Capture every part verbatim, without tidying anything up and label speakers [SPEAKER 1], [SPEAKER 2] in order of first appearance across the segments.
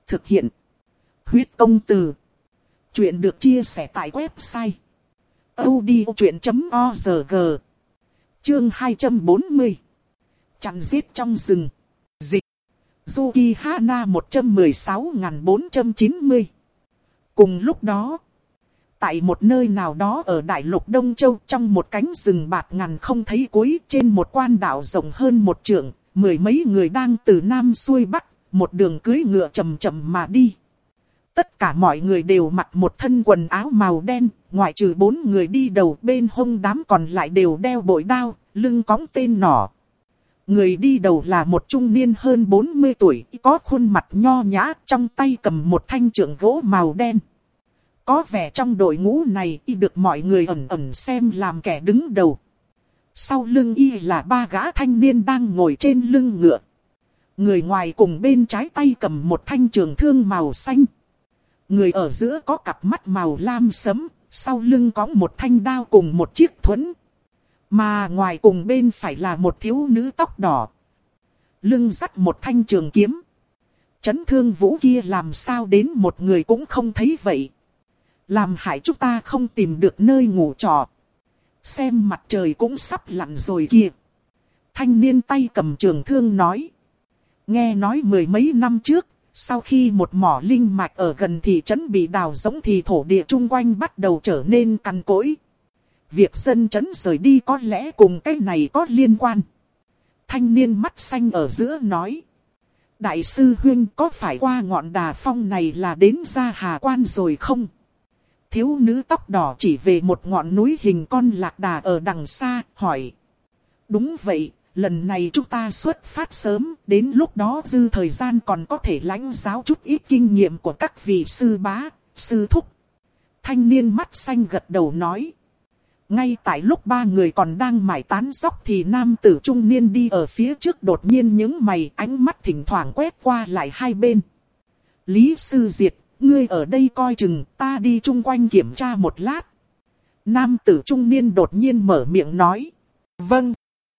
[SPEAKER 1] Thực hiện. Huyết công từ. Chuyện được chia sẻ tại website audiochuyện chấm org. Chương hai trăm bốn mươi. Chặn giết trong rừng. Dịch. Yukihana một trăm mười sáu nghìn bốn trăm chín mươi. Cùng lúc đó, tại một nơi nào đó ở đại lục Đông Châu, trong một cánh rừng bạt ngàn không thấy cuối, trên một quan đảo rộng hơn một trượng, mười mấy người đang từ Nam xuôi Bắc, một đường cưỡi ngựa chậm chậm mà đi. Tất cả mọi người đều mặc một thân quần áo màu đen, ngoại trừ bốn người đi đầu, bên hông đám còn lại đều đeo bội đao, lưng cõng tên nỏ. Người đi đầu là một trung niên hơn bốn mươi tuổi, có khuôn mặt nho nhã, trong tay cầm một thanh trượng gỗ màu đen. Có vẻ trong đội ngũ này y được mọi người ẩn ẩn xem làm kẻ đứng đầu. Sau lưng y là ba gã thanh niên đang ngồi trên lưng ngựa. Người ngoài cùng bên trái tay cầm một thanh trường thương màu xanh. Người ở giữa có cặp mắt màu lam sẫm, sau lưng có một thanh đao cùng một chiếc thuẫn. Mà ngoài cùng bên phải là một thiếu nữ tóc đỏ, lưng dắt một thanh trường kiếm. Chấn thương vũ kia làm sao đến một người cũng không thấy vậy. Làm hại chúng ta không tìm được nơi ngủ trọ. Xem mặt trời cũng sắp lặn rồi kìa. Thanh niên tay cầm trường thương nói. Nghe nói mười mấy năm trước, sau khi một mỏ linh mạch ở gần thị trấn bị đào rỗng thì thổ địa chung quanh bắt đầu trở nên cằn cỗi. Việc dân trấn rời đi có lẽ cùng cái này có liên quan. Thanh niên mắt xanh ở giữa nói. Đại sư huynh, có phải qua ngọn đà phong này là đến Gia Hà Quan rồi không? Thiếu nữ tóc đỏ chỉ về một ngọn núi hình con lạc đà ở đằng xa, hỏi. Đúng vậy, lần này chúng ta xuất phát sớm, đến lúc đó dư thời gian còn có thể lãnh giáo chút ít kinh nghiệm của các vị sư bá, sư thúc. Thanh niên mắt xanh gật đầu nói. Ngay tại lúc ba người còn đang mải tán dóc thì nam tử trung niên đi ở phía trước đột nhiên nhướng mày, ánh mắt thỉnh thoảng quét qua lại hai bên. Lý sư Diệt, ngươi ở đây coi chừng, ta đi chung quanh kiểm tra một lát. Nam tử trung niên đột nhiên mở miệng nói. Vâng.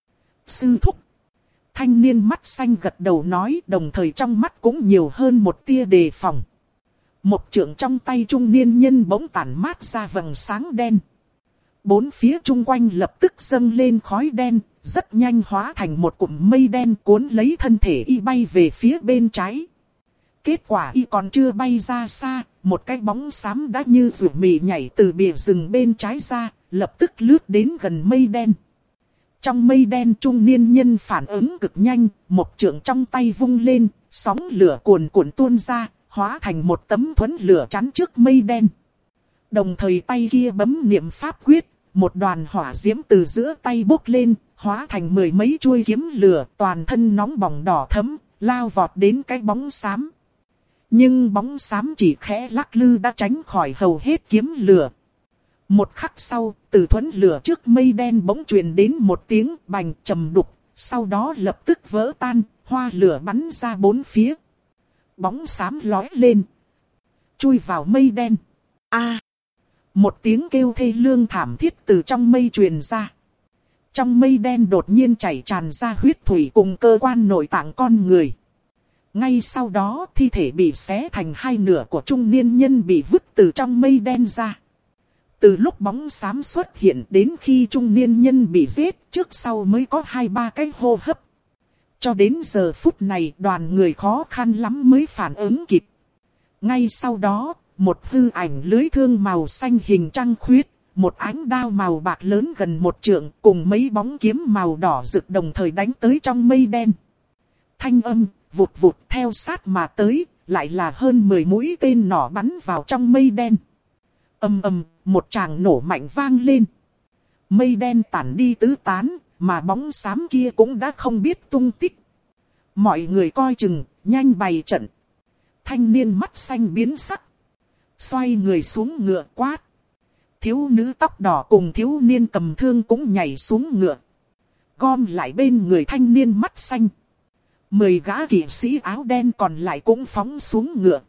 [SPEAKER 1] Sư thúc. Thanh niên mắt xanh gật đầu nói, đồng thời trong mắt cũng nhiều hơn một tia đề phòng. Một trượng trong tay trung niên nhân bỗng tản mát ra vầng sáng đen. Bốn phía chung quanh lập tức dâng lên khói đen, rất nhanh hóa thành một cụm mây đen cuốn lấy thân thể y bay về phía bên trái. Kết quả y còn chưa bay ra xa, một cái bóng xám đã như rủi mì nhảy từ bìa rừng bên trái ra, lập tức lướt đến gần mây đen. Trong mây đen trung niên nhân phản ứng cực nhanh, một trượng trong tay vung lên, sóng lửa cuồn cuộn tuôn ra, hóa thành một tấm thuẫn lửa chắn trước mây đen. Đồng thời tay kia bấm niệm pháp quyết, một đoàn hỏa diễm từ giữa tay bốc lên, hóa thành mười mấy chuôi kiếm lửa, toàn thân nóng bỏng đỏ thẫm, lao vọt đến cái bóng xám. Nhưng bóng xám chỉ khẽ lắc lư đã tránh khỏi hầu hết kiếm lửa. Một khắc sau, từ thuẫn lửa trước mây đen bỗng truyền đến một tiếng bành trầm đục, sau đó lập tức vỡ tan, hoa lửa bắn ra bốn phía. Bóng xám lói lên, chui vào mây đen. A! Một tiếng kêu thê lương thảm thiết từ trong mây truyền ra. Trong mây đen đột nhiên chảy tràn ra huyết thủy cùng cơ quan nội tạng con người. Ngay sau đó thi thể bị xé thành hai nửa của trung niên nhân bị vứt từ trong mây đen ra. Từ lúc bóng xám xuất hiện đến khi trung niên nhân bị giết, trước sau mới có hai ba cái hô hấp. Cho đến giờ phút này đoàn người khó khăn lắm mới phản ứng kịp. Ngay sau đó, một hư ảnh lưới thương màu xanh hình trăng khuyết, một ánh đao màu bạc lớn gần một trượng cùng mấy bóng kiếm màu đỏ rực đồng thời đánh tới trong mây đen. Thanh âm vụt vụt theo sát mà tới, lại là hơn mười mũi tên nỏ bắn vào trong mây đen. Ầm ầm, một tràng nổ mạnh vang lên. Mây đen tản đi tứ tán, mà bóng xám kia cũng đã không biết tung tích. Mọi người coi chừng, nhanh bày trận. Thanh niên mắt xanh biến sắc, xoay người xuống ngựa quát. Thiếu nữ tóc đỏ cùng thiếu niên cầm thương cũng nhảy xuống ngựa, gom lại bên người thanh niên mắt xanh. Mười gã kỵ sĩ áo đen còn lại cũng phóng xuống ngựa,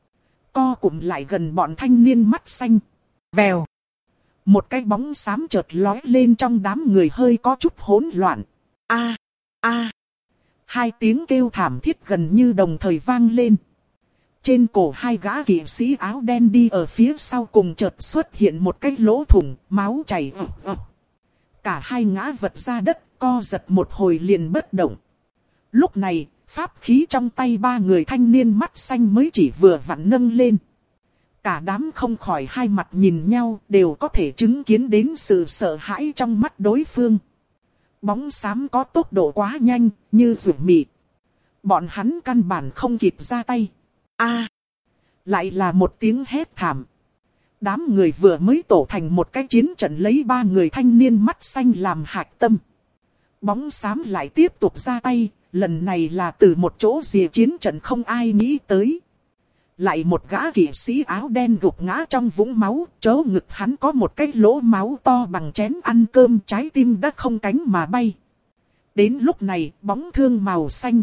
[SPEAKER 1] co cụm lại gần bọn thanh niên mắt xanh. Vèo, một cái bóng xám chợt lói lên trong đám người hơi có chút hỗn loạn. A, a, hai tiếng kêu thảm thiết gần như đồng thời vang lên. Trên cổ hai gã kỵ sĩ áo đen đi ở phía sau cùng chợt xuất hiện một cái lỗ thủng, máu chảy ực ực. Cả hai ngã vật ra đất, co giật một hồi liền bất động. Lúc này, pháp khí trong tay ba người thanh niên mắt xanh mới chỉ vừa vặn nâng lên. Cả đám không khỏi hai mặt nhìn nhau, đều có thể chứng kiến đến sự sợ hãi trong mắt đối phương. Bóng xám có tốc độ quá nhanh, như rủi mị. Bọn hắn căn bản không kịp ra tay. A! Lại là một tiếng hét thảm. Đám người vừa mới tổ thành một cái chiến trận lấy ba người thanh niên mắt xanh làm hạch tâm. Bóng xám lại tiếp tục ra tay, lần này là từ một chỗ rìa chiến trận không ai nghĩ tới. Lại một gã kỵ sĩ áo đen gục ngã trong vũng máu, chỗ ngực hắn có một cái lỗ máu to bằng chén ăn cơm, trái tim đã không cánh mà bay. Đến lúc này, bóng thương màu xanh,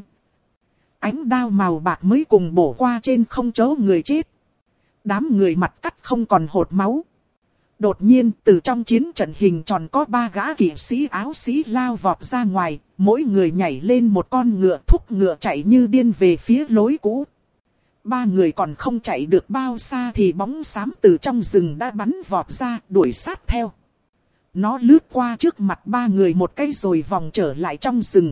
[SPEAKER 1] ánh đao màu bạc mới cùng bổ qua trên không chỗ người chết. Đám người mặt cắt không còn hột máu. Đột nhiên, từ trong chiến trận hình tròn có ba gã kỵ sĩ áo xí lao vọt ra ngoài, mỗi người nhảy lên một con ngựa, thúc ngựa chạy như điên về phía lối cũ. Ba người còn không chạy được bao xa thì bóng xám từ trong rừng đã bắn vọt ra, đuổi sát theo. Nó lướt qua trước mặt ba người một cái rồi vòng trở lại trong rừng.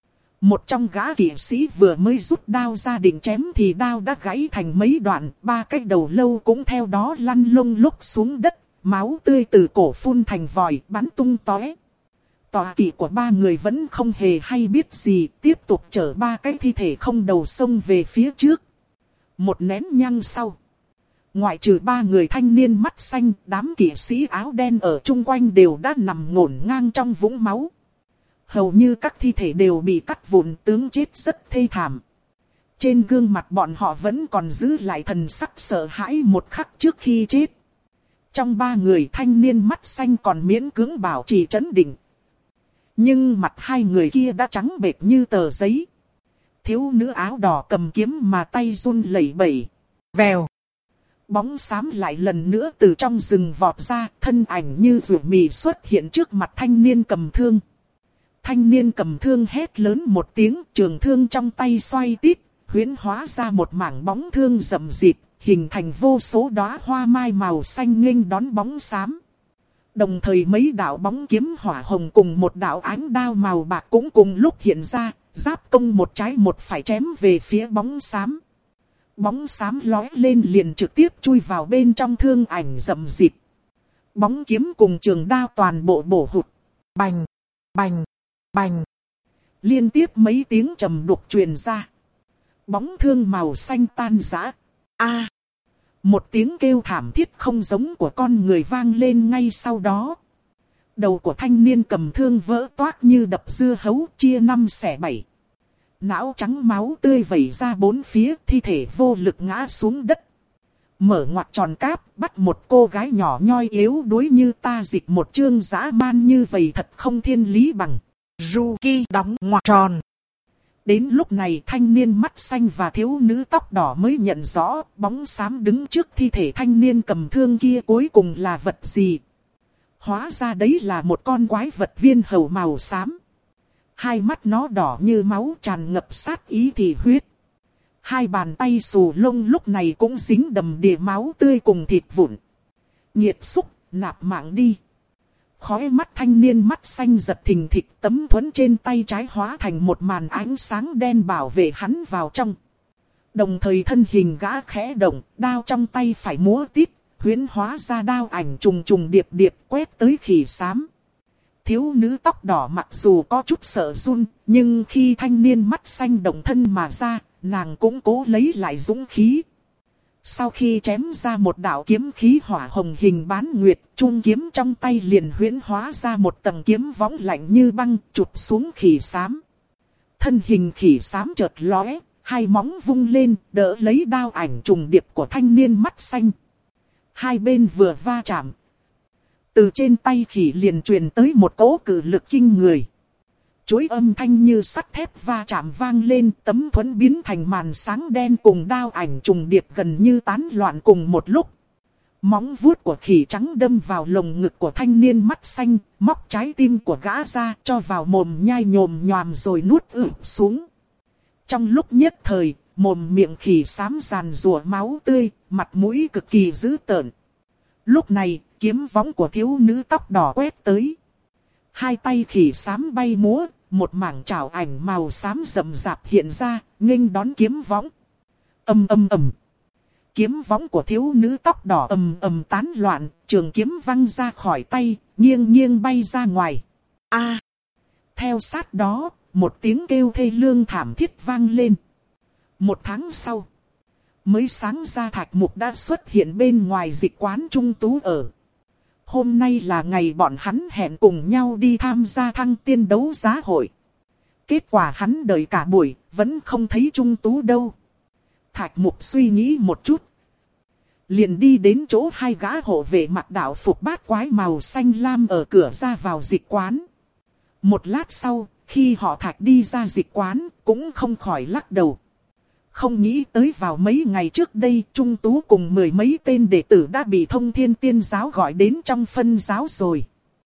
[SPEAKER 1] Một trong gã kỵ sĩ vừa mới rút đao ra định chém thì đao đã gãy thành mấy đoạn, ba cái đầu lâu cũng theo đó lăn lông lốc xuống đất, máu tươi từ cổ phun thành vòi bắn tung tóe. Tọa kỵ của ba người vẫn không hề hay biết gì, tiếp tục chở ba cái thi thể không đầu xông về phía trước. Một nén nhang sau, ngoại trừ ba người thanh niên mắt xanh, đám kỵ sĩ áo đen ở chung quanh đều đã nằm ngổn ngang trong vũng máu. Hầu như các thi thể đều bị cắt vụn, tướng chết rất thê thảm. Trên gương mặt bọn họ vẫn còn giữ lại thần sắc sợ hãi một khắc trước khi chết. Trong ba người thanh niên mắt xanh còn miễn cưỡng bảo trì trấn định. Nhưng mặt hai người kia đã trắng bệch như tờ giấy. Thiếu nữ áo đỏ cầm kiếm mà tay run lẩy bẩy. Vèo. Bóng xám lại lần nữa từ trong rừng vọt ra, thân ảnh như rủi mì xuất hiện trước mặt thanh niên cầm thương. Thanh niên cầm thương hét lớn một tiếng, trường thương trong tay xoay tít, huyễn hóa ra một mảng bóng thương rậm rịt, hình thành vô số đóa hoa mai màu xanh nghênh đón bóng xám. Đồng thời mấy đạo bóng kiếm hỏa hồng cùng một đạo ánh đao màu bạc cũng cùng lúc hiện ra, giáp công một trái một phải chém về phía bóng xám. Bóng xám lói lên liền trực tiếp chui vào bên trong thương ảnh rậm rịt. Bóng kiếm cùng trường đao toàn bộ bổ hụt. Bành, bành, bành. Liên tiếp mấy tiếng trầm đục truyền ra. Bóng thương màu xanh tan rã. A! Một tiếng kêu thảm thiết không giống của con người vang lên ngay sau đó. Đầu của thanh niên cầm thương vỡ toác như đập dưa hấu, chia năm xẻ bảy. Não trắng máu tươi vẩy ra bốn phía, thi thể vô lực ngã xuống đất. Mở ngoặt tròn cáp, bắt một cô gái nhỏ nhoi yếu đuối như ta dịch một chương dã man như vậy thật không thiên lý bằng. Ruki đóng ngoặt tròn. Đến lúc này thanh niên mắt xanh và thiếu nữ tóc đỏ mới nhận rõ bóng xám đứng trước thi thể thanh niên cầm thương kia cuối cùng là vật gì. Hóa ra đấy là một con quái vật viên hầu màu xám. Hai mắt nó đỏ như máu tràn ngập sát ý thì huyết. Hai bàn tay xù lông lúc này cũng dính đầm đìa máu tươi cùng thịt vụn. Nhiệt xúc, nạp mạng đi. Khói mắt thanh niên mắt xanh giật thình thịch, tấm thuẫn trên tay trái hóa thành một màn ánh sáng đen bảo vệ hắn vào trong. Đồng thời thân hình gã khẽ động, đao trong tay phải múa tít, huyễn hóa ra đao ảnh trùng trùng điệp điệp quét tới khỉ xám. Thiếu nữ tóc đỏ mặc dù có chút sợ run, nhưng khi thanh niên mắt xanh động thân mà ra, nàng cũng cố lấy lại dũng khí. Sau khi chém ra một đạo kiếm khí hỏa hồng hình bán nguyệt, chuông kiếm trong tay liền huyễn hóa ra một tầng kiếm võng lạnh như băng, chụp xuống khỉ xám. Thân hình khỉ xám chợt lóe, hai móng vung lên, đỡ lấy đao ảnh trùng điệp của thanh niên mắt xanh. Hai bên vừa va chạm. Từ trên tay khỉ liền truyền tới một cỗ cự lực kinh người. Chuỗi âm thanh như sắt thép va chạm vang lên, tấm thuẫn biến thành màn sáng đen cùng đao ảnh trùng điệp gần như tán loạn cùng một lúc. Móng vuốt của khỉ trắng đâm vào lồng ngực của thanh niên mắt xanh, móc trái tim của gã ra cho vào mồm nhai nhồm nhòm rồi nuốt ử xuống. Trong lúc nhất thời, mồm miệng khỉ xám giàn rùa máu tươi, mặt mũi cực kỳ dữ tợn. Lúc này, kiếm võng của thiếu nữ tóc đỏ quét tới. Hai tay khỉ xám bay múa, một mảng trảo ảnh màu xám rậm rạp hiện ra, nghênh đón kiếm võng. Ầm ầm ầm. Kiếm võng của thiếu nữ tóc đỏ ầm ầm tán loạn, trường kiếm văng ra khỏi tay, nghiêng nghiêng bay ra ngoài. A! Theo sát đó, một tiếng kêu thê lương thảm thiết vang lên. Một tháng sau, mới sáng ra Thạch Mục đã xuất hiện bên ngoài dịch quán Trung Tú ở. Hôm nay là ngày bọn hắn hẹn cùng nhau đi tham gia thăng tiên đấu giá hội. Kết quả hắn đợi cả buổi, vẫn không thấy Trung Tú đâu. Thạch Mục suy nghĩ một chút, liền đi đến chỗ hai gã hộ vệ mặc đạo phục bát quái màu xanh lam ở cửa ra vào dịch quán. Một lát sau, khi họ Thạch đi ra dịch quán, cũng không khỏi lắc đầu. Không nghĩ tới vào mấy ngày trước đây, Trung Tú cùng mười mấy tên đệ tử đã bị Thông Thiên Tiên Giáo gọi đến trong phân giáo rồi.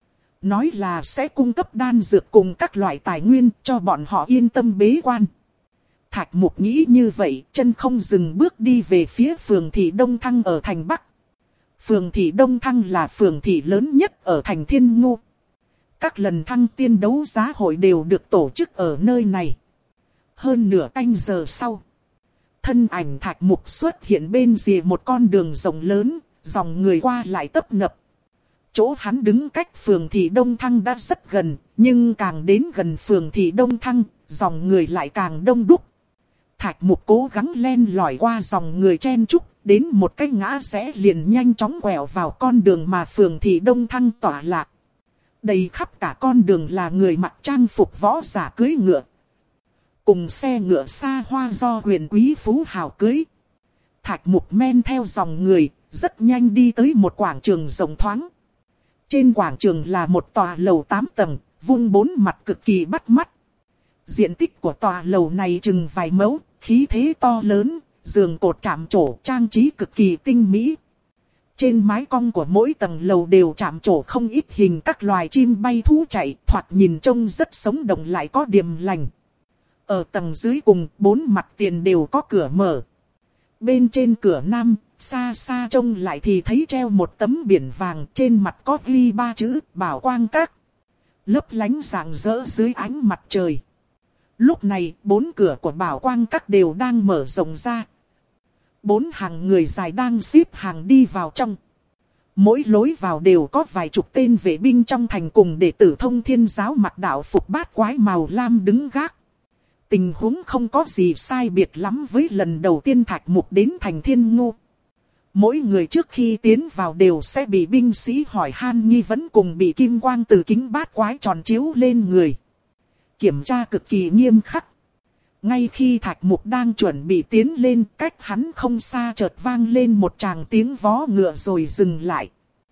[SPEAKER 1] Nói là sẽ cung cấp đan dược cùng các loại tài nguyên cho bọn họ yên tâm bế quan. Thạch Mục nghĩ như vậy, chân không dừng bước đi về phía phường thị Đông Thăng ở thành Bắc. Phường thị Đông Thăng là phường thị lớn nhất ở thành Thiên Ngô. Các lần thăng tiên đấu giá hội đều được tổ chức ở nơi này. Hơn nửa canh giờ sau, thân ảnh Thạch Mục xuất hiện bên rìa một con đường rộng lớn, dòng người qua lại tấp nập. Chỗ hắn đứng cách phường thị Đông Thăng đã rất gần, nhưng càng đến gần phường thị Đông Thăng, dòng người lại càng đông đúc. Thạch Mục cố gắng len lỏi qua dòng người chen chúc, đến một cái ngã rẽ liền nhanh chóng quẹo vào con đường mà phường thị Đông Thăng tỏa lạc. Đầy khắp cả con đường là người mặc trang phục võ giả cưỡi ngựa, cùng xe ngựa xa hoa do huyền quý phú hào cưới. Thạch Mục men theo dòng người, rất nhanh đi tới một quảng trường rộng thoáng. Trên quảng trường là một tòa lầu tám tầng, vuông bốn mặt cực kỳ bắt mắt. Diện tích của tòa lầu này chừng vài mẫu, khí thế to lớn, giường cột chạm trổ trang trí cực kỳ tinh mỹ. Trên mái cong của mỗi tầng lầu đều chạm trổ không ít hình các loài chim bay thú chạy, thoạt nhìn trông rất sống động lại có điềm lành. Ở tầng dưới cùng, bốn mặt tiền đều có cửa mở. Bên trên cửa nam, xa xa trông lại thì thấy treo một tấm biển vàng, trên mặt có ghi ba chữ Bảo Quang Các, lấp lánh rạng rỡ dưới ánh mặt trời. Lúc này, bốn cửa của Bảo Quang Các đều đang mở rộng ra. Bốn hàng người dài đang xếp hàng đi vào trong. Mỗi lối vào đều có vài chục tên vệ binh trong thành cùng đệ tử Thông Thiên Giáo mặc đạo phục bát quái màu lam đứng gác. Tình huống không có gì sai biệt lắm với lần đầu tiên Thạch Mục đến thành Thiên Ngô. Mỗi người trước khi tiến vào đều sẽ bị binh sĩ hỏi han nghi vấn cùng bị kim quang từ kính bát quái tròn chiếu lên người. Kiểm tra cực kỳ nghiêm khắc. Ngay khi Thạch Mục đang chuẩn bị tiến lên, cách hắn không xa chợt vang lên một tràng tiếng vó ngựa rồi dừng lại.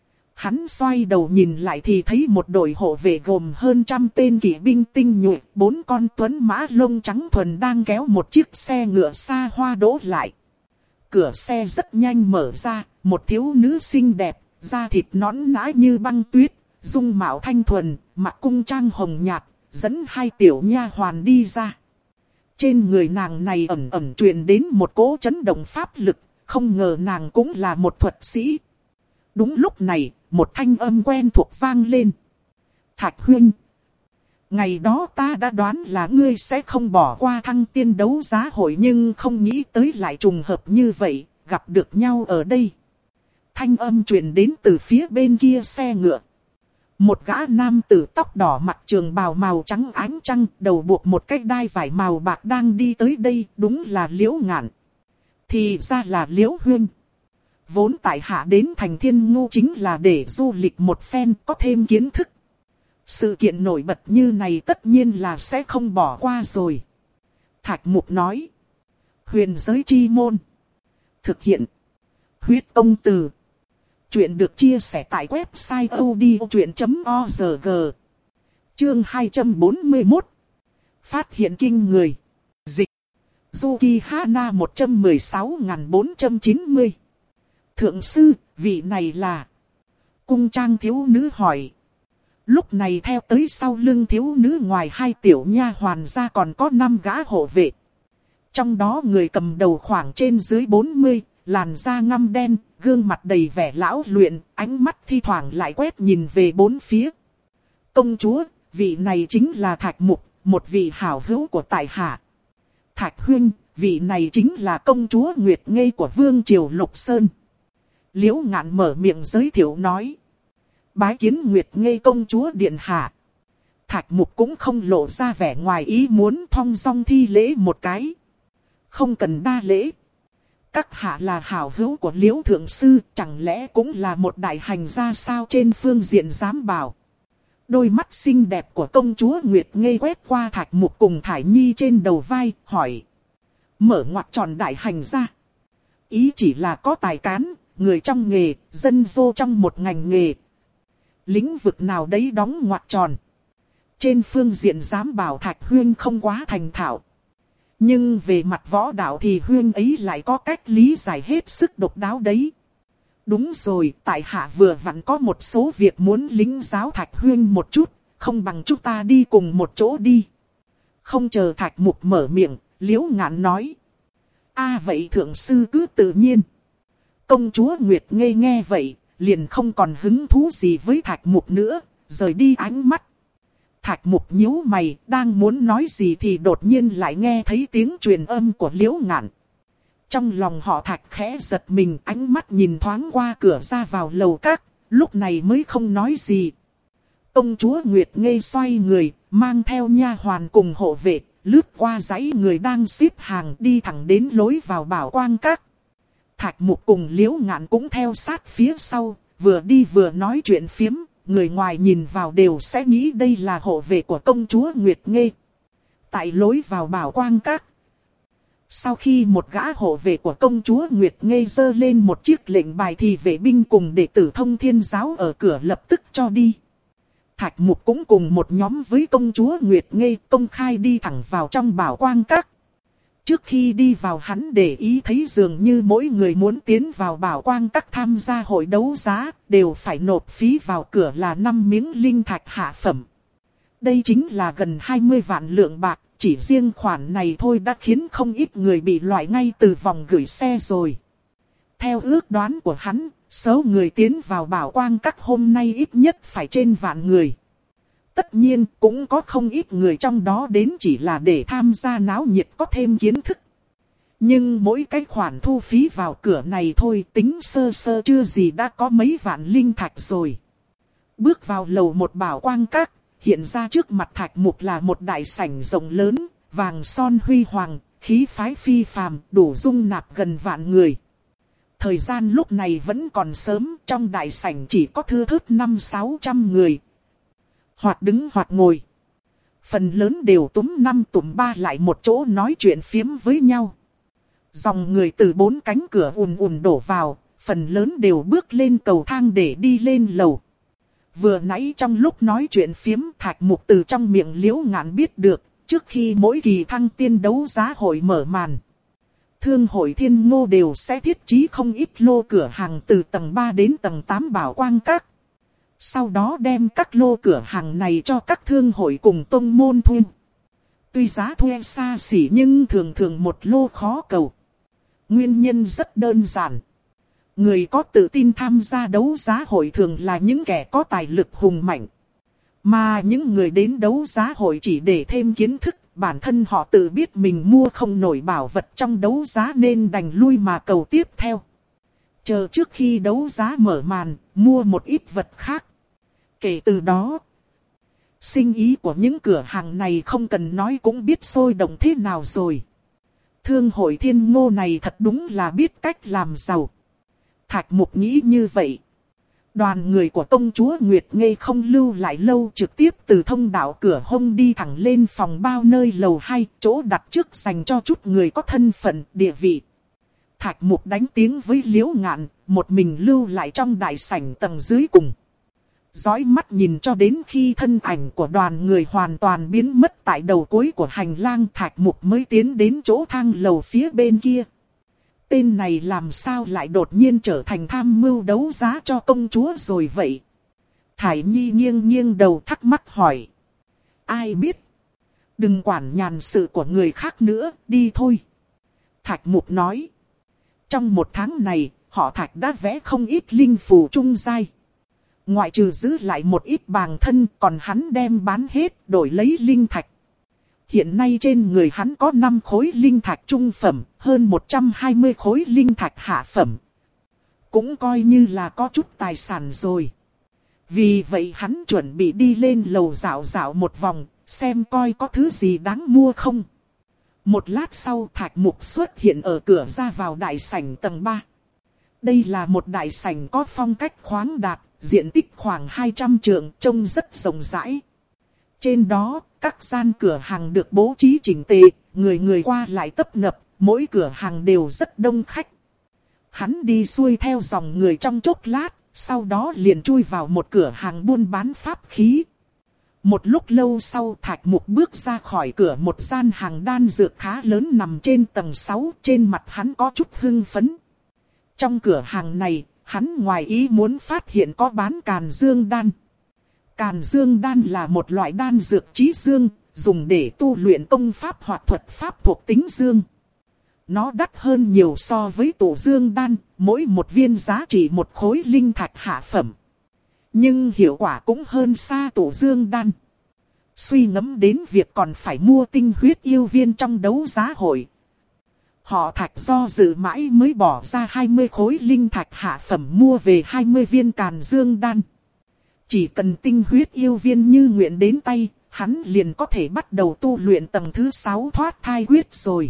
[SPEAKER 1] Hắn xoay đầu nhìn lại thì thấy một đội hộ vệ gồm hơn trăm tên kỵ binh tinh nhuệ, bốn con tuấn mã lông trắng thuần đang kéo một chiếc xe ngựa xa hoa đỗ lại. Cửa xe rất nhanh mở ra, một thiếu nữ xinh đẹp, da thịt nõn nã như băng tuyết, dung mạo thanh thuần, mặc cung trang hồng nhạt, dẫn hai tiểu nha hoàn đi ra. Trên người nàng này ẩn ẩn truyền đến một cỗ chấn động pháp lực, không ngờ nàng cũng là một thuật sĩ. Đúng lúc này, một thanh âm quen thuộc vang lên. Thạch huynh, ngày đó ta đã đoán là ngươi sẽ không bỏ qua thăng tiên đấu giá hội, nhưng không nghĩ tới lại trùng hợp như vậy, gặp được nhau ở đây. Thanh âm truyền đến từ phía bên kia xe ngựa. Một gã nam tử tóc đỏ mặc trường bào màu trắng ánh trăng, đầu buộc một cái đai vải màu bạc đang đi tới đây, đúng là Liễu Ngạn. Thì ra là Liễu huynh. Vốn tại hạ đến thành Thiên Ngô chính là để du lịch một phen, có thêm kiến thức. Sự kiện nổi bật như này tất nhiên là sẽ không bỏ qua rồi. Thạch Mục nói. Huyền giới chi môn. Thực hiện. Huyết công từ. Chuyện được chia sẻ tại website odchuyện chấm org. Chương hai trăm bốn mươi mốt. Phát hiện kinh người. Dịch. Zuki Hana một trăm mười sáu nghìn bốn trăm chín mươi. Thượng sư, vị này là... Cung trang thiếu nữ hỏi. Lúc này theo tới sau lưng thiếu nữ ngoài hai tiểu nha hoàn ra còn có năm gã hộ vệ. Trong đó người cầm đầu khoảng trên dưới bốn mươi, làn da ngăm đen, gương mặt đầy vẻ lão luyện, ánh mắt thi thoảng lại quét nhìn về bốn phía. Công chúa, vị này chính là Thạch Mục, một vị hảo hữu của tại hạ. Thạch huynh, vị này chính là công chúa Nguyệt Ngây của Vương Triều Lục Sơn. Liễu Ngạn mở miệng giới thiệu nói. Bái kiến Nguyệt Ngây công chúa điện hạ. Thạch Mục cũng không lộ ra vẻ ngoài ý muốn, thong dong thi lễ một cái. Không cần đa lễ. Các hạ là hảo hữu của Liễu Thượng Sư, chẳng lẽ cũng là một đại hành gia sao trên phương diện giám bảo. Đôi mắt xinh đẹp của công chúa Nguyệt Ngây quét qua Thạch Mục cùng Thải Nhi trên đầu vai, hỏi. Mở ngoặc tròn đại hành gia. Ý chỉ là có tài cán, người trong nghề, dân dô trong một ngành nghề. Lĩnh vực nào đấy đóng ngoặc tròn. Trên phương diện giám bảo Thạch huynh không quá thành thạo. Nhưng về mặt võ đạo thì huynh ấy lại có cách lý giải hết sức độc đáo đấy. Đúng rồi, tại hạ vừa vặn có một số việc muốn lĩnh giáo Thạch huynh một chút, không bằng chúng ta đi cùng một chỗ đi. Không chờ Thạch Mục mở miệng, Liễu Ngạn nói. A à, vậy thượng sư cứ tự nhiên. Công chúa Nguyệt Ngây nghe vậy, liền không còn hứng thú gì với Thạch Mục nữa, rời đi ánh mắt. Thạch Mục nhíu mày, đang muốn nói gì thì đột nhiên lại nghe thấy tiếng truyền âm của Liễu Ngạn. Trong lòng họ Thạch khẽ giật mình, ánh mắt nhìn thoáng qua cửa ra vào lầu các, lúc này mới không nói gì. Công chúa Nguyệt Ngây xoay người, mang theo nha hoàn cùng hộ vệ, lướt qua dãy người đang xếp hàng đi thẳng đến lối vào Bảo Quang Các. Thạch Mục cùng Liễu Ngạn cũng theo sát phía sau, vừa đi vừa nói chuyện phiếm, người ngoài nhìn vào đều sẽ nghĩ đây là hộ vệ của công chúa Nguyệt Ngây. Tại lối vào Bảo Quang Các, sau khi một gã hộ vệ của công chúa Nguyệt Ngây giơ lên một chiếc lệnh bài thì vệ binh cùng đệ tử Thông Thiên Giáo ở cửa lập tức cho đi. Thạch Mục cũng cùng một nhóm với công chúa Nguyệt Ngây công khai đi thẳng vào trong Bảo Quang Các. Trước khi đi vào hắn để ý thấy dường như mỗi người muốn tiến vào Bảo Quang Các tham gia hội đấu giá đều phải nộp phí vào cửa là năm miếng linh thạch hạ phẩm. Đây chính là gần hai mươi vạn lượng bạc, chỉ riêng khoản này thôi đã khiến không ít người bị loại ngay từ vòng gửi xe rồi. Theo ước đoán của hắn, số người tiến vào Bảo Quang Các hôm nay ít nhất phải trên vạn người. Tất nhiên cũng có không ít người trong đó đến chỉ là để tham gia náo nhiệt có thêm kiến thức. Nhưng mỗi cái khoản thu phí vào cửa này thôi tính sơ sơ chưa gì đã có mấy vạn linh thạch rồi. Bước vào lầu một Bảo Quang Các, hiện ra trước mặt Thạch Mục là một đại sảnh rộng lớn, vàng son huy hoàng, khí phái phi phàm, đủ dung nạp gần vạn người. Thời gian lúc này vẫn còn sớm, trong đại sảnh chỉ có thưa thớt năm sáu trăm người. Hoặc đứng hoặc ngồi. Phần lớn đều túm năm túm ba lại một chỗ nói chuyện phiếm với nhau. Dòng người từ bốn cánh cửa ùn ùn đổ vào, phần lớn đều bước lên cầu thang để đi lên lầu. Vừa nãy trong lúc nói chuyện phiếm, Thạch Mục từ trong miệng Liễu Ngạn biết được, trước khi mỗi kỳ thăng tiên đấu giá hội mở màn, Thương hội Thiên Ngô đều sẽ thiết trí không ít lô cửa hàng từ tầng ba đến tầng tám Bảo Quang Các. Sau đó đem các lô cửa hàng này cho các thương hội cùng tông môn thuê. Tuy giá thuê xa xỉ nhưng thường thường một lô khó cầu. Nguyên nhân rất đơn giản. Người có tự tin tham gia đấu giá hội thường là những kẻ có tài lực hùng mạnh. Mà những người đến đấu giá hội chỉ để thêm kiến thức, bản thân họ tự biết mình mua không nổi bảo vật trong đấu giá nên đành lui mà cầu tiếp theo. Chờ trước khi đấu giá mở màn, mua một ít vật khác. Kể từ đó, sinh ý của những cửa hàng này không cần nói cũng biết sôi động thế nào rồi. Thương hội Thiên Ngô này thật đúng là biết cách làm giàu. Thạch Mục nghĩ như vậy. Đoàn người của công chúa Nguyệt Ngây không lưu lại lâu, trực tiếp từ thông đạo cửa hông đi thẳng lên phòng bao nơi lầu hai, chỗ đặt trước dành cho chút người có thân phận, địa vị. Thạch Mục đánh tiếng với Liễu Ngạn, một mình lưu lại trong đại sảnh tầng dưới cùng. Dõi mắt nhìn cho đến khi thân ảnh của đoàn người hoàn toàn biến mất tại đầu cuối của hành lang, Thạch Mục mới tiến đến chỗ thang lầu phía bên kia. Tên này làm sao lại đột nhiên trở thành tham mưu đấu giá cho công chúa rồi vậy? Thải Nhi nghiêng nghiêng đầu thắc mắc hỏi. Ai biết? Đừng quản nhàn sự của người khác nữa, đi thôi. Thạch Mục nói. Trong một tháng này, họ Thạch đã vẽ không ít linh phù trung giai. Ngoại trừ giữ lại một ít bàng thân, còn hắn đem bán hết đổi lấy linh thạch. Hiện nay trên người hắn có năm khối linh thạch trung phẩm, hơn một trăm hai mươi khối linh thạch hạ phẩm. Cũng coi như là có chút tài sản rồi. Vì vậy hắn chuẩn bị đi lên lầu dạo dạo một vòng, xem coi có thứ gì đáng mua không. Một lát sau Thạch Mục xuất hiện ở cửa ra vào đại sảnh tầng ba. Đây là một đại sảnh có phong cách khoáng đạt, diện tích khoảng hai trăm trượng, trông rất rộng rãi. Trên đó, các gian cửa hàng được bố trí chỉnh tề, người người qua lại tấp nập, mỗi cửa hàng đều rất đông khách. Hắn đi xuôi theo dòng người trong chốc lát, sau đó liền chui vào một cửa hàng buôn bán pháp khí. Một lúc lâu sau Thạch Mục bước ra khỏi cửa một gian hàng đan dược khá lớn nằm trên tầng sáu, trên mặt hắn có chút hưng phấn. Trong cửa hàng này, hắn ngoài ý muốn phát hiện có bán càn dương đan. Càn dương đan là một loại đan dược chí dương, dùng để tu luyện công pháp hoặc thuật pháp thuộc tính dương. Nó đắt hơn nhiều so với tổ dương đan, mỗi một viên giá trị một khối linh thạch hạ phẩm. Nhưng hiệu quả cũng hơn xa tổ dương đan. Suy ngẫm đến việc còn phải mua tinh huyết yêu viên trong đấu giá hội. Họ Thạch do dự mãi mới bỏ ra hai mươi khối linh thạch hạ phẩm mua về hai mươi viên càn dương đan. Chỉ cần tinh huyết yêu viên như nguyện đến tay, hắn liền có thể bắt đầu tu luyện tầng thứ sáu thoát thai quyết rồi.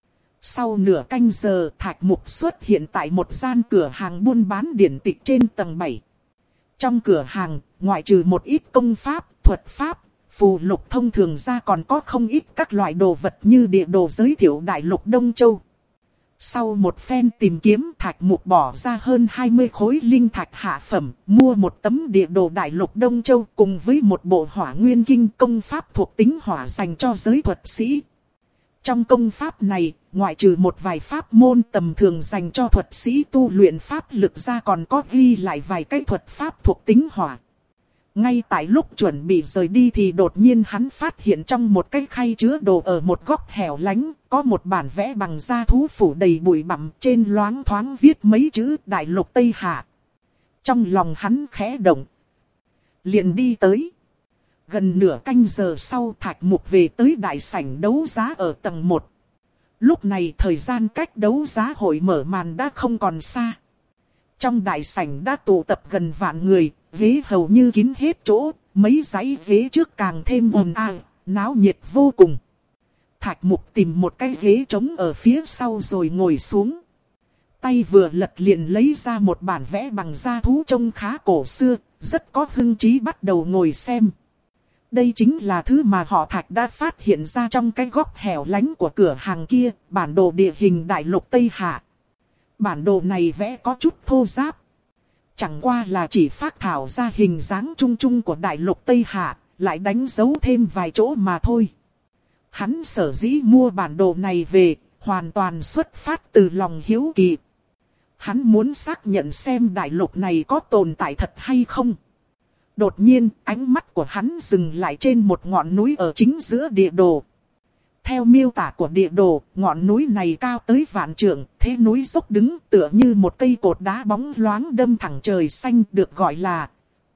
[SPEAKER 1] Sau nửa canh giờ Thạch Mục xuất hiện tại một gian cửa hàng buôn bán điển tịch trên tầng bảy. Trong cửa hàng, ngoại trừ một ít công pháp, thuật pháp, phù lục thông thường ra còn có không ít các loại đồ vật như địa đồ giới thiệu đại lục Đông Châu. Sau một phen tìm kiếm Thạch Mục bỏ ra hơn hai mươi khối linh thạch hạ phẩm, mua một tấm địa đồ đại lục Đông Châu cùng với một bộ hỏa nguyên kinh công pháp thuộc tính hỏa dành cho giới thuật sĩ. Trong công pháp này, ngoại trừ một vài pháp môn tầm thường dành cho thuật sĩ tu luyện pháp lực ra còn có ghi lại vài cái thuật pháp thuộc tính hỏa. Ngay tại lúc chuẩn bị rời đi thì đột nhiên hắn phát hiện trong một cái khay chứa đồ ở một góc hẻo lánh, có một bản vẽ bằng da thú phủ đầy bụi bặm, trên loáng thoáng viết mấy chữ Đại Lục Tây Hạ. Trong lòng hắn khẽ động, liền đi tới. Gần nửa canh giờ sau Thạch Mục về tới đại sảnh đấu giá ở tầng một. Lúc này thời gian cách đấu giá hội mở màn đã không còn xa. Trong đại sảnh đã tụ tập gần vạn người, ghế hầu như kín hết chỗ, mấy dãy ghế trước càng thêm ồn ào, náo nhiệt vô cùng. Thạch Mục tìm một cái ghế trống ở phía sau rồi ngồi xuống. Tay vừa lật liền lấy ra một bản vẽ bằng da thú trông khá cổ xưa, rất có hưng trí bắt đầu ngồi xem. Đây chính là thứ mà họ Thạch đã phát hiện ra trong cái góc hẻo lánh của cửa hàng kia, bản đồ địa hình đại lục Tây Hạ. Bản đồ này vẽ có chút thô ráp. Chẳng qua là chỉ phác thảo ra hình dáng chung chung của đại lục Tây Hạ, lại đánh dấu thêm vài chỗ mà thôi. Hắn sở dĩ mua bản đồ này về, hoàn toàn xuất phát từ lòng hiếu kỳ. Hắn muốn xác nhận xem đại lục này có tồn tại thật hay không. Đột nhiên, ánh mắt của hắn dừng lại trên một ngọn núi ở chính giữa địa đồ. Theo miêu tả của địa đồ, ngọn núi này cao tới vạn trượng, thế núi dốc đứng tựa như một cây cột đá bóng loáng đâm thẳng trời xanh, được gọi là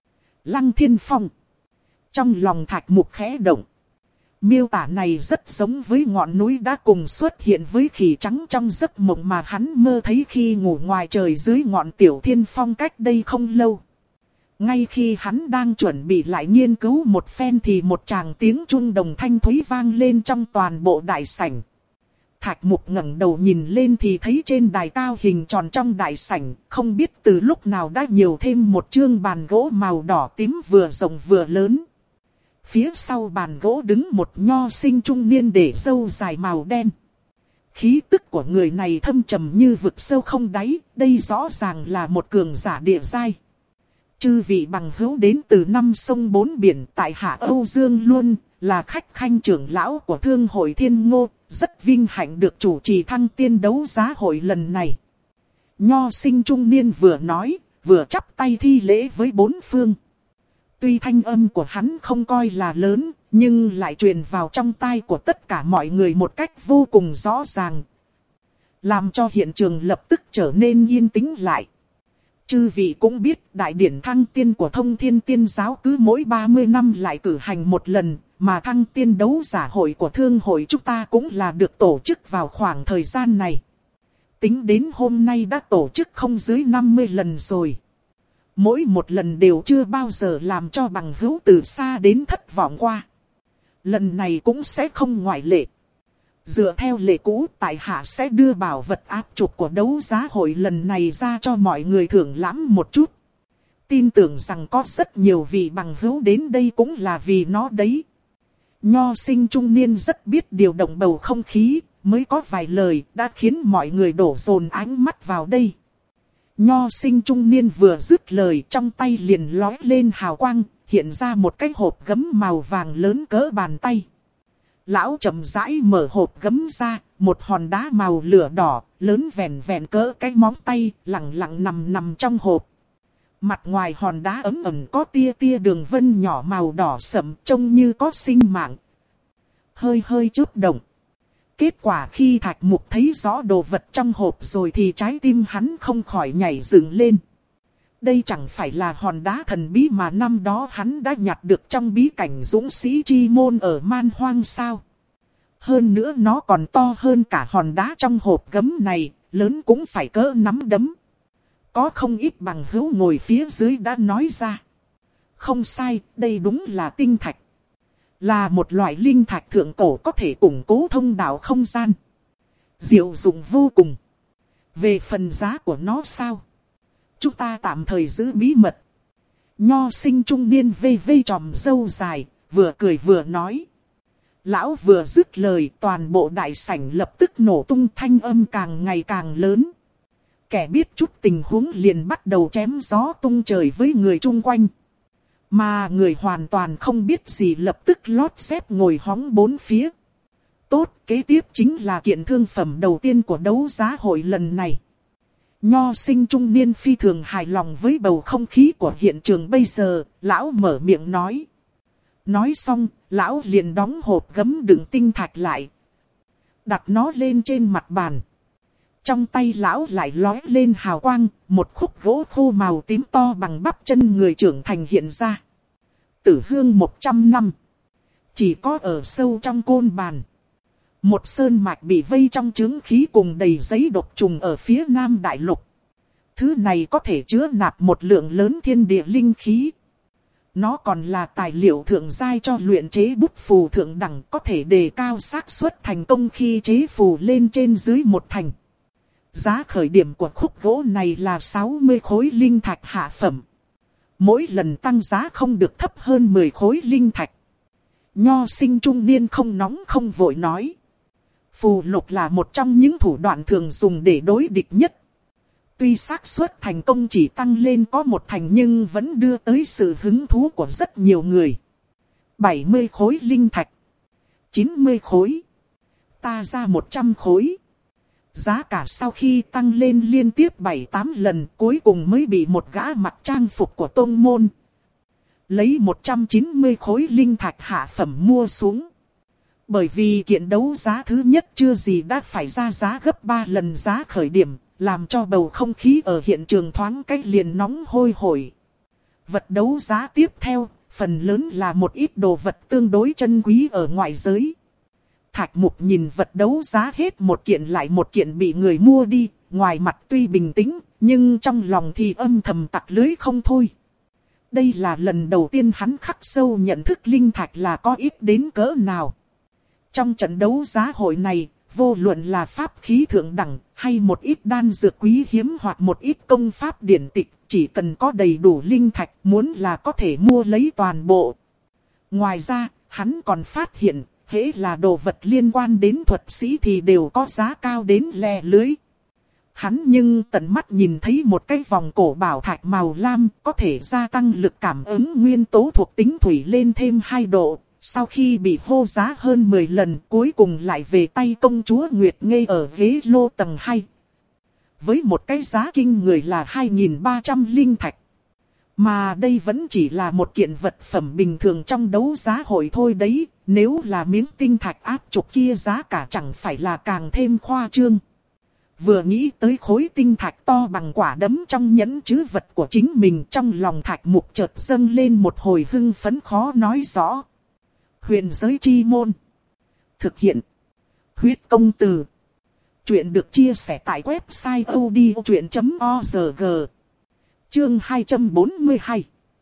[SPEAKER 1] Lăng Thiên Phong. Trong lòng Thạch Mục khẽ động. Miêu tả này rất giống với ngọn núi đã cùng xuất hiện với khỉ trắng trong giấc mộng mà hắn mơ thấy khi ngủ ngoài trời dưới ngọn Tiểu Thiên Phong cách đây không lâu. Ngay khi hắn đang chuẩn bị lại nghiên cứu một phen thì một tràng tiếng chuông đồng thanh thúy vang lên trong toàn bộ đại sảnh. Thạch Mục ngẩng đầu nhìn lên thì thấy trên đài cao hình tròn trong đại sảnh, không biết từ lúc nào đã nhiều thêm một chương bàn gỗ màu đỏ tím vừa rộng vừa lớn. Phía sau bàn gỗ đứng một nho sinh trung niên để râu dài màu đen. Khí tức của người này thâm trầm như vực sâu không đáy, đây rõ ràng là một cường giả địa giai. Chư vị bằng hữu đến từ năm sông bốn biển tại Hạ Âu Dương luôn, là khách khanh trưởng lão của Thương hội Thiên Ngô, rất vinh hạnh được chủ trì thăng tiên đấu giá hội lần này. Nho sinh trung niên vừa nói, vừa chắp tay thi lễ với bốn phương. Tuy thanh âm của hắn không coi là lớn, nhưng lại truyền vào trong tai của tất cả mọi người một cách vô cùng rõ ràng. làm cho hiện trường lập tức trở nên yên tĩnh lại. Chư vị cũng biết đại điển thăng tiên của Thông Thiên Tiên Giáo cứ mỗi ba mươi năm lại cử hành một lần, mà thăng tiên đấu giả hội của thương hội chúng ta cũng là được tổ chức vào khoảng thời gian này. Tính đến hôm nay đã tổ chức không dưới năm mươi lần rồi. Mỗi một lần đều chưa bao giờ làm cho bằng hữu từ xa đến thất vọng qua. Lần này cũng sẽ không ngoại lệ. Dựa theo lệ cũ, tại hạ sẽ đưa bảo vật áp trục của đấu giá hội lần này ra cho mọi người thưởng lãm một chút. Tin tưởng rằng có rất nhiều vị bằng hữu đến đây cũng là vì nó đấy. Nho sinh trung niên rất biết điều động bầu không khí, mới có vài lời đã khiến mọi người đổ dồn ánh mắt vào đây. Nho sinh trung niên vừa dứt lời, trong tay liền lói lên hào quang, hiện ra một cái hộp gấm màu vàng lớn cỡ bàn tay. Lão chậm rãi mở hộp gấm ra, một hòn đá màu lửa đỏ, lớn vẹn vẹn cỡ cái móng tay, lặng lặng nằm nằm trong hộp. Mặt ngoài hòn đá ấm ẩm có tia tia đường vân nhỏ màu đỏ sẫm, trông như có sinh mạng. Hơi hơi chớp động. Kết quả khi Thạch Mục thấy rõ đồ vật trong hộp rồi thì trái tim hắn không khỏi nhảy dựng lên. Đây chẳng phải là hòn đá thần bí mà năm đó hắn đã nhặt được trong bí cảnh dũng sĩ chi môn ở Man Hoang sao? Hơn nữa nó còn to hơn cả hòn đá trong hộp gấm này, lớn cũng phải cỡ nắm đấm. Có không ít bằng hữu ngồi phía dưới đã nói ra. Không sai, đây đúng là tinh thạch. Là một loại linh thạch thượng cổ có thể củng cố thông đạo không gian. Diệu dụng vô cùng. Về phần giá của nó sao? Chúng ta tạm thời giữ bí mật. Nho sinh trung niên vây vây tròm râu dài, vừa cười vừa nói. Lão vừa dứt lời, toàn bộ đại sảnh lập tức nổ tung, thanh âm càng ngày càng lớn. Kẻ biết chút tình huống liền bắt đầu chém gió tung trời với người chung quanh. Mà người hoàn toàn không biết gì lập tức lót xếp ngồi hóng bốn phía. Tốt, kế tiếp chính là kiện thương phẩm đầu tiên của đấu giá hội lần này. Nho sinh trung niên phi thường hài lòng với bầu không khí của hiện trường bây giờ, lão mở miệng nói. Nói xong, lão liền đóng hộp gấm đựng tinh thạch lại. Đặt nó lên trên mặt bàn. Trong tay lão lại lói lên hào quang, một khúc gỗ khô màu tím to bằng bắp chân người trưởng thành hiện ra. Tử hương một trăm năm. Chỉ có ở sâu trong côn bàn. Một sơn mạch bị vây trong chướng khí cùng đầy giấy độc trùng ở phía nam đại lục. Thứ này có thể chứa nạp một lượng lớn thiên địa linh khí. Nó còn là tài liệu thượng giai cho luyện chế bút phù thượng đẳng, có thể đề cao xác suất thành công khi chế phù lên trên dưới một thành. Giá khởi điểm của khúc gỗ này là sáu mươi khối linh thạch hạ phẩm. Mỗi lần tăng giá không được thấp hơn mười khối linh thạch. Nho sinh trung niên không nóng không vội nói. Phù lục là một trong những thủ đoạn thường dùng để đối địch nhất. Tuy xác suất thành công chỉ tăng lên có một thành nhưng vẫn đưa tới sự hứng thú của rất nhiều người. bảy mươi khối linh thạch. chín mươi khối. Ta ra một trăm khối. Giá cả sau khi tăng lên liên tiếp bảy tám lần cuối cùng mới bị một gã mặc trang phục của tôn môn. Lấy một trăm chín mươi khối linh thạch hạ phẩm mua xuống. Bởi vì kiện đấu giá thứ nhất chưa gì đã phải ra giá gấp ba lần giá khởi điểm, làm cho bầu không khí ở hiện trường thoáng cách liền nóng hôi hổi. Vật đấu giá tiếp theo, phần lớn là một ít đồ vật tương đối chân quý ở ngoại giới. Thạch Mục nhìn vật đấu giá hết một kiện lại một kiện bị người mua đi, ngoài mặt tuy bình tĩnh, nhưng trong lòng thì âm thầm tặc lưới không thôi. Đây là lần đầu tiên hắn khắc sâu nhận thức linh thạch là có ít đến cỡ nào. Trong trận đấu giá hội này, vô luận là pháp khí thượng đẳng, hay một ít đan dược quý hiếm hoặc một ít công pháp điển tịch, chỉ cần có đầy đủ linh thạch muốn là có thể mua lấy toàn bộ. Ngoài ra, hắn còn phát hiện, hễ là đồ vật liên quan đến thuật sĩ thì đều có giá cao đến le lưới. Hắn nhưng tận mắt nhìn thấy một cái vòng cổ bảo thạch màu lam có thể gia tăng lực cảm ứng nguyên tố thuộc tính thủy lên thêm hai độ. Sau khi bị hô giá hơn mười lần cuối cùng lại về tay công chúa Nguyệt Ngây ở ghế lô tầng hai. Với một cái giá kinh người là hai nghìn ba trăm linh thạch. Mà đây vẫn chỉ là một kiện vật phẩm bình thường trong đấu giá hội thôi đấy. Nếu là miếng tinh thạch áp trục kia giá cả chẳng phải là càng thêm khoa trương. Vừa nghĩ tới khối tinh thạch to bằng quả đấm trong nhẫn trữ vật của chính mình, trong lòng Thạch Mục chợt dâng lên một hồi hưng phấn khó nói rõ. Huyền giới chi môn. Thực hiện. Huyết công từ. Chuyện được chia sẻ tại website odchuyện chấm org. Chương hai trăm bốn mươi hai.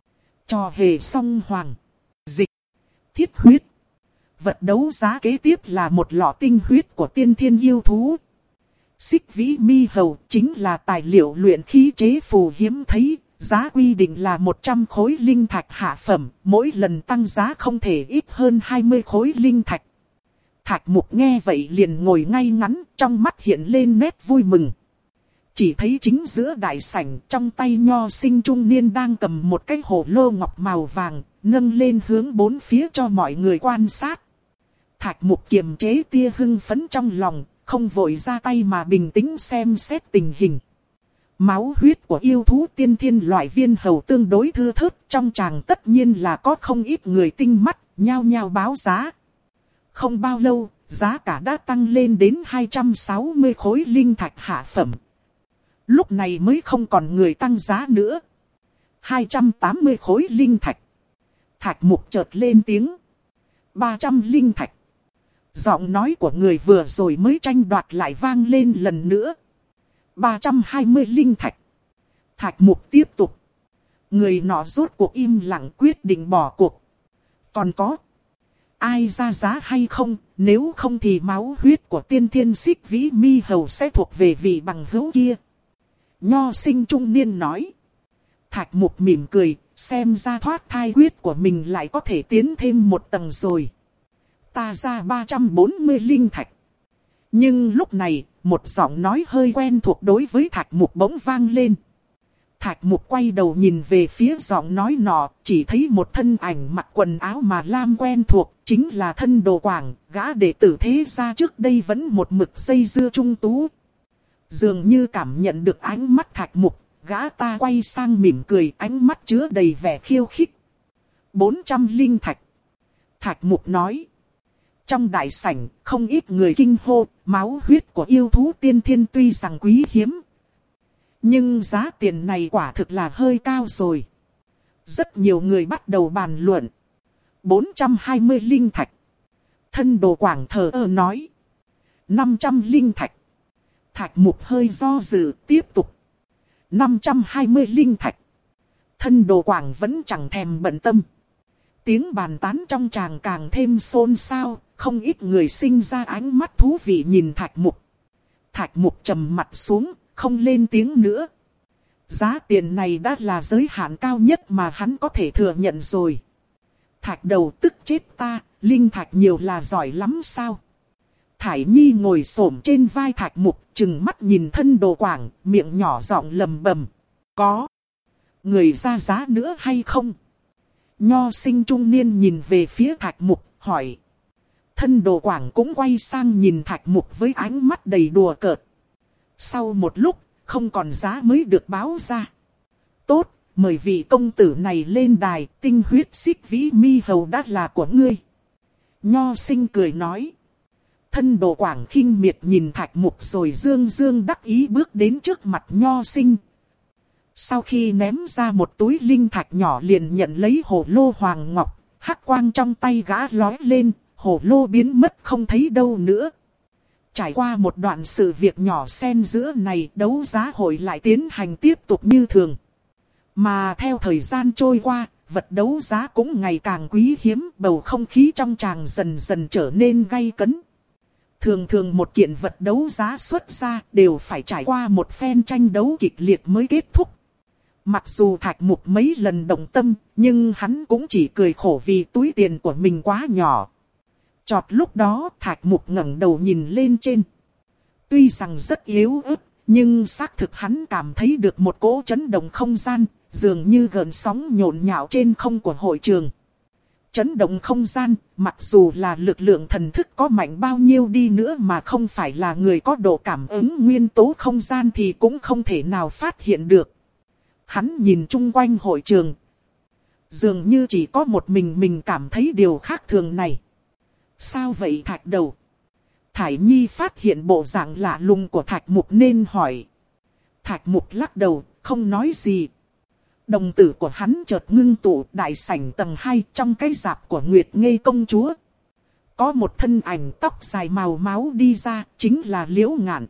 [SPEAKER 1] Trò hề song hoàng. Dịch. Thiết huyết. Vật đấu giá kế tiếp là một lọ tinh huyết của tiên thiên yêu thú. Xích vĩ mi hầu chính là tài liệu luyện khí chế phù hiếm thấy, giá quy định là một trăm khối linh thạch hạ phẩm, mỗi lần tăng giá không thể ít hơn hai mươi khối linh thạch. Thạch Mục nghe vậy liền ngồi ngay ngắn, trong mắt hiện lên nét vui mừng. Chỉ thấy chính giữa đại sảnh, trong tay nho sinh trung niên đang cầm một cái hồ lô ngọc màu vàng, nâng lên hướng bốn phía cho mọi người quan sát. Thạch Mục kiềm chế tia hưng phấn trong lòng, không vội ra tay mà bình tĩnh xem xét tình hình. Máu huyết của yêu thú tiên thiên loại viên hầu tương đối thưa thớt, trong tràng tất nhiên là có không ít người tinh mắt, nhao nhao báo giá. Không bao lâu, giá cả đã tăng lên đến hai trăm sáu mươi khối linh thạch hạ phẩm. Lúc này mới không còn người tăng giá nữa. hai trăm tám mươi khối linh thạch. Thạch Mục chợt lên tiếng. ba trăm linh thạch. Giọng nói của người vừa rồi mới tranh đoạt lại vang lên lần nữa. ba trăm hai mươi linh thạch. Thạch Mục tiếp tục. Người nọ rốt cuộc im lặng quyết định bỏ cuộc. Còn có ai ra giá hay không? Nếu không thì máu huyết của tiên thiên xích vĩ mi hầu sẽ thuộc về vị bằng hữu kia. Nho sinh trung niên nói. Thạch Mục mỉm cười, xem ra thoát thai huyết của mình lại có thể tiến thêm một tầng rồi. Ta ra ba trăm bốn mươi linh thạch. Nhưng lúc này, một giọng nói hơi quen thuộc đối với Thạch Mục bỗng vang lên. Thạch Mục quay đầu nhìn về phía giọng nói nọ, chỉ thấy một thân ảnh mặc quần áo mà lam quen thuộc, chính là Thân Đồ Quảng, gã đệ tử thế gia trước đây vẫn một mực dây dưa trung tú. Dường như cảm nhận được ánh mắt Thạch Mục, gã ta quay sang mỉm cười, ánh mắt chứa đầy vẻ khiêu khích. bốn trăm linh thạch. Thạch Mục nói. Trong đại sảnh, không ít người kinh hô, máu huyết của yêu thú tiên thiên tuy rằng quý hiếm. Nhưng giá tiền này quả thực là hơi cao rồi. Rất nhiều người bắt đầu bàn luận. bốn trăm hai mươi linh thạch. Thân Đồ Quảng thờ ơ nói. năm trăm linh thạch. Thạch Mục hơi do dự, tiếp tục. năm trăm hai mươi linh thạch. Thân Đồ Quảng vẫn chẳng thèm bận tâm. Tiếng bàn tán trong tràng càng thêm xôn xao, không ít người sinh ra ánh mắt thú vị nhìn Thạch Mục. Thạch Mục trầm mặt xuống, không lên tiếng nữa. Giá tiền này đã là giới hạn cao nhất mà hắn có thể thừa nhận rồi. Thạch Đầu tức chết ta, linh thạch nhiều là giỏi lắm sao? Thải Nhi ngồi xổm trên vai Thạch Mục, trừng mắt nhìn Thân Đồ Quảng, miệng nhỏ giọng lầm bầm. Có người ra giá nữa hay không? Nho sinh trung niên nhìn về phía Thạch Mục, hỏi. Thân Đồ Quảng cũng quay sang nhìn Thạch Mục với ánh mắt đầy đùa cợt. Sau một lúc, không còn giá mới được báo ra. Tốt, mời vị công tử này lên đài, tinh huyết xích vĩ mi hầu đã là của ngươi. Nho sinh cười nói. Thân Đồ Quảng khinh miệt nhìn Thạch Mục rồi dương dương đắc ý bước đến trước mặt Nho sinh. Sau khi ném ra một túi linh thạch nhỏ liền nhận lấy hồ lô hoàng ngọc, hắc quang trong tay gã lói lên, hồ lô biến mất không thấy đâu nữa. Trải qua một đoạn sự việc nhỏ xen giữa này, đấu giá hội lại tiến hành tiếp tục như thường. Mà theo thời gian trôi qua, vật đấu giá cũng ngày càng quý hiếm, bầu không khí trong tràng dần dần trở nên gay cấn. Thường thường một kiện vật đấu giá xuất ra đều phải trải qua một phen tranh đấu kịch liệt mới kết thúc. Mặc dù Thạch Mục mấy lần động tâm, nhưng hắn cũng chỉ cười khổ vì túi tiền của mình quá nhỏ. Chọt lúc đó Thạch Mục ngẩng đầu nhìn lên trên. Tuy rằng rất yếu ớt, nhưng xác thực hắn cảm thấy được một cỗ chấn động không gian, dường như gợn sóng nhộn nhạo trên không của hội trường. Chấn động không gian, mặc dù là lực lượng thần thức có mạnh bao nhiêu đi nữa mà không phải là người có độ cảm ứng nguyên tố không gian thì cũng không thể nào phát hiện được. Hắn nhìn chung quanh hội trường. Dường như chỉ có một mình mình cảm thấy điều khác thường này. Sao vậy Thạch Đầu? Thải Nhi phát hiện bộ dạng lạ lùng của Thạch Mục nên hỏi. Thạch Mục lắc đầu, không nói gì. Đồng tử của hắn chợt ngưng tụ, đại sảnh tầng hai trong cái rạp của Nguyệt Ngây công chúa. Có một thân ảnh tóc dài màu máu đi ra, chính là Liễu Ngạn.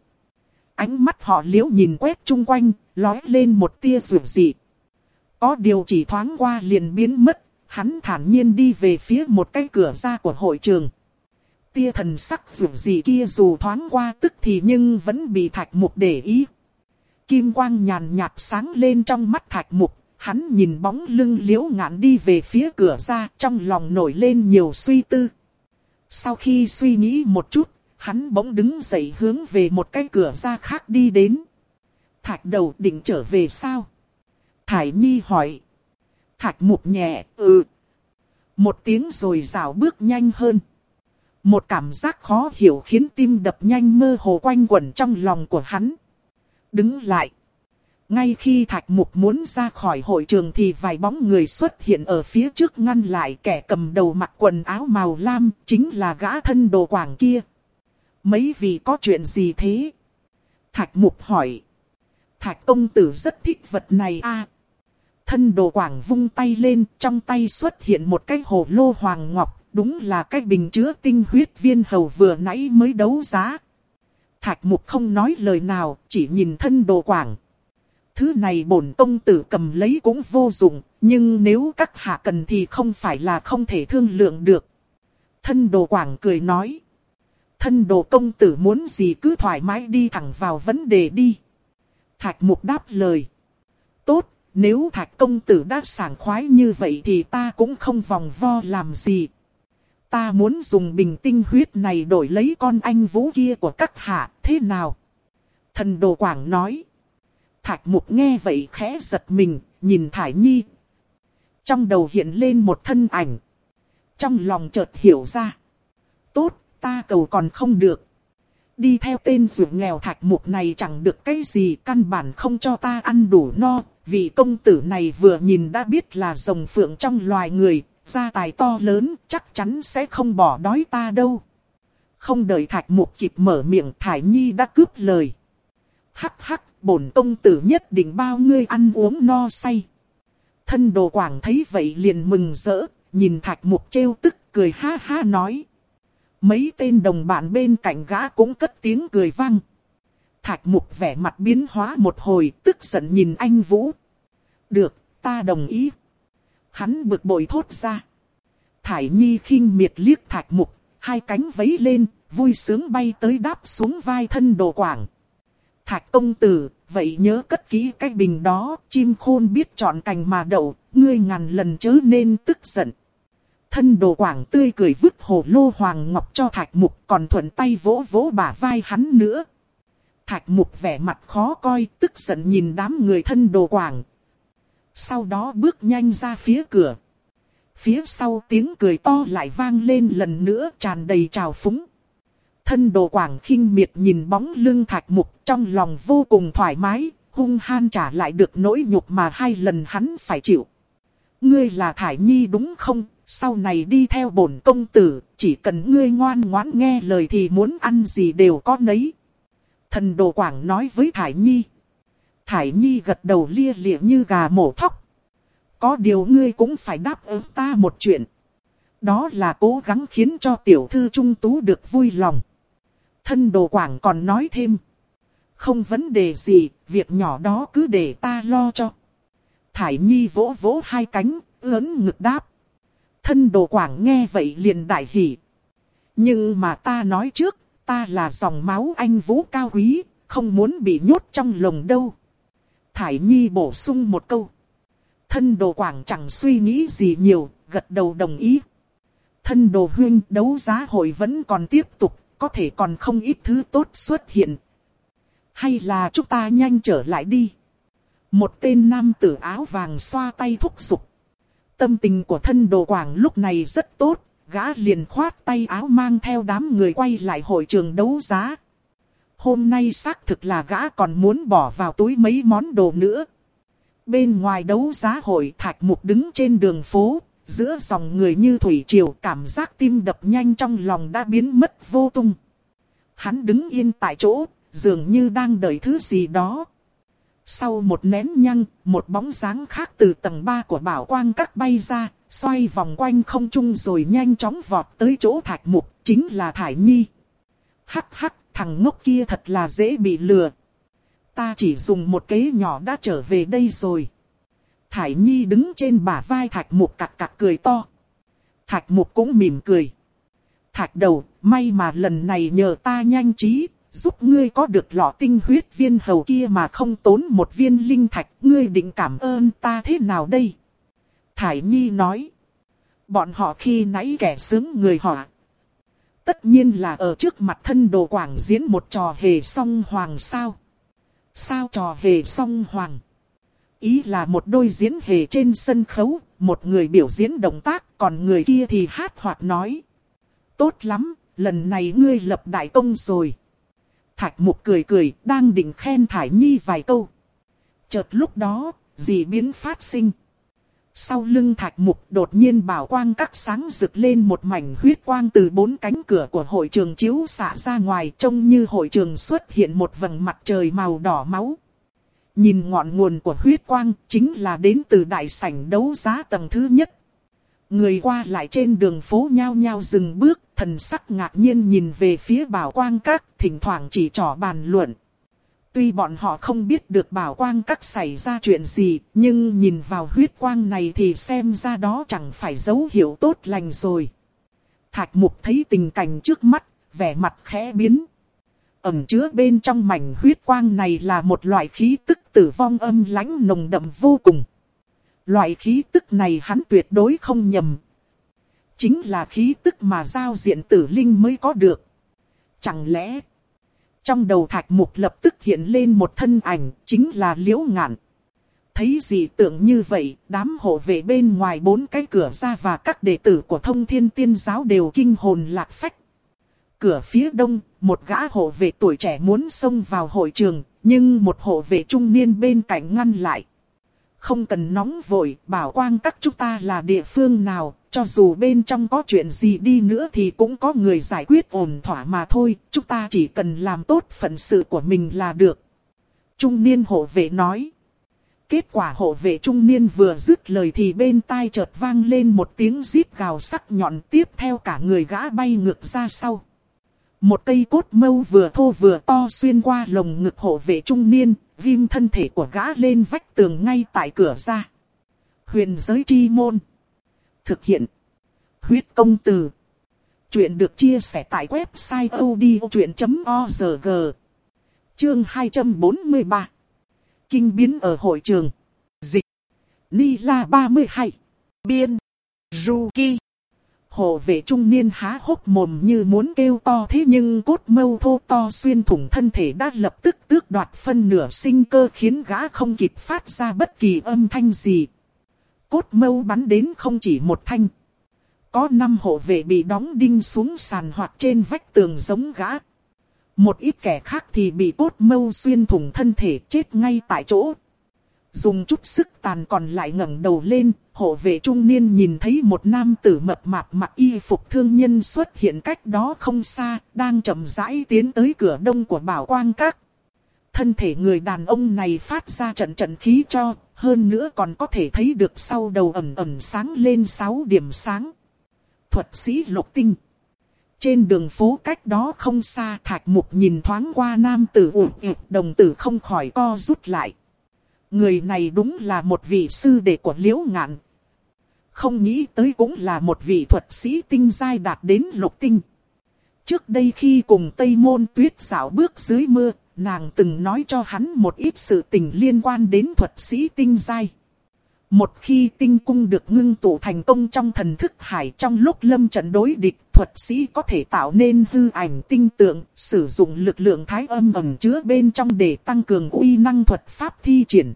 [SPEAKER 1] Ánh mắt họ Liễu nhìn quét chung quanh, lóe lên một tia rủi dị. Có điều chỉ thoáng qua liền biến mất, hắn thản nhiên đi về phía một cái cửa ra của hội trường. Tia thần sắc rủi dị kia dù thoáng qua tức thì nhưng vẫn bị Thạch Mục để ý. Kim quang nhàn nhạt sáng lên trong mắt Thạch Mục, hắn nhìn bóng lưng Liễu Ngạn đi về phía cửa ra, trong lòng nổi lên nhiều suy tư. Sau khi suy nghĩ một chút, hắn bỗng đứng dậy hướng về một cái cửa ra khác đi đến. Thạch Đầu định trở về sao? Thải Nhi hỏi. Thạch Mục nhẹ, ừ. Một tiếng rồi rảo bước nhanh hơn. Một cảm giác khó hiểu khiến tim đập nhanh mơ hồ quanh quẩn trong lòng của hắn. Đứng lại. Ngay khi Thạch Mục muốn ra khỏi hội trường thì vài bóng người xuất hiện ở phía trước ngăn lại. Kẻ cầm đầu mặc quần áo màu lam chính là gã thân đồ quảng kia. Mấy vị có chuyện gì thế? Thạch Mục hỏi. Thạch công tử rất thích vật này a. Thân đồ quảng vung tay lên, trong tay xuất hiện một cái hồ lô hoàng ngọc. Đúng là cái bình chứa tinh huyết viên hầu vừa nãy mới đấu giá. Thạch Mục không nói lời nào, chỉ nhìn thân đồ quảng. Thứ này bổn công tử cầm lấy cũng vô dụng, nhưng nếu các hạ cần thì không phải là không thể thương lượng được. Thân đồ quảng cười nói. Thân đồ công tử muốn gì cứ thoải mái đi thẳng vào vấn đề đi. Thạch Mục đáp lời. Tốt, nếu Thạch công tử đã sảng khoái như vậy thì ta cũng không vòng vo làm gì. Ta muốn dùng bình tinh huyết này đổi lấy con anh Vũ kia của các hạ, thế nào? Thần đồ quảng nói. Thạch Mục nghe vậy khẽ giật mình, nhìn Thải Nhi. Trong đầu hiện lên một thân ảnh. Trong lòng chợt hiểu ra. Tốt, ta cầu còn không được. Đi theo tên ruột nghèo Thạch Mục này chẳng được cái gì, căn bản không cho ta ăn đủ no. Vị công tử này vừa nhìn đã biết là rồng phượng trong loài người, gia tài to lớn, chắc chắn sẽ không bỏ đói ta đâu. Không đợi Thạch Mục kịp mở miệng, Thải Nhi đã cướp lời. Hắc hắc, bổn công tử nhất định bao ngươi ăn uống no say. Thân đồ quảng thấy vậy liền mừng rỡ, nhìn Thạch Mục trêu tức cười ha ha nói. Mấy tên đồng bạn bên cạnh gã cũng cất tiếng cười vang. Thạch Mục vẻ mặt biến hóa một hồi, tức giận nhìn anh Vũ. Được, ta đồng ý. Hắn bực bội thốt ra. Thải Nhi khinh miệt liếc Thạch Mục, hai cánh vẫy lên, vui sướng bay tới đáp xuống vai thân đồ quảng. Thạch công tử, vậy nhớ cất kỹ cái bình đó, chim khôn biết chọn cành mà đậu, ngươi ngàn lần chớ nên tức giận. Thân đồ quảng tươi cười vứt hồ lô hoàng ngọc cho Thạch Mục, còn thuận tay vỗ vỗ bả vai hắn nữa. Thạch Mục vẻ mặt khó coi, tức giận nhìn đám người thân đồ quảng. Sau đó bước nhanh ra phía cửa. Phía sau tiếng cười to lại vang lên lần nữa, tràn đầy trào phúng. Thân đồ quảng khinh miệt nhìn bóng lưng Thạch Mục, trong lòng vô cùng thoải mái, hung han trả lại được nỗi nhục mà hai lần hắn phải chịu. Ngươi là Thải Nhi đúng không? Sau này đi theo bổn công tử, chỉ cần ngươi ngoan ngoãn nghe lời thì muốn ăn gì đều có nấy. Thần đồ quảng nói với Thải Nhi. Thải Nhi gật đầu lia lịa như gà mổ thóc. Có điều ngươi cũng phải đáp ứng ta một chuyện. Đó là cố gắng khiến cho tiểu thư trung tú được vui lòng. Thân đồ quảng còn nói thêm. Không vấn đề gì, việc nhỏ đó cứ để ta lo cho. Thải Nhi vỗ vỗ hai cánh, ưỡn ngực đáp. Thân đồ quảng nghe vậy liền đại hỉ. Nhưng mà ta nói trước, ta là dòng máu anh Vũ cao quý, không muốn bị nhốt trong lồng đâu. Thải Nhi bổ sung một câu. Thân đồ quảng chẳng suy nghĩ gì nhiều, gật đầu đồng ý. Thân đồ huynh, đấu giá hội vẫn còn tiếp tục, có thể còn không ít thứ tốt xuất hiện. Hay là chúng ta nhanh trở lại đi. Một tên nam tử áo vàng xoa tay thúc giục. Tâm tình của thân đồ quảng lúc này rất tốt, gã liền khoát tay áo mang theo đám người quay lại hội trường đấu giá. Hôm nay xác thực là gã còn muốn bỏ vào túi mấy món đồ nữa. Bên ngoài đấu giá hội, Thạch Mục đứng trên đường phố, giữa dòng người như thủy triều, cảm giác tim đập nhanh trong lòng đã biến mất vô tung. Hắn đứng yên tại chỗ, dường như đang đợi thứ gì đó. Sau một nén nhang, một bóng dáng khác từ tầng ba của bảo quang các bay ra, xoay vòng quanh không trung rồi nhanh chóng vọt tới chỗ Thạch Mục, chính là Thải Nhi. Hắc hắc, thằng ngốc kia thật là dễ bị lừa. Ta chỉ dùng một kế nhỏ đã trở về đây rồi. Thải Nhi đứng trên bả vai Thạch Mục cặc cặc cười to. Thạch Mục cũng mỉm cười. Thạch đầu, may mà lần này nhờ ta nhanh trí, giúp ngươi có được lọ tinh huyết viên hầu kia mà không tốn một viên linh thạch, ngươi định cảm ơn ta thế nào đây? Thải Nhi nói. Bọn họ khi nãy kẻ sướng người họ. Tất nhiên là ở trước mặt thân đồ quảng diễn một trò hề song hoàng sao? Sao trò hề song hoàng? Ý là một đôi diễn hề trên sân khấu, một người biểu diễn động tác, còn người kia thì hát hoặc nói. Tốt lắm, lần này ngươi lập đại công rồi. Thạch Mục cười cười, đang định khen Thải Nhi vài câu. Chợt lúc đó, dị biến phát sinh. Sau lưng Thạch Mục đột nhiên bảo quang các sáng rực lên một mảnh huyết quang từ bốn cánh cửa của hội trường chiếu xạ ra ngoài, trông như hội trường xuất hiện một vầng mặt trời màu đỏ máu. Nhìn ngọn nguồn của huyết quang chính là đến từ đại sảnh đấu giá tầng thứ nhất. Người qua lại trên đường phố nhao nhao dừng bước, thần sắc ngạc nhiên nhìn về phía bảo quang các, thỉnh thoảng chỉ trỏ bàn luận. Tuy bọn họ không biết được bảo quang các xảy ra chuyện gì, nhưng nhìn vào huyết quang này thì xem ra đó chẳng phải dấu hiệu tốt lành rồi. Thạch Mục thấy tình cảnh trước mắt, vẻ mặt khẽ biến. Ẩn chứa bên trong mảnh huyết quang này là một loại khí tức tử vong âm lãnh nồng đậm vô cùng. Loại khí tức này hắn tuyệt đối không nhầm. Chính là khí tức mà giao diện tử linh mới có được. Chẳng lẽ... Trong đầu Thạch Mục lập tức hiện lên một thân ảnh, chính là Liễu Ngạn. Thấy dị tượng như vậy, đám hộ vệ bên ngoài bốn cái cửa ra và các đệ tử của Thông Thiên Tiên Giáo đều kinh hồn lạc phách. Cửa phía đông, một gã hộ vệ tuổi trẻ muốn xông vào hội trường, nhưng một hộ vệ trung niên bên cạnh ngăn lại. Không cần nóng vội, bảo quang các chúng ta là địa phương nào, cho dù bên trong có chuyện gì đi nữa thì cũng có người giải quyết ổn thỏa mà thôi, chúng ta chỉ cần làm tốt phận sự của mình là được. Trung niên hộ vệ nói. Kết quả hộ vệ trung niên vừa dứt lời thì bên tai chợt vang lên một tiếng rít gào sắc nhọn, tiếp theo cả người gã bay ngược ra sau. Một cây cốt mâu vừa thô vừa to xuyên qua lồng ngực hộ vệ trung niên, ghim thân thể của gã lên vách tường ngay tại cửa ra. Huyền giới chi môn. Thực hiện. Huyết công từ. Chuyện được chia sẻ tại website odchuyện chấm org. Chương hai trăm bốn mươi ba. Kinh biến ở hội trường. Dịch. Nila ba mươi hai. Biên. Ruki. Hộ vệ trung niên há hốc mồm như muốn kêu to, thế nhưng cốt mâu thô to xuyên thủng thân thể đã lập tức tước đoạt phân nửa sinh cơ, khiến gã không kịp phát ra bất kỳ âm thanh gì. Cốt mâu bắn đến không chỉ một thanh. Có năm hộ vệ bị đóng đinh xuống sàn hoặc trên vách tường giống gã. Một ít kẻ khác thì bị cốt mâu xuyên thủng thân thể chết ngay tại chỗ. Dùng chút sức tàn còn lại ngẩng đầu lên, hộ vệ trung niên nhìn thấy một nam tử mập mạp mặc y phục thương nhân xuất hiện cách đó không xa, đang chậm rãi tiến tới cửa đông của bảo quang các. Thân thể người đàn ông này phát ra trận trận khí cho, hơn nữa còn có thể thấy được sau đầu ẩn ẩn sáng lên sáu điểm sáng. Thuật sĩ Lục Tinh. Trên đường phố cách đó không xa, Thạch Mục nhìn thoáng qua nam tử ủ ịp, đồng tử không khỏi co rút lại. Người này đúng là một vị sư đệ của Liễu Ngạn. Không nghĩ tới cũng là một vị thuật sĩ tinh giai đạt đến lục tinh. Trước đây khi cùng Tây Môn Tuyết dạo bước dưới mưa, nàng từng nói cho hắn một ít sự tình liên quan đến thuật sĩ tinh giai. Một khi tinh cung được ngưng tụ thành công trong thần thức hải, trong lúc lâm trận đối địch, thuật sĩ có thể tạo nên hư ảnh tinh tượng, sử dụng lực lượng thái âm ẩn chứa bên trong để tăng cường uy năng thuật pháp thi triển.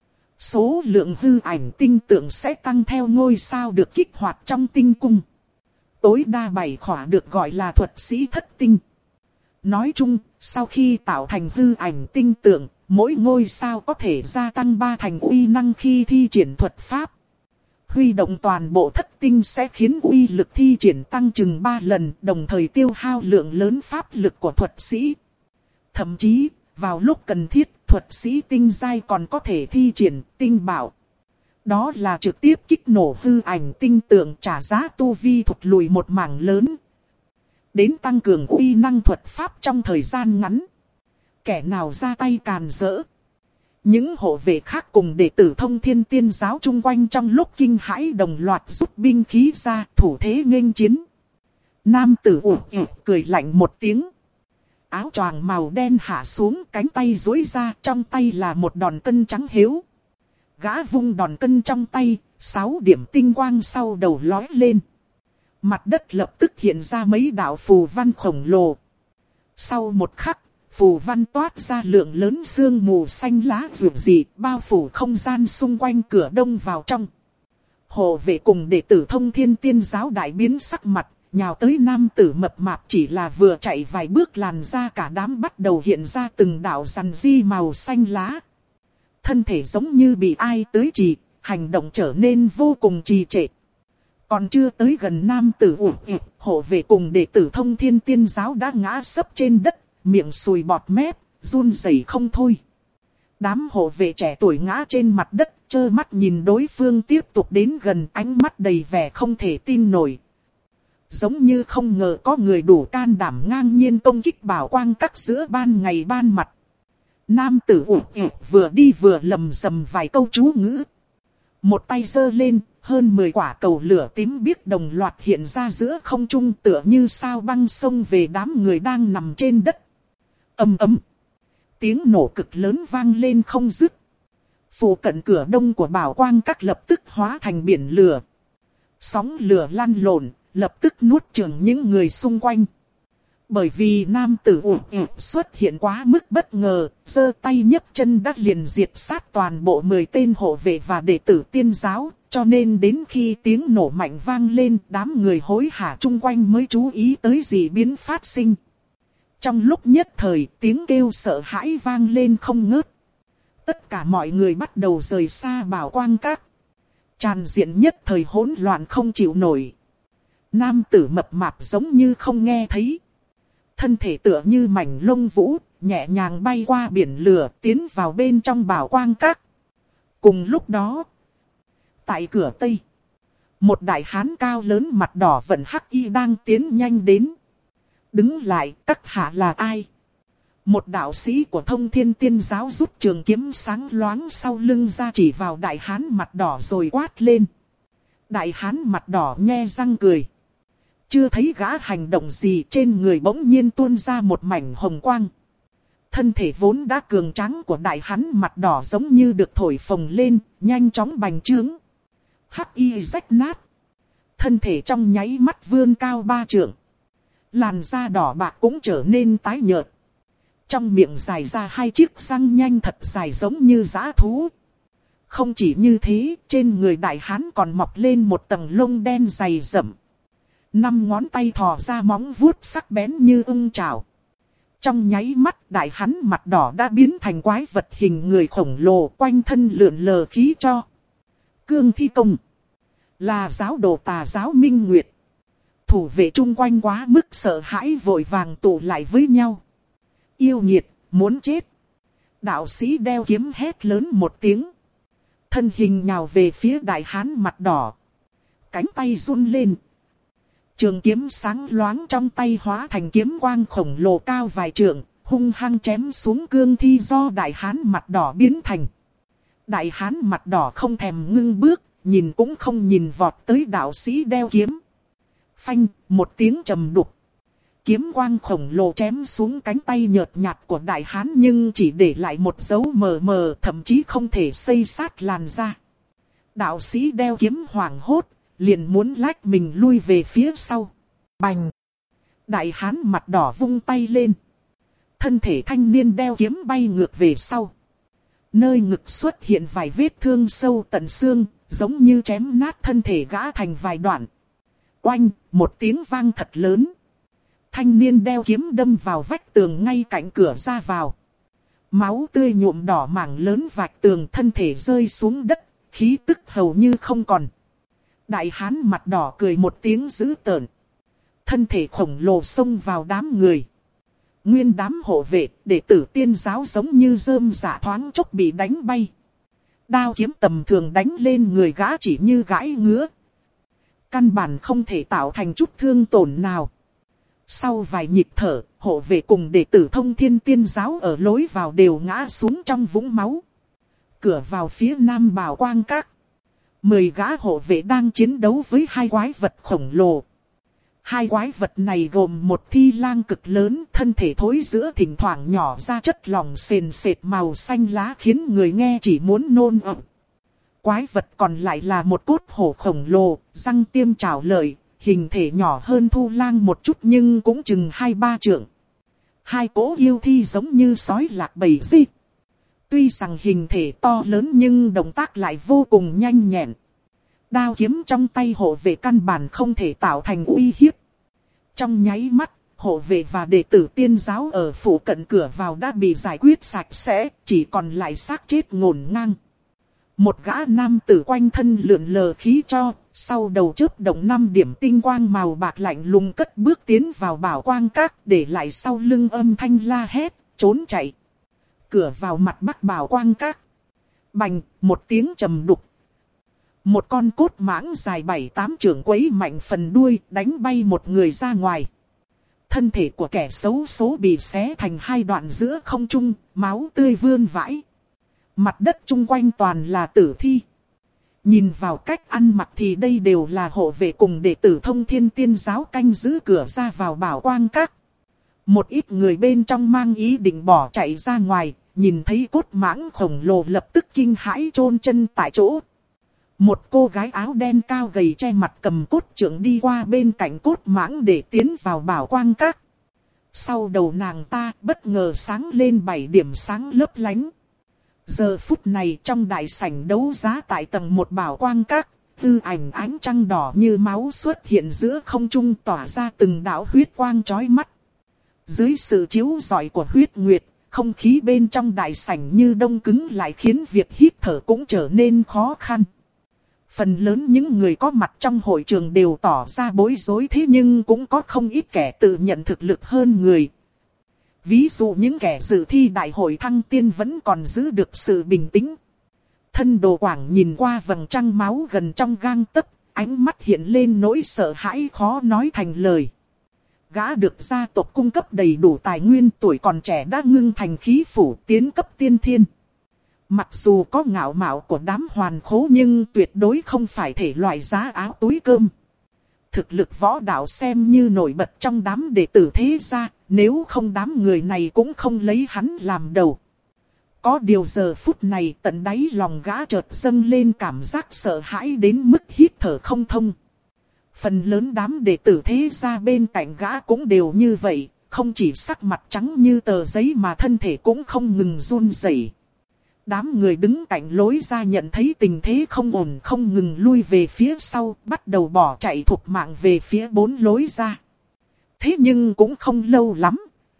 [SPEAKER 1] Số lượng hư ảnh tinh tượng sẽ tăng theo ngôi sao được kích hoạt trong tinh cung. Tối đa bảy khỏa được gọi là thuật sĩ thất tinh. Nói chung, sau khi tạo thành hư ảnh tinh tượng, mỗi ngôi sao có thể gia tăng ba thành uy năng khi thi triển thuật pháp. Huy động toàn bộ thất tinh sẽ khiến uy lực thi triển tăng chừng ba lần, đồng thời tiêu hao lượng lớn pháp lực của thuật sĩ. Thậm chí, vào lúc cần thiết, thuật sĩ tinh giai còn có thể thi triển tinh bảo. Đó là trực tiếp kích nổ hư ảnh tinh tượng, trả giá tu vi thụt lùi một mảng lớn. Đến tăng cường uy năng thuật pháp trong thời gian ngắn. Kẻ nào ra tay càn rỡ. Những hộ vệ khác cùng đệ tử Thông Thiên Tiên giáo chung quanh trong lúc kinh hãi đồng loạt rút binh khí ra, thủ thế nghênh chiến. Nam tử ủ ủ cười lạnh một tiếng. Áo choàng màu đen hạ xuống, cánh tay duỗi ra, trong tay là một đòn cân trắng hiếu. Gã vung đòn cân trong tay, sáu điểm tinh quang sau đầu lói lên. Mặt đất lập tức hiện ra mấy đạo phù văn khổng lồ. Sau một khắc, phù văn toát ra lượng lớn sương mù xanh lá rực rỡ, bao phủ không gian xung quanh cửa đông vào trong. Hộ vệ cùng đệ tử Thông Thiên Tiên giáo đại biến sắc mặt, nhào tới nam tử mập mạp, chỉ là vừa chạy vài bước làn ra cả đám bắt đầu hiện ra từng đạo rằn ri màu xanh lá. Thân thể giống như bị ai tới trì, hành động trở nên vô cùng trì trệ. Còn chưa tới gần nam tử ủ ịp, hộ vệ cùng đệ tử Thông Thiên Tiên giáo đã ngã sấp trên đất, miệng sùi bọt mép, run rẩy không thôi. Đám hộ vệ trẻ tuổi ngã trên mặt đất, trơ mắt nhìn đối phương tiếp tục đến gần, ánh mắt đầy vẻ không thể tin nổi. Giống như không ngờ có người đủ can đảm ngang nhiên công kích bảo quang các giữa ban ngày ban mặt. Nam tử ủ ịp vừa đi vừa lầm rầm vài câu chú ngữ. Một tay giơ lên, hơn mười quả cầu lửa tím biếc đồng loạt hiện ra giữa không trung, tựa như sao băng xông về đám người đang nằm trên đất. Ầm ầm, tiếng nổ cực lớn vang lên không dứt. Phủ cận cửa đông của bảo quang các lập tức hóa thành biển lửa. Sóng lửa lăn lộn, lập tức nuốt chửng những người xung quanh. Bởi vì nam tử ủ ịp xuất hiện quá mức bất ngờ, giơ tay nhấc chân đã liền diệt sát toàn bộ mười tên hộ vệ và đệ tử tiên giáo, cho nên đến khi tiếng nổ mạnh vang lên, đám người hối hả chung quanh mới chú ý tới dị biến phát sinh. Trong lúc nhất thời, tiếng kêu sợ hãi vang lên không ngớt. Tất cả mọi người bắt đầu rời xa bảo quang các. Tràn diện nhất thời hỗn loạn không chịu nổi. Nam tử mập mạp giống như không nghe thấy. Thân thể tựa như mảnh lông vũ, nhẹ nhàng bay qua biển lửa, tiến vào bên trong bảo quang các. Cùng lúc đó, tại cửa Tây, một đại hán cao lớn mặt đỏ vận hắc y đang tiến nhanh đến. Đứng lại, các hạ là ai? Một đạo sĩ của Thông Thiên Tiên giáo rút trường kiếm sáng loáng sau lưng ra, chỉ vào đại hán mặt đỏ rồi quát lên. Đại hán mặt đỏ nhe răng cười. Chưa thấy gã hành động gì, trên người bỗng nhiên tuôn ra một mảnh hồng quang. Thân thể vốn đã cường tráng của đại hán mặt đỏ giống như được thổi phồng lên, nhanh chóng bành trướng. Hắc y rách nát. Thân thể trong nháy mắt vươn cao ba trượng. Làn da đỏ bạc cũng trở nên tái nhợt. Trong miệng dài ra hai chiếc răng nhanh thật dài giống như dã thú. Không chỉ như thế, trên người đại hán còn mọc lên một tầng lông đen dày rậm. Năm ngón tay thò ra móng vuốt sắc bén như ưng chảo. Trong nháy mắt, đại hán mặt đỏ đã biến thành quái vật hình người khổng lồ, quanh thân lượn lờ khí cho. Cương Thi Công là giáo đồ tà giáo Minh Nguyệt. Thủ vệ chung quanh quá mức sợ hãi vội vàng tụ lại với nhau. Yêu nghiệt, muốn chết. Đạo sĩ đeo kiếm hét lớn một tiếng. Thân hình nhào về phía đại hán mặt đỏ. Cánh tay run lên. Trường kiếm sáng loáng trong tay hóa thành kiếm quang khổng lồ cao vài trượng, hung hăng chém xuống cương thi do đại hán mặt đỏ biến thành. Đại hán mặt đỏ không thèm ngưng bước, nhìn cũng không nhìn vọt tới đạo sĩ đeo kiếm. Phanh, một tiếng trầm đục. Kiếm quang khổng lồ chém xuống cánh tay nhợt nhạt của đại hán nhưng chỉ để lại một dấu mờ mờ, thậm chí không thể xây sát làn da. Đạo sĩ đeo kiếm hoảng hốt, liền muốn lách mình lui về phía sau. Bành! Đại hán mặt đỏ vung tay lên. Thân thể thanh niên đeo kiếm bay ngược về sau. Nơi ngực xuất hiện vài vết thương sâu tận xương, giống như chém nát thân thể gã thành vài đoạn. Oanh! Một tiếng vang thật lớn. Thanh niên đeo kiếm đâm vào vách tường ngay cạnh cửa ra vào. Máu tươi nhuộm đỏ mảng lớn vạch tường, thân thể rơi xuống đất, khí tức hầu như không còn. Đại hán mặt đỏ cười một tiếng dữ tợn. Thân thể khổng lồ xông vào đám người. Nguyên đám hộ vệ, đệ tử tiên giáo giống như rơm rạ thoáng chốc bị đánh bay. Đao kiếm tầm thường đánh lên người gã chỉ như gãi ngứa. Căn bản không thể tạo thành chút thương tổn nào. Sau vài nhịp thở, hộ vệ cùng đệ tử Thông Thiên Tiên giáo ở lối vào đều ngã xuống trong vũng máu. Cửa vào phía nam Bảo Quang Các. Mười gã hộ vệ đang chiến đấu với hai quái vật khổng lồ. Hai quái vật này gồm một thi lang cực lớn, thân thể thối giữa thỉnh thoảng nhỏ ra chất lỏng sền sệt màu xanh lá khiến người nghe chỉ muốn nôn ẩm. Quái vật còn lại là một cốt hổ khổng lồ, răng tiêm trảo lợi, hình thể nhỏ hơn thu lang một chút nhưng cũng chừng hai ba trượng. Hai cỗ yêu thi giống như sói lạc bầy di. Tuy rằng hình thể to lớn nhưng động tác lại vô cùng nhanh nhẹn. Đao kiếm trong tay hộ vệ căn bản không thể tạo thành uy hiếp. Trong nháy mắt, hộ vệ và đệ tử tiên giáo ở phủ cận cửa vào đã bị giải quyết sạch sẽ, chỉ còn lại xác chết ngổn ngang. Một gã nam tử quanh thân lượn lờ khí cho, sau đầu chớp động năm điểm tinh quang màu bạc lạnh lùng cất bước tiến vào Bảo Quang Các, để lại sau lưng âm thanh la hét, trốn chạy. Cửa vào mặt bắc Bảo Quang Các. Bành, một tiếng trầm đục. Một con cốt mãng dài bảy tám trượng quấy mạnh phần đuôi, đánh bay một người ra ngoài. Thân thể của kẻ xấu số bị xé thành hai đoạn giữa không trung, máu tươi vươn vãi. Mặt đất chung quanh toàn là tử thi. Nhìn vào cách ăn mặc thì đây đều là hộ vệ cùng đệ tử Thông Thiên Tiên giáo canh giữ cửa ra vào Bảo Quang Các. Một ít người bên trong mang ý định bỏ chạy ra ngoài, nhìn thấy cốt mãng khổng lồ lập tức kinh hãi chôn chân tại chỗ. Một cô gái áo đen cao gầy che mặt cầm cốt trượng đi qua bên cạnh cốt mãng để tiến vào Bảo Quang Các. Sau đầu nàng ta bất ngờ sáng lên bảy điểm sáng lấp lánh. Giờ phút này trong đại sảnh đấu giá tại tầng một Bảo Quang Các, tư ảnh ánh trăng đỏ như máu xuất hiện giữa không trung tỏa ra từng đạo huyết quang chói mắt. Dưới sự chiếu rọi của huyết nguyệt, không khí bên trong đại sảnh như đông cứng lại khiến việc hít thở cũng trở nên khó khăn. Phần lớn những người có mặt trong hội trường đều tỏ ra bối rối, thế nhưng cũng có không ít kẻ tự nhận thực lực hơn người. Ví dụ những kẻ dự thi đại hội thăng tiên vẫn còn giữ được sự bình tĩnh. Thân Đồ Quảng nhìn qua vầng trăng máu gần trong gang tấc, ánh mắt hiện lên nỗi sợ hãi khó nói thành lời. Gã được gia tộc cung cấp đầy đủ tài nguyên, tuổi còn trẻ đã ngưng thành khí phủ tiến cấp tiên thiên. Mặc dù có ngạo mạo của đám hoàn khố nhưng tuyệt đối không phải thể loại giá áo túi cơm. Thực lực võ đạo xem như nổi bật trong đám đệ tử thế gia, nếu không đám người này cũng không lấy hắn làm đầu. Có điều giờ phút này tận đáy lòng gã chợt dâng lên cảm giác sợ hãi đến mức hít thở không thông. Phần lớn đám đệ tử thế gia bên cạnh gã cũng đều như vậy, không chỉ sắc mặt trắng như tờ giấy mà thân thể cũng không ngừng run rẩy. Đám người đứng cạnh lối ra nhận thấy tình thế không ổn không ngừng lui về phía sau, bắt đầu bỏ chạy thục mạng về phía bốn lối ra. Thế nhưng cũng không lâu lắm.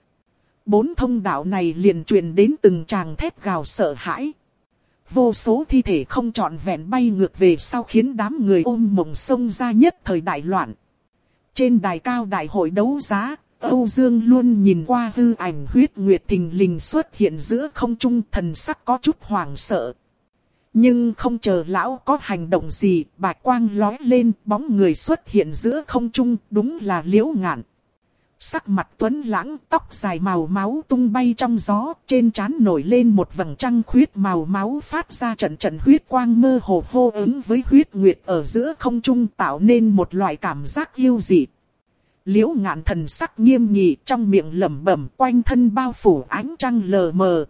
[SPEAKER 1] Bốn thông đạo này liền truyền đến từng tràng thét gào sợ hãi. Vô số thi thể không trọn vẹn bay ngược về sau khiến đám người ôm mộng xông ra nhất thời đại loạn. Trên đài cao đại hội đấu giá, Âu Dương luôn nhìn qua hư ảnh huyết nguyệt thình lình xuất hiện giữa không trung, thần sắc có chút hoảng sợ. Nhưng không chờ lão có hành động gì, bạch quang lói lên, bóng người xuất hiện giữa không trung, đúng là Liễu Ngạn. Sắc mặt tuấn lãng, tóc dài màu máu tung bay trong gió, trên trán nổi lên một vầng trăng khuyết màu máu phát ra trận trận huyết quang mơ hồ hô ứng với huyết nguyệt ở giữa không trung, tạo nên một loại cảm giác yêu dị. Liễu Ngạn thần sắc nghiêm nghị, trong miệng lẩm bẩm, quanh thân bao phủ ánh trăng lờ mờ.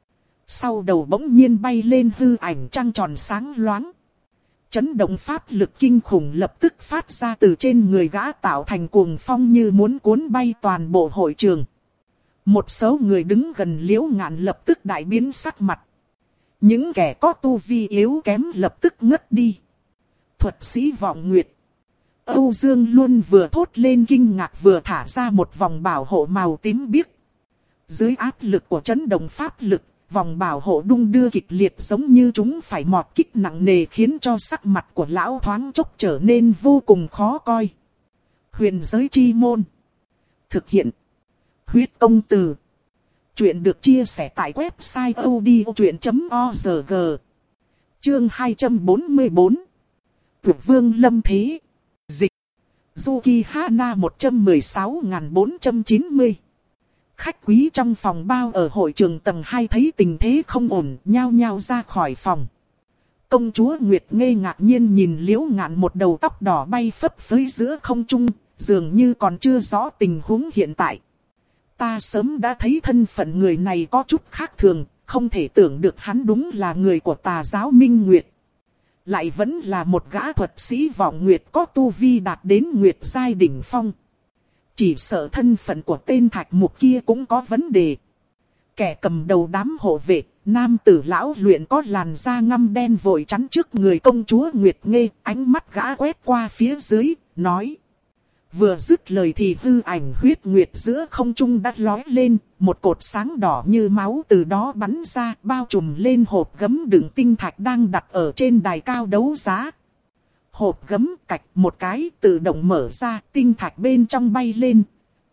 [SPEAKER 1] Sau đầu bỗng nhiên bay lên hư ảnh trăng tròn sáng loáng. Chấn động pháp lực kinh khủng lập tức phát ra từ trên người gã, tạo thành cuồng phong như muốn cuốn bay toàn bộ hội trường. Một số người đứng gần Liễu Ngạn lập tức đại biến sắc mặt. Những kẻ có tu vi yếu kém lập tức ngất đi. Thuật sĩ Vọng Nguyệt. Âu Dương luôn vừa thốt lên kinh ngạc vừa thả ra một vòng bảo hộ màu tím biếc. Dưới áp lực của chấn động pháp lực, vòng bảo hộ đung đưa kịch liệt giống như chúng phải mọt kích nặng nề khiến cho sắc mặt của lão thoáng chốc trở nên vô cùng khó coi. Huyền giới chi môn. Thực hiện. Huyết công từ. Chuyện được chia sẻ tại website odchuyện chấm org. Chương hai trăm bốn mươi bốn. Tuyệt vương lâm thế. Dịch. Yuki Hana một trăm mười sáu nghìn bốn trăm chín mươi. Khách quý trong phòng bao ở hội trường tầng hai thấy tình thế không ổn, nhao nhao ra khỏi phòng. Công chúa Nguyệt Nghê ngạc nhiên nhìn Liễu Ngạn một đầu tóc đỏ bay phấp phới giữa không trung, dường như còn chưa rõ tình huống hiện tại. Ta sớm đã thấy thân phận người này có chút khác thường, không thể tưởng được hắn đúng là người của tà giáo Minh Nguyệt. Lại vẫn là một gã thuật sĩ vọng Nguyệt có tu vi đạt đến Nguyệt giai đỉnh phong. Chỉ sợ thân phận của tên thạch mục kia cũng có vấn đề. Kẻ cầm đầu đám hộ vệ, nam tử lão luyện có làn da ngăm đen vội chắn trước người công chúa Nguyệt Nghê, ánh mắt gã quét qua phía dưới, nói. Vừa dứt lời thì hư ảnh huyết nguyệt giữa không trung đã lói lên, một cột sáng đỏ như máu từ đó bắn ra, bao trùm lên hộp gấm đựng tinh thạch đang đặt ở trên đài cao đấu giá. Hộp gấm cạch một cái tự động mở ra, tinh thạch bên trong bay lên,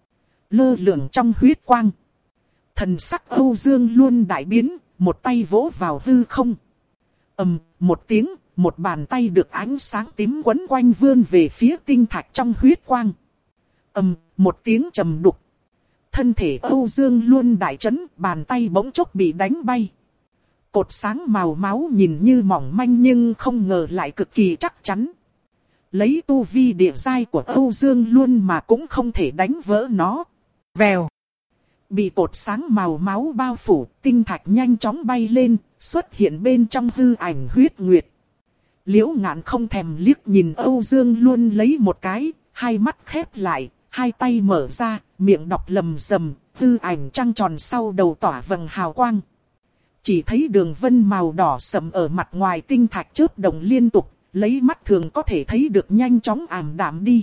[SPEAKER 1] lơ lửng trong huyết quang. Thần sắc Âu Dương luôn đại biến, một tay vỗ vào hư không. Ầm, một tiếng, một bàn tay được ánh sáng tím quấn quanh vươn về phía tinh thạch trong huyết quang. Ầm, một tiếng trầm đục. Thân thể Âu Dương luôn đại chấn, bàn tay bỗng chốc bị đánh bay. Cột sáng màu máu nhìn như mỏng manh nhưng không ngờ lại cực kỳ chắc chắn. Lấy tu vi địa giai của Âu Dương luôn mà cũng không thể đánh vỡ nó. Vèo. Bị cột sáng màu máu bao phủ, tinh thạch nhanh chóng bay lên, xuất hiện bên trong hư ảnh huyết nguyệt. Liễu Ngạn không thèm liếc nhìn Âu Dương luôn lấy một cái, hai mắt khép lại, hai tay mở ra, miệng đọc lầm rầm, hư ảnh trăng tròn sau đầu tỏa vầng hào quang. Chỉ thấy đường vân màu đỏ sẫm ở mặt ngoài tinh thạch chớp động liên tục, lấy mắt thường có thể thấy được nhanh chóng ảm đạm đi.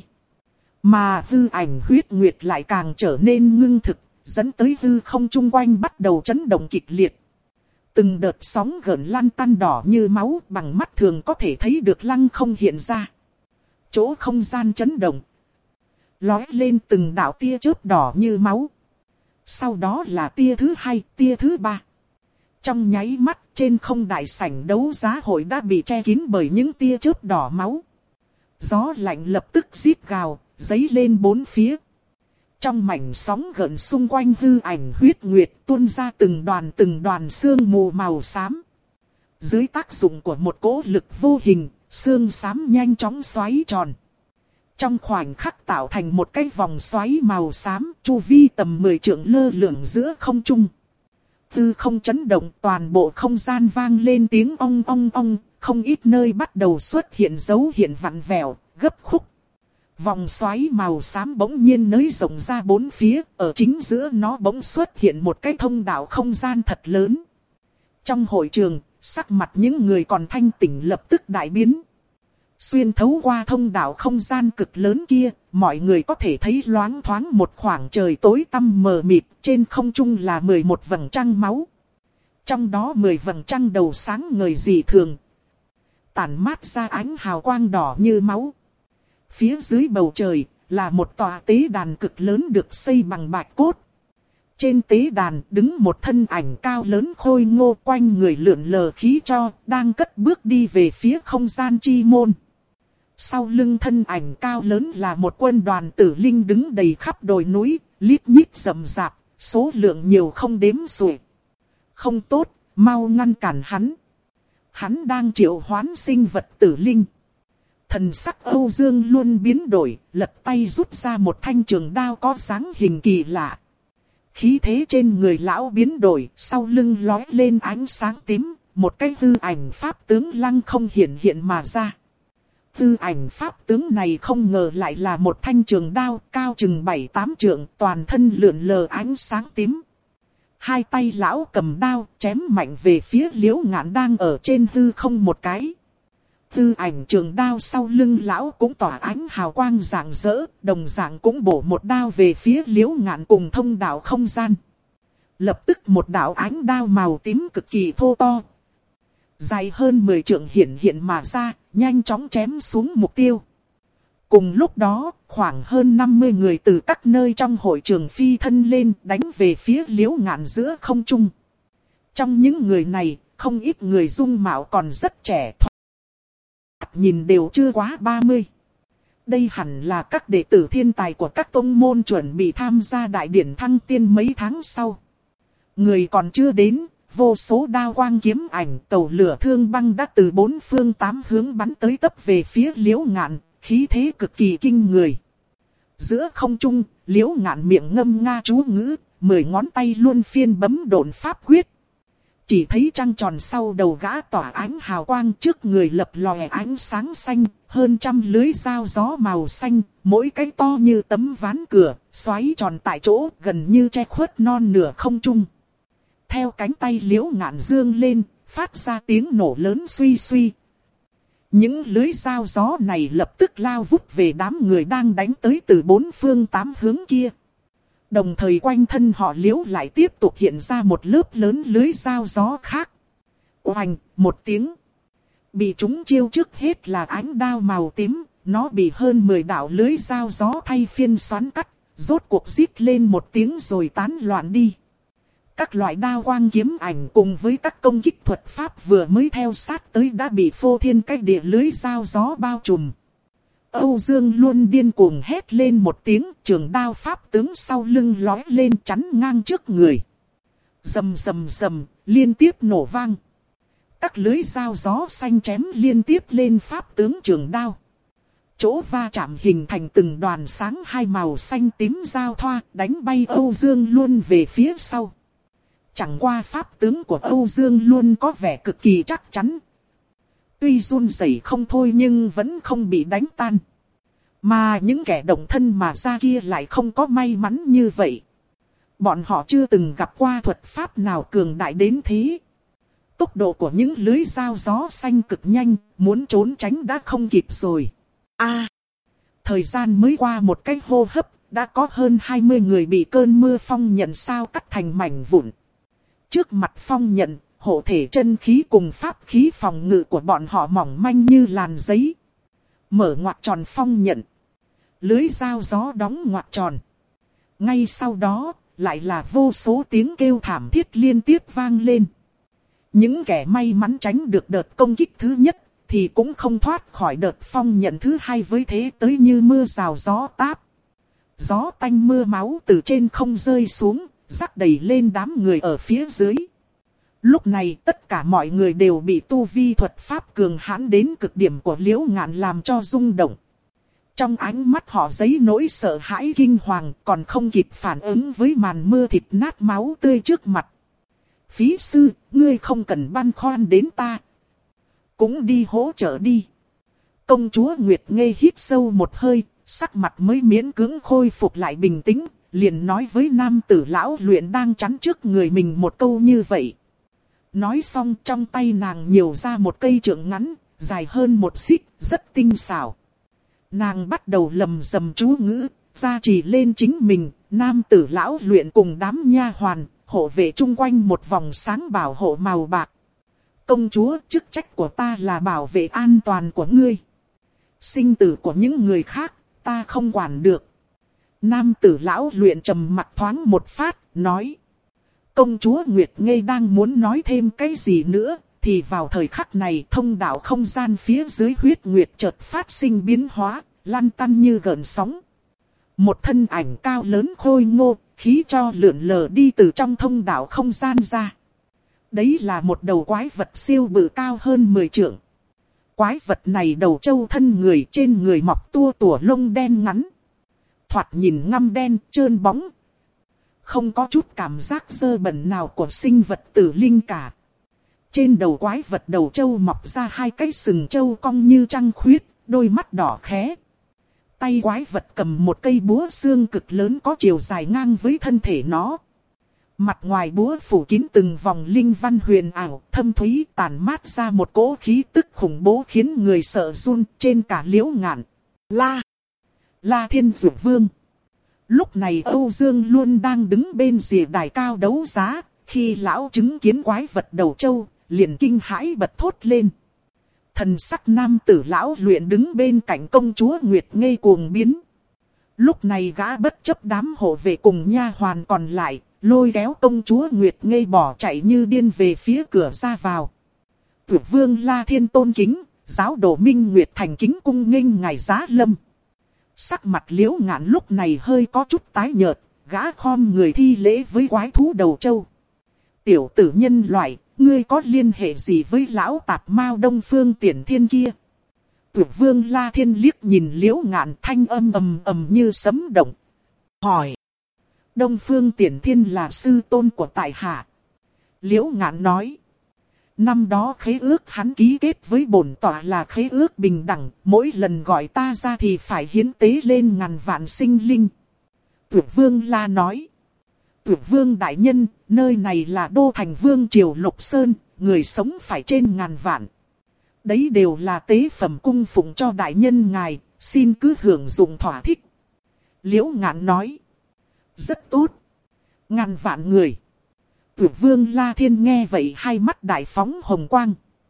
[SPEAKER 1] Mà hư ảnh huyết nguyệt lại càng trở nên ngưng thực, dẫn tới hư không chung quanh bắt đầu chấn động kịch liệt. Từng đợt sóng gợn lan tăn đỏ như máu bằng mắt thường có thể thấy được lăng không hiện ra. Chỗ không gian chấn động, lói lên từng đạo tia chớp đỏ như máu. Sau đó là tia thứ hai, tia thứ ba. Trong nháy mắt trên không đại sảnh đấu giá hội đã bị che kín bởi những tia chớp đỏ máu. Gió lạnh lập tức rít gào, dấy lên bốn phía. Trong mảnh sóng gợn xung quanh hư ảnh huyết nguyệt tuôn ra từng đoàn từng đoàn sương mù màu xám. Dưới tác dụng của một cỗ lực vô hình, sương xám nhanh chóng xoáy tròn. Trong khoảnh khắc tạo thành một cái vòng xoáy màu xám, chu vi tầm mười trượng lơ lửng giữa không trung. Hư không chấn động, toàn bộ không gian vang lên tiếng ong ong ong, không ít nơi bắt đầu xuất hiện dấu hiện vặn vẹo, gấp khúc. Vòng xoáy màu xám bỗng nhiên nới rộng ra bốn phía, ở chính giữa nó bỗng xuất hiện một cái thông đạo không gian thật lớn. Trong hội trường, sắc mặt những người còn thanh tỉnh lập tức đại biến. Xuyên thấu qua thông đạo không gian cực lớn kia, mọi người có thể thấy loáng thoáng một khoảng trời tối tăm mờ mịt, trên không trung là mười một vầng trăng máu. Trong đó mười vầng trăng đầu sáng ngời dị thường, tản mát ra ánh hào quang đỏ như máu. Phía dưới bầu trời là một tòa tế đàn cực lớn được xây bằng bạch cốt. Trên tế đàn đứng một thân ảnh cao lớn khôi ngô, quanh người lượn lờ khí cho, đang cất bước đi về phía không gian chi môn. Sau lưng thân ảnh cao lớn là một quân đoàn tử linh đứng đầy khắp đồi núi, lít nhít rậm rạp, số lượng nhiều không đếm xuể. Không tốt, mau ngăn cản hắn. Hắn đang triệu hoán sinh vật tử linh. Thần sắc Âu Dương luôn biến đổi, lật tay rút ra một thanh trường đao có dáng hình kỳ lạ. Khí thế trên người lão biến đổi, sau lưng lói lên ánh sáng tím, một cái hư ảnh pháp tướng lăng không hiện hiện mà ra. Hư ảnh pháp tướng này không ngờ lại là một thanh trường đao cao chừng bảy tám trượng, toàn thân lượn lờ ánh sáng tím. Hai tay lão cầm đao, chém mạnh về phía Liễu Ngạn đang ở trên hư không một cái. Hư ảnh trường đao sau lưng lão cũng tỏa ánh hào quang rạng rỡ, đồng dạng cũng bổ một đao về phía Liễu Ngạn cùng thông đạo không gian. Lập tức một đạo ánh đao màu tím cực kỳ thô to, dài hơn mười trượng hiện hiện mà ra, nhanh chóng chém xuống mục tiêu. Cùng lúc đó, khoảng hơn năm mươi người từ các nơi trong hội trường phi thân lên đánh về phía Liễu Ngạn giữa không trung. Trong những người này, không ít người dung mạo còn rất trẻ, thoạt nhìn đều chưa quá ba mươi. Đây hẳn là các đệ tử thiên tài của các tông môn chuẩn bị tham gia đại điển thăng tiên mấy tháng sau. Người còn chưa đến, vô số đao quang kiếm ảnh tàu lửa thương băng đã từ bốn phương tám hướng bắn tới tấp về phía Liễu Ngạn, khí thế cực kỳ kinh người. Giữa không trung, Liễu Ngạn miệng ngâm nga chú ngữ, mười ngón tay luôn phiên bấm độn pháp quyết. Chỉ thấy trăng tròn sau đầu gã tỏa ánh hào quang, trước người lập lòe ánh sáng xanh, hơn trăm lưới dao gió màu xanh, mỗi cái to như tấm ván cửa, xoáy tròn tại chỗ gần như che khuất non nửa không trung. Theo cánh tay Liễu Ngạn dương lên, phát ra tiếng nổ lớn suy suy. Những lưới dao gió này lập tức lao vút về đám người đang đánh tới từ bốn phương tám hướng kia. Đồng thời quanh thân họ Liễu lại tiếp tục hiện ra một lớp lớn lưới dao gió khác. Oành, một tiếng. Bị chúng chiêu trước hết là ánh đao màu tím, nó bị hơn mười đạo lưới dao gió thay phiên xoắn cắt, rốt cuộc rít lên một tiếng rồi tán loạn đi. Các loại đao quang kiếm ảnh cùng với các công kích thuật pháp vừa mới theo sát tới đã bị phô thiên cách địa lưới dao gió bao trùm. Âu Dương luôn điên cuồng hét lên một tiếng, trường đao pháp tướng sau lưng lói lên chắn ngang trước người. Rầm rầm rầm, liên tiếp nổ vang. Các lưới dao gió xanh chém liên tiếp lên pháp tướng trường đao. Chỗ va chạm hình thành từng đoàn sáng hai màu xanh tím giao thoa, đánh bay Âu Dương luôn về phía sau. Chẳng qua pháp tướng của Âu Dương luôn có vẻ cực kỳ chắc chắn. Tuy run rẩy không thôi nhưng vẫn không bị đánh tan. Mà những kẻ động thân mà ra kia lại không có may mắn như vậy. Bọn họ chưa từng gặp qua thuật pháp nào cường đại đến thế. Tốc độ của những lưới dao gió xanh cực nhanh, muốn trốn tránh đã không kịp rồi. A, thời gian mới qua một cái hô hấp, đã có hơn hai mươi người bị cơn mưa phong nhận sao cắt thành mảnh vụn. Trước mặt phong nhận, hộ thể chân khí cùng pháp khí phòng ngự của bọn họ mỏng manh như làn giấy. Mở ngoặc tròn phong nhận. Lưới dao gió đóng ngoặc tròn. Ngay sau đó, lại là vô số tiếng kêu thảm thiết liên tiếp vang lên. Những kẻ may mắn tránh được đợt công kích thứ nhất, thì cũng không thoát khỏi đợt phong nhận thứ hai với thế tới như mưa rào gió táp. Gió tanh mưa máu từ trên không rơi xuống, rắc đầy lên đám người ở phía dưới. Lúc này tất cả mọi người đều bị tu vi thuật pháp cường hãn đến cực điểm của Liễu Ngạn làm cho rung động. Trong ánh mắt họ dấy nỗi sợ hãi kinh hoàng, còn không kịp phản ứng với màn mưa thịt nát máu tươi trước mặt. Phí sư, ngươi không cần băn khoăn đến ta. Cũng đi hỗ trợ đi. Công chúa Nguyệt Nghê hít sâu một hơi, sắc mặt mới miễn cưỡng khôi phục lại bình tĩnh, liền nói với nam tử lão luyện đang chắn trước người mình một câu như vậy. Nói xong trong tay nàng nhiều ra một cây trượng ngắn, dài hơn một xích, rất tinh xảo. Nàng bắt đầu lầm rầm chú ngữ, gia trì lên chính mình, nam tử lão luyện cùng đám nha hoàn, hộ vệ chung quanh một vòng sáng bảo hộ màu bạc. Công chúa, chức trách của ta là bảo vệ an toàn của ngươi. Sinh tử của những người khác, ta không quản được. Nam tử lão luyện trầm mặt thoáng một phát, nói. Công chúa Nguyệt Nghê đang muốn nói thêm cái gì nữa, thì vào thời khắc này thông đạo không gian phía dưới huyết nguyệt chợt phát sinh biến hóa, lăn tăn như gợn sóng. Một thân ảnh cao lớn khôi ngô, khí cho lượn lờ đi từ trong thông đạo không gian ra. Đấy là một đầu quái vật siêu bự cao hơn mười trượng. Quái vật này đầu trâu thân người, trên người mọc tua tủa lông đen ngắn. Thoạt nhìn ngăm đen, trơn bóng. Không có chút cảm giác dơ bẩn nào của sinh vật tử linh cả. Trên đầu quái vật đầu trâu mọc ra hai cái sừng trâu cong như trăng khuyết, đôi mắt đỏ khé. Tay quái vật cầm một cây búa xương cực lớn có chiều dài ngang với thân thể nó. Mặt ngoài búa phủ kín từng vòng linh văn huyền ảo, thâm thúy tản mát ra một cỗ khí tức khủng bố khiến người sợ run trên cả Liễu Ngạn. La! La Thiên Dụ Vương! Lúc này Âu Dương Luân đang đứng bên rìa đài cao đấu giá, khi lão chứng kiến quái vật đầu trâu, liền kinh hãi bật thốt lên. Thần sắc nam tử lão luyện đứng bên cạnh công chúa Nguyệt Ngây cuồng biến. Lúc này gã bất chấp đám hộ vệ cùng nha hoàn còn lại, lôi kéo công chúa Nguyệt Ngây bỏ chạy như điên về phía cửa ra vào. Tuyệt vương La Thiên tôn kính, giáo đồ Minh Nguyệt thành kính cung nghênh ngài giá lâm. Sắc mặt Liễu Ngạn lúc này hơi có chút tái nhợt, gã khom người thi lễ với quái thú đầu trâu. Tiểu tử nhân loại, ngươi có liên hệ gì với lão tạp mao Đông Phương Tiền Thiên kia? Tuyệt vương La Thiên liếc nhìn Liễu Ngạn, thanh âm ầm ầm như sấm động. Hỏi. Đông Phương Tiền Thiên là sư tôn của tại hạ. Liễu Ngạn nói. Năm đó khế ước hắn ký kết với bổn tọa là khế ước bình đẳng. Mỗi lần gọi ta ra thì phải hiến tế lên ngàn vạn sinh linh. Tuyệt vương La nói. Tuyệt vương đại nhân, nơi này là đô thành vương triều Lục Sơn. Người sống phải trên ngàn vạn. Đấy đều là tế phẩm cung phụng cho đại nhân ngài, xin cứ hưởng dụng thỏa thích. Liễu Ngạn nói. Rất tốt. Ngàn vạn người. Tuyệt vương La Thiên nghe vậy hai mắt đại phóng hồng quang.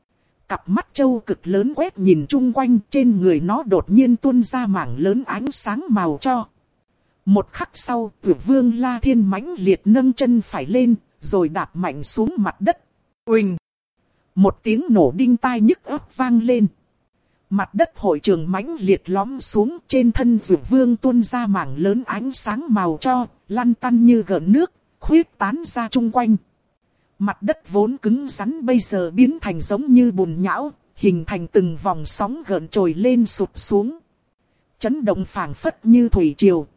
[SPEAKER 1] Cặp mắt trâu cực lớn quét nhìn chung quanh, trên người nó đột nhiên tuôn ra mảng lớn ánh sáng màu cho. Một khắc sau, Tuyệt vương La Thiên mãnh liệt nâng chân phải lên, rồi đạp mạnh xuống mặt đất. Uỳnh! Một tiếng nổ đinh tai nhức óc vang lên. Mặt đất hội trường mãnh liệt lõm xuống, trên thân Tuyệt vương tuôn ra mảng lớn ánh sáng màu cho, lăn tăn như gợn nước, khuyết tán ra chung quanh. Mặt đất vốn cứng rắn bây giờ biến thành giống như bùn nhão, hình thành từng vòng sóng gợn trồi lên sụp xuống. Chấn động phảng phất như thủy triều.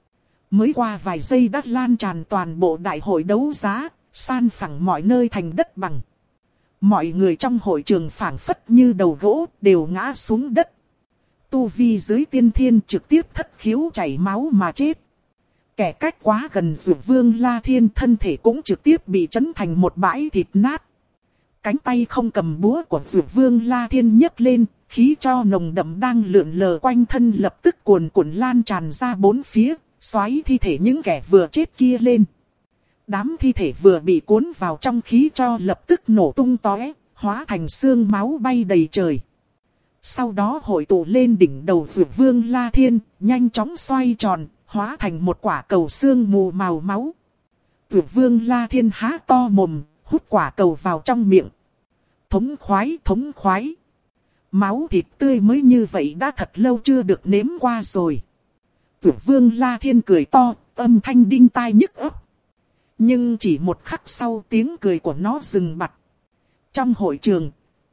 [SPEAKER 1] Mới qua vài giây đã lan tràn toàn bộ đại hội đấu giá, san phẳng mọi nơi thành đất bằng. Mọi người trong hội trường phảng phất như đầu gỗ đều ngã xuống đất. Tu vi dưới tiên thiên trực tiếp thất khiếu chảy máu mà chết. Kẻ cách quá gần Dược vương La Thiên thân thể cũng trực tiếp bị chấn thành một bãi thịt nát. Cánh tay không cầm búa của Dược vương La Thiên nhấc lên, khí cho nồng đậm đang lượn lờ quanh thân lập tức cuồn cuộn lan tràn ra bốn phía, xoáy thi thể những kẻ vừa chết kia lên. Đám thi thể vừa bị cuốn vào trong khí cho lập tức nổ tung tóe, hóa thành xương máu bay đầy trời. Sau đó hội tụ lên đỉnh đầu Dược vương La Thiên, nhanh chóng xoay tròn, hóa thành một quả cầu xương mù màu máu. Dược vương La Thiên há to mồm, hút quả cầu vào trong miệng. Thống khoái, thống khoái. Máu thịt tươi mới như vậy đã thật lâu chưa được nếm qua rồi. Dược vương La Thiên cười to, âm thanh đinh tai nhức óc. Nhưng chỉ một khắc sau tiếng cười của nó dừng bặt. Trong hội trường,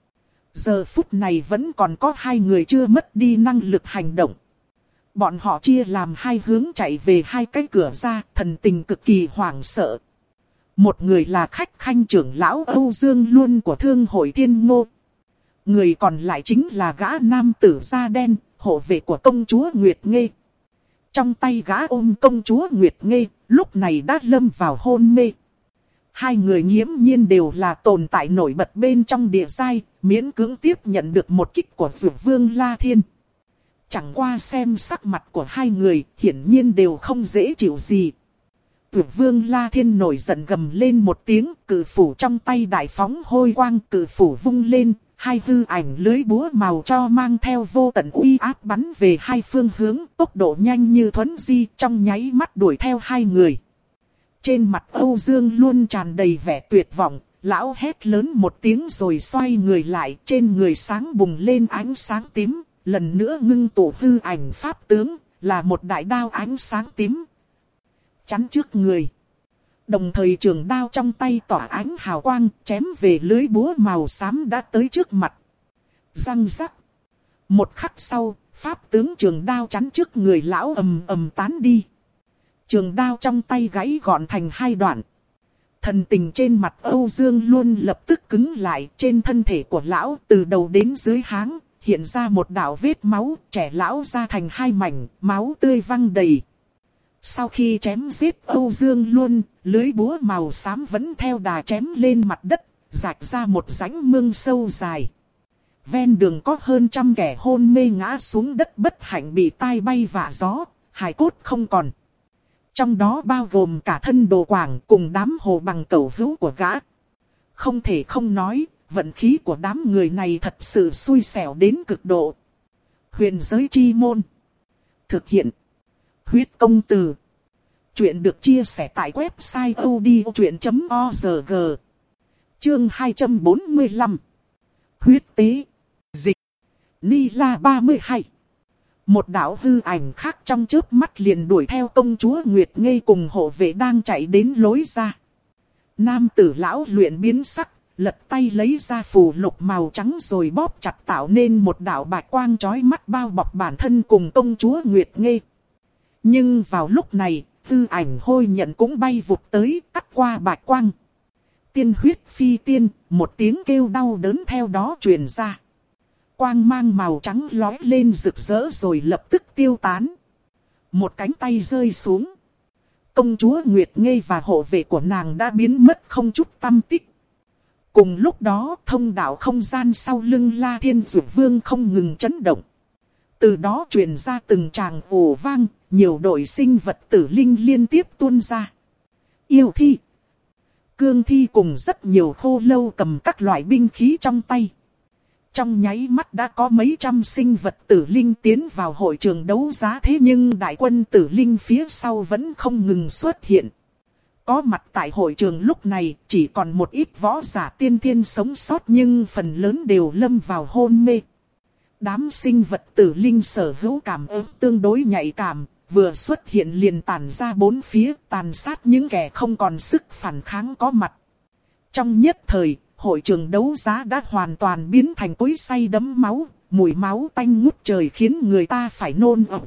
[SPEAKER 1] giờ phút này vẫn còn có hai người chưa mất đi năng lực hành động. Bọn họ chia làm hai hướng chạy về hai cái cửa ra, thần tình cực kỳ hoảng sợ. Một người là khách khanh trưởng lão Âu Dương Luân của Thương hội Thiên Ngô. Người còn lại chính là gã nam tử da đen, hộ vệ của công chúa Nguyệt Ngây. Trong tay gã ôm công chúa Nguyệt Ngây, lúc này đã lâm vào hôn mê. Hai người nghiễm nhiên đều là tồn tại nổi bật bên trong địa giai, miễn cưỡng tiếp nhận được một kích của Dược vương La Thiên. Chẳng qua xem sắc mặt của hai người, hiển nhiên đều không dễ chịu gì. Dược vương La Thiên nổi giận gầm lên một tiếng, cự phủ trong tay đại phóng hôi quang, cự phủ vung lên, hai hư ảnh lưới búa màu cho mang theo vô tận uy áp bắn về hai phương hướng, tốc độ nhanh như thuấn di, trong nháy mắt đuổi theo hai người. Trên mặt Âu Dương luôn tràn đầy vẻ tuyệt vọng, lão hét lớn một tiếng rồi xoay người lại, trên người sáng bùng lên ánh sáng tím, lần nữa ngưng tụ hư ảnh pháp tướng, là một đại đao ánh sáng tím. Chắn trước người. Đồng thời trường đao trong tay tỏa ánh hào quang, chém về lưới búa màu xám đã tới trước mặt. Răng rắc. Một khắc sau, pháp tướng trường đao chắn trước người lão ầm ầm tán đi. Trường đao trong tay gãy gọn thành hai đoạn. Thần tình trên mặt Âu Dương luôn lập tức cứng lại, trên thân thể của lão từ đầu đến dưới háng, hiện ra một đạo vết máu, trẻ lão ra thành hai mảnh, máu tươi văng đầy. Sau khi chém giết Âu Dương luôn, lưới búa màu xám vẫn theo đà chém lên mặt đất, rạch ra một rãnh mương sâu dài. Ven đường có hơn trăm kẻ hôn mê ngã xuống đất bất hạnh bị tai bay vạ gió, hài cốt không còn. trong đó bao gồm cả thân đồ quảng cùng đám hồ bằng cẩu hữu của gã. Không thể không nói, vận khí của đám người này thật sự xui xẻo đến cực độ. Huyền giới chi môn. Thực hiện. Huyết công từ. Chuyện được chia sẻ tại website odchuyện chấm org. Chương hai trăm bốn mươi lăm. Huyết tế. Dịch. Ni-la ba mươi hai. Một đạo hư ảnh khác trong chớp mắt liền đuổi theo công chúa Nguyệt Ngây cùng hộ vệ đang chạy đến lối ra. Nam tử lão luyện biến sắc, lật tay lấy ra phù lục màu trắng rồi bóp chặt tạo nên một đạo bạch quang chói mắt bao bọc bản thân cùng công chúa Nguyệt Ngây. Nhưng vào lúc này, hư ảnh hôi nhận cũng bay vụt tới, cắt qua bạch quang. Tiên huyết phi tiên, một tiếng kêu đau đớn theo đó truyền ra. Quang mang màu trắng lói lên rực rỡ rồi lập tức tiêu tán. Một cánh tay rơi xuống. Công chúa Nguyệt Ngây và hộ vệ của nàng đã biến mất không chút tăm tích. Cùng lúc đó, thông đạo không gian sau lưng La Thiên Dược Vương không ngừng chấn động. Từ đó truyền ra từng tràng ồ vang, nhiều đội sinh vật tử linh liên tiếp tuôn ra. Yêu thi, cương thi cùng rất nhiều khô lâu cầm các loại binh khí trong tay. Trong nháy mắt đã có mấy trăm sinh vật tử linh tiến vào hội trường đấu giá, thế nhưng đại quân tử linh phía sau vẫn không ngừng xuất hiện. Có mặt tại hội trường lúc này chỉ còn một ít võ giả tiên thiên sống sót nhưng phần lớn đều lâm vào hôn mê. Đám sinh vật tử linh sở hữu cảm ứng tương đối nhạy cảm, vừa xuất hiện liền tản ra bốn phía, tàn sát những kẻ không còn sức phản kháng có mặt. Trong nhất thời, hội trường đấu giá đã hoàn toàn biến thành cối xay đẫm máu, mùi máu tanh ngút trời khiến người ta phải nôn ọe.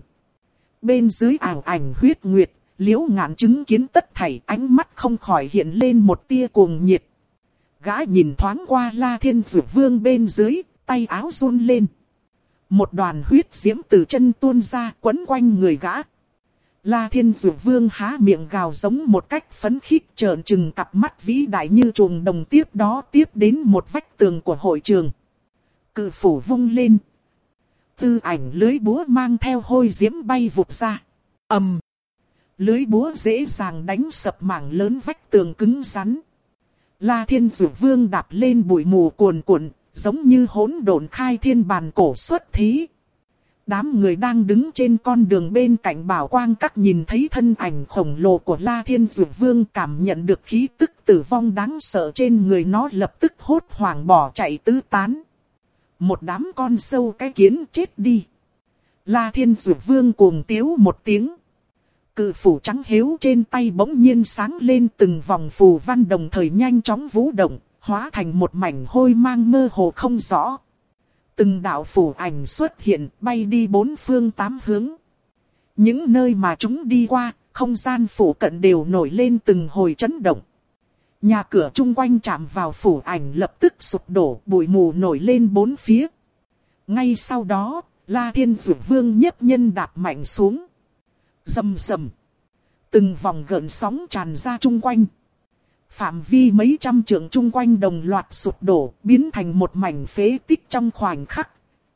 [SPEAKER 1] Bên dưới ảo ảnh huyết nguyệt, Liễu Ngạn chứng kiến tất thảy, ánh mắt không khỏi hiện lên một tia cuồng nhiệt. Gã nhìn thoáng qua La Thiên Dược Vương bên dưới, tay áo run lên. Một đoàn huyết diễm từ chân tuôn ra quấn quanh người gã. La Thiên Dược Vương há miệng gào giống một cách phấn khích, trợn trừng cặp mắt vĩ đại như chuồng đồng, tiếp đó tiếp đến một vách tường của hội trường. Cự phủ vung lên. Tư ảnh lưới búa mang theo hôi diễm bay vụt ra. Ầm. Lưới búa dễ dàng đánh sập mảng lớn vách tường cứng rắn. La Thiên Dược Vương đạp lên bụi mù cuồn cuộn, giống như hỗn độn khai thiên bàn cổ xuất thí. Đám người đang đứng trên con đường bên cạnh bảo quang các nhìn thấy thân ảnh khổng lồ của La Thiên Dược Vương, cảm nhận được khí tức tử vong đáng sợ trên người nó, lập tức hốt hoảng bỏ chạy tứ tán. Một đám con sâu cái kiến chết đi. La Thiên Dược Vương cuồng tiếu một tiếng. Cự phủ trắng hếu trên tay bỗng nhiên sáng lên từng vòng phù văn, đồng thời nhanh chóng vũ động, hóa thành một mảnh hôi mang mơ hồ không rõ. Từng đạo phủ ảnh xuất hiện, bay đi bốn phương tám hướng. Những nơi mà chúng đi qua, không gian phủ cận đều nổi lên từng hồi chấn động. Nhà cửa chung quanh chạm vào phủ ảnh lập tức sụp đổ, bụi mù nổi lên bốn phía. Ngay sau đó, La Thiên Dược Vương nhất nhân đạp mạnh xuống. Rầm rầm. Từng vòng gợn sóng tràn ra chung quanh. Phạm vi mấy trăm trượng chung quanh đồng loạt sụp đổ, biến thành một mảnh phế tích trong khoảnh khắc.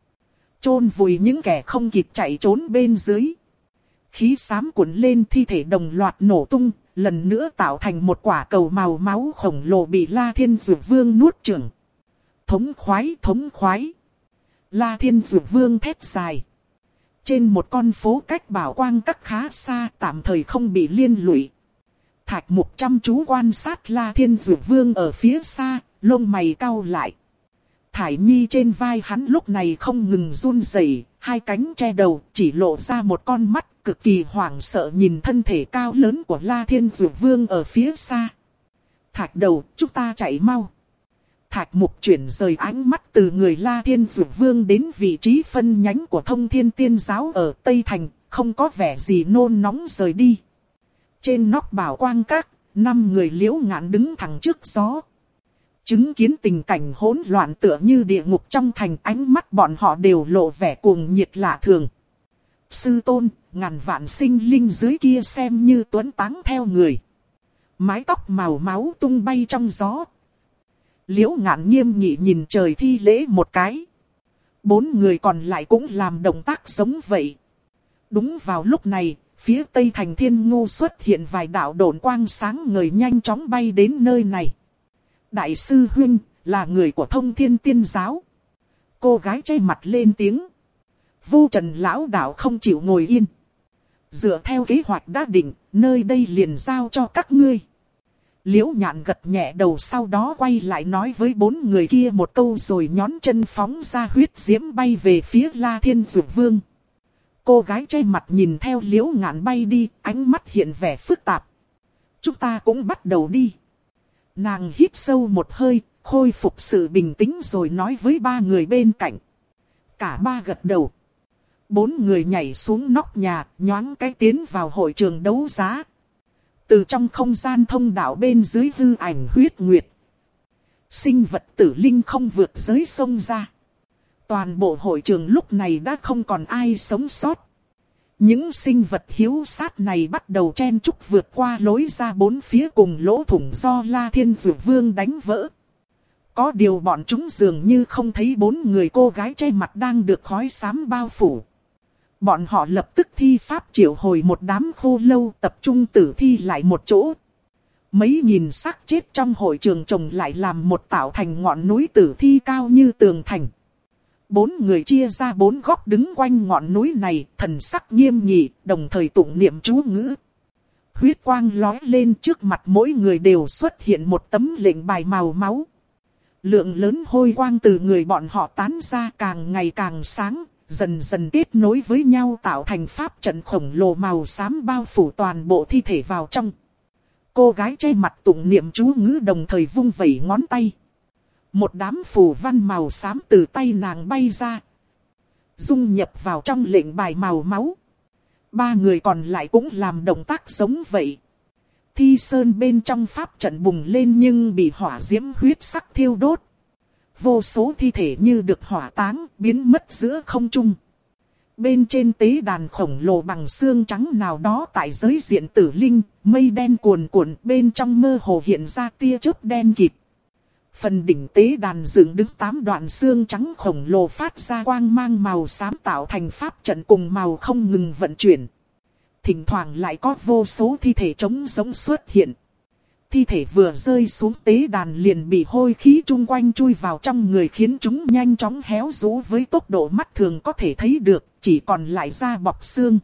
[SPEAKER 1] Chôn vùi những kẻ không kịp chạy trốn bên dưới. Khí xám cuộn lên, thi thể đồng loạt nổ tung, lần nữa tạo thành một quả cầu màu máu khổng lồ bị La Thiên Dược Vương nuốt chửng. Thống khoái, thống khoái. La Thiên Dược Vương thét dài. Trên một con phố cách bảo quang các khá xa, tạm thời không bị liên lụy. Thạch Mục chăm chú quan sát La Thiên Dược Vương ở phía xa, lông mày cau lại. Thải Nhi trên vai hắn lúc này không ngừng run rẩy, hai cánh che đầu, chỉ lộ ra một con mắt, cực kỳ hoảng sợ nhìn thân thể cao lớn của La Thiên Dược Vương ở phía xa. Thạch đầu, chúng ta chạy mau. Thạch Mục chuyển rời ánh mắt từ người La Thiên Dược Vương đến vị trí phân nhánh của Thông Thiên Tiên Giáo ở Tây Thành, không có vẻ gì nôn nóng rời đi. Trên nóc bảo quang các, năm người Liễu Ngạn đứng thẳng trước gió. Chứng kiến tình cảnh hỗn loạn tựa như địa ngục trong thành, ánh mắt bọn họ đều lộ vẻ cuồng nhiệt lạ thường. Sư tôn, ngàn vạn sinh linh dưới kia xem như tuấn táng theo người. Mái tóc màu máu tung bay trong gió. Liễu Ngạn nghiêm nghị nhìn trời thi lễ một cái. Bốn người còn lại cũng làm động tác giống vậy. Đúng vào lúc này, Phía tây thành Thiên Ngu xuất hiện vài đạo độn quang sáng ngời nhanh chóng bay đến nơi này. Đại sư huynh, là người của Thông Thiên Tiên Giáo. Cô gái che mặt lên tiếng. Vô Trần lão đạo không chịu ngồi yên. Dựa theo kế hoạch đã định, nơi đây liền giao cho các ngươi. Liễu Nhạn gật nhẹ đầu, sau đó quay lại nói với bốn người kia một câu rồi nhón chân phóng ra huyết diễm bay về phía La Thiên Dược Vương. Cô gái che mặt nhìn theo Liễu Ngạn bay đi, ánh mắt hiện vẻ phức tạp. Chúng ta cũng bắt đầu đi. Nàng hít sâu một hơi, khôi phục sự bình tĩnh rồi nói với ba người bên cạnh. Cả ba gật đầu. Bốn người nhảy xuống nóc nhà, nhoáng cái tiến vào hội trường đấu giá. Từ trong không gian thông đạo bên dưới hư ảnh huyết nguyệt. Sinh vật tử linh không vượt giới sông ra. Toàn bộ hội trường lúc này đã không còn ai sống sót. Những sinh vật hiếu sát này bắt đầu chen chúc vượt qua lối ra bốn phía cùng lỗ thủng do La Thiên Dược Vương đánh vỡ. Có điều bọn chúng dường như không thấy bốn người cô gái che mặt đang được khói xám bao phủ. Bọn họ lập tức thi pháp triệu hồi một đám khô lâu tập trung tử thi lại một chỗ. Mấy nghìn xác chết trong hội trường chồng lại làm một tạo thành ngọn núi tử thi cao như tường thành. Bốn người chia ra bốn góc đứng quanh ngọn núi này, thần sắc nghiêm nghị, đồng thời tụng niệm chú ngữ. Huyết quang lói lên, trước mặt mỗi người đều xuất hiện một tấm lệnh bài màu máu. Lượng lớn hôi quang từ người bọn họ tán ra càng ngày càng sáng, dần dần kết nối với nhau tạo thành pháp trận khổng lồ màu xám bao phủ toàn bộ thi thể vào trong. Cô gái che mặt tụng niệm chú ngữ đồng thời vung vẩy ngón tay. Một đám phù văn màu xám từ tay nàng bay ra, dung nhập vào trong lệnh bài màu máu. Ba người còn lại cũng làm động tác giống vậy. Thi sơn bên trong pháp trận bùng lên nhưng bị hỏa diễm huyết sắc thiêu đốt. Vô số thi thể như được hỏa táng, biến mất giữa không trung. Bên trên tế đàn khổng lồ bằng xương trắng nào đó tại giới diện tử linh, mây đen cuồn cuộn, bên trong mơ hồ hiện ra tia chớp đen kịt. Phần đỉnh tế đàn dựng đứng tám đoạn xương trắng khổng lồ phát ra quang mang màu xám tạo thành pháp trận cùng màu không ngừng vận chuyển. Thỉnh thoảng lại có vô số thi thể trống rỗng xuất hiện. Thi thể vừa rơi xuống tế đàn liền bị hôi khí chung quanh chui vào trong người khiến chúng nhanh chóng héo rũ với tốc độ mắt thường có thể thấy được, chỉ còn lại da bọc xương.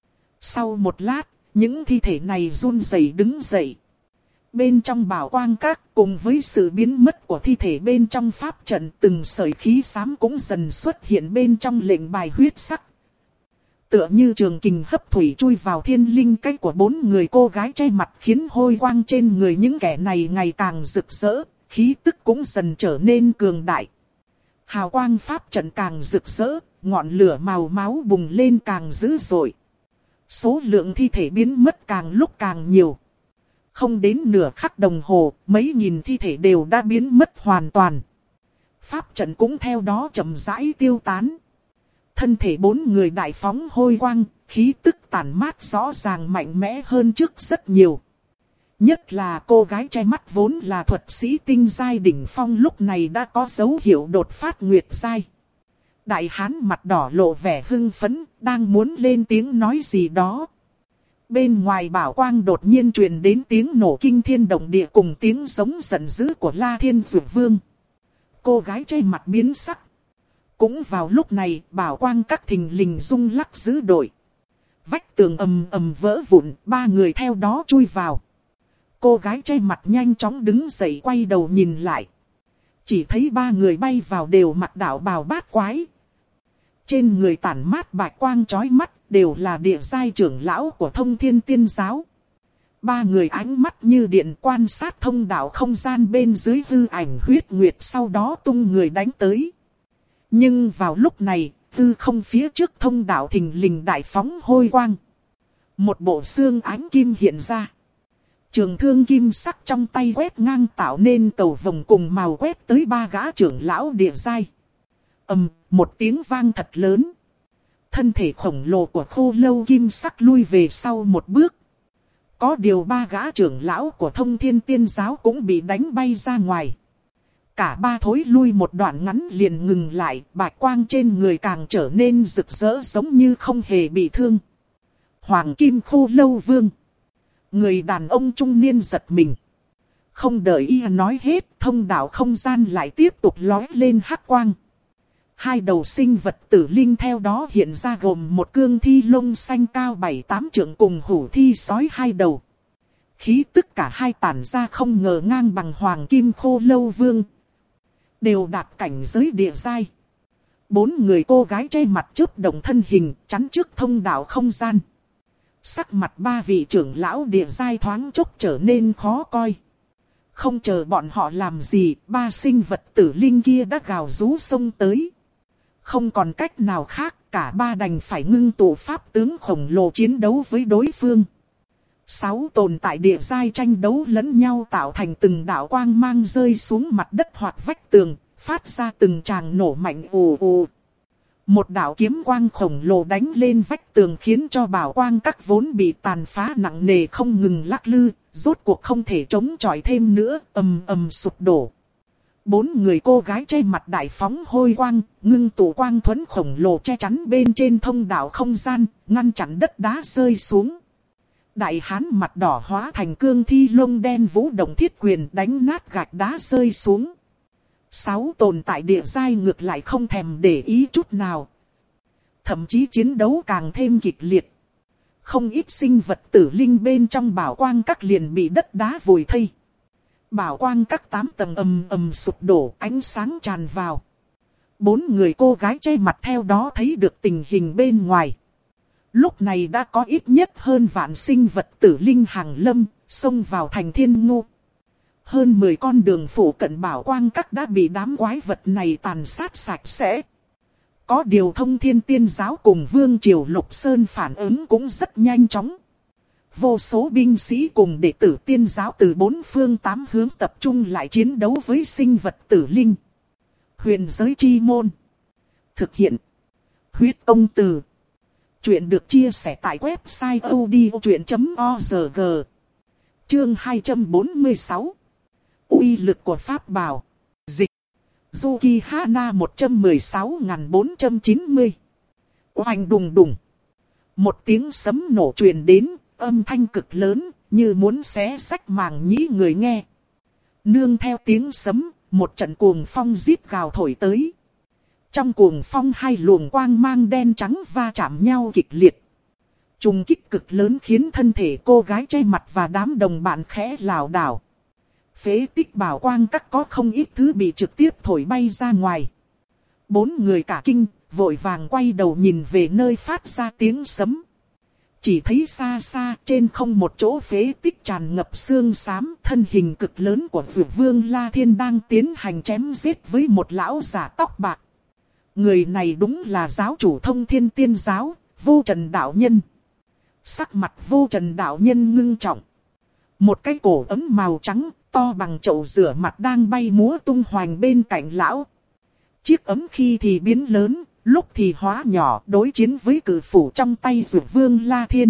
[SPEAKER 1] Sau một lát, những thi thể này run rẩy đứng dậy. Bên trong bảo quang các cùng với sự biến mất của thi thể bên trong pháp trận, từng sợi khí xám cũng dần xuất hiện bên trong lệnh bài huyết sắc. Tựa như trường kình hấp thủy chui vào thiên linh cách của bốn người cô gái che mặt khiến hôi quang trên người những kẻ này ngày càng rực rỡ, khí tức cũng dần trở nên cường đại. Hào quang pháp trận càng rực rỡ, ngọn lửa màu máu bùng lên càng dữ dội. Số lượng thi thể biến mất càng lúc càng nhiều. Không đến nửa khắc đồng hồ, mấy nghìn thi thể đều đã biến mất hoàn toàn. Pháp trận cũng theo đó chậm rãi tiêu tán. Thân thể bốn người đại phóng hôi quang, khí tức tản mát rõ ràng mạnh mẽ hơn trước rất nhiều. Nhất là cô gái che mắt vốn là thuật sĩ tinh giai đỉnh phong lúc này đã có dấu hiệu đột phát nguyệt giai. Đại hán mặt đỏ lộ vẻ hưng phấn, đang muốn lên tiếng nói gì đó. Bên ngoài bảo quang đột nhiên truyền đến tiếng nổ kinh thiên động địa cùng tiếng giống giận dữ của La Thiên Dược Vương. Cô gái che mặt biến sắc. Cũng vào lúc này, bảo quang các thình lình rung lắc dữ dội. Vách tường ầm ầm vỡ vụn, ba người theo đó chui vào. Cô gái che mặt nhanh chóng đứng dậy quay đầu nhìn lại. Chỉ thấy ba người bay vào đều mặc đạo bào bát quái. Trên người tản mát bạch quang chói mắt, đều là địa giai trưởng lão của Thông Thiên Tiên Giáo. Ba người ánh mắt như điện quan sát thông đạo không gian bên dưới hư ảnh huyết nguyệt, sau đó tung người đánh tới. Nhưng vào lúc này, hư không phía trước thông đạo thình lình đại phóng hôi quang. Một bộ xương ánh kim hiện ra. Trường thương kim sắc trong tay quét ngang tạo nên cầu vồng cùng màu quét tới ba gã trưởng lão địa giai. Ầm, một tiếng vang thật lớn. Thân thể khổng lồ của khô lâu kim sắc lui về sau một bước. Có điều ba gã trưởng lão của Thông Thiên Tiên Giáo cũng bị đánh bay ra ngoài. Cả ba thối lui một đoạn ngắn liền ngừng lại, bạch quang trên người càng trở nên rực rỡ giống như không hề bị thương. Hoàng Kim Khô Lâu Vương. Người đàn ông trung niên giật mình. Không đợi y nói hết, thông đạo không gian lại tiếp tục lói lên hắc quang. Hai đầu sinh vật tử linh theo đó hiện ra gồm một cương thi lông xanh cao bảy tám trượng cùng hủ thi sói hai đầu. Khí tức cả hai tản ra không ngờ ngang bằng Hoàng Kim Khô Lâu Vương. Đều đạt cảnh giới địa giai. Bốn người cô gái che mặt chớp động thân hình chắn trước thông đạo không gian. Sắc mặt ba vị trưởng lão địa giai thoáng chốc trở nên khó coi. Không chờ bọn họ làm gì, ba sinh vật tử linh kia đã gào rú xông tới. Không còn cách nào khác, cả ba đành phải ngưng tụ pháp tướng khổng lồ chiến đấu với đối phương. Sáu tồn tại địa giai tranh đấu lẫn nhau tạo thành từng đạo quang mang rơi xuống mặt đất hoặc vách tường, phát ra từng tràng nổ mạnh ù ù. Một đạo kiếm quang khổng lồ đánh lên vách tường khiến cho bảo quang các vốn bị tàn phá nặng nề không ngừng lắc lư, rốt cuộc không thể chống chọi thêm nữa, ầm ầm sụp đổ. Bốn người cô gái che mặt đại phóng hôi quang, ngưng tụ quang thuẫn khổng lồ che chắn bên trên thông đạo không gian, ngăn chặn đất đá rơi xuống. Đại hán mặt đỏ hóa thành cương thi lông đen vũ động thiết quyền đánh nát gạch đá rơi xuống. Sáu tồn tại địa giai ngược lại không thèm để ý chút nào. Thậm chí chiến đấu càng thêm kịch liệt. Không ít sinh vật tử linh bên trong bảo quang các liền bị đất đá vùi thây. Bảo quang các tám tầng ầm ầm sụp đổ, ánh sáng tràn vào. Bốn người cô gái che mặt theo đó thấy được tình hình bên ngoài. Lúc này đã có ít nhất hơn vạn sinh vật tử linh hàng lâm, xông vào thành Thiên Ngô. Hơn mười con đường phủ cận bảo quang các đã bị đám quái vật này tàn sát sạch sẽ. Có điều Thông Thiên Tiên Giáo cùng Vương Triều Lục Sơn phản ứng cũng rất nhanh chóng. Vô số binh sĩ cùng đệ tử Tiên Giáo từ bốn phương tám hướng tập trung lại chiến đấu với sinh vật tử linh. Huyền giới chi môn. Thực hiện. Huyết công từ. Chuyện được chia sẻ tại website odchuyện chấm org. Chương hai trăm bốn mươi sáu. Uy lực của Pháp Bảo. Dịch. Zuki Hana một trăm mười sáu nghìn bốn trăm chín mươi. Oanh đùng đùng. Một tiếng sấm nổ truyền đến, âm thanh cực lớn, như muốn xé rách màng nhĩ người nghe. Nương theo tiếng sấm, một trận cuồng phong rít gào thổi tới. Trong cuồng phong hai luồng quang mang đen trắng va chạm nhau kịch liệt. Trùng kích cực lớn khiến thân thể cô gái che mặt và đám đồng bạn khẽ lảo đảo. Phế tích bảo quang các có không ít thứ bị trực tiếp thổi bay ra ngoài. Bốn người cả kinh, vội vàng quay đầu nhìn về nơi phát ra tiếng sấm. Chỉ thấy xa xa trên không một chỗ phế tích tràn ngập xương xám, thân hình cực lớn của Dược Vương La Thiên đang tiến hành chém giết với một lão giả tóc bạc. Người này đúng là giáo chủ Thông Thiên Tiên Giáo, Vô Trần Đạo Nhân. Sắc mặt Vô Trần Đạo Nhân ngưng trọng. Một cái cổ ấm màu trắng, to bằng chậu rửa mặt đang bay múa tung hoành bên cạnh lão. Chiếc ấm khi thì biến lớn, lúc thì hóa nhỏ, đối chiến với cử phủ trong tay Dược Vương La Thiên.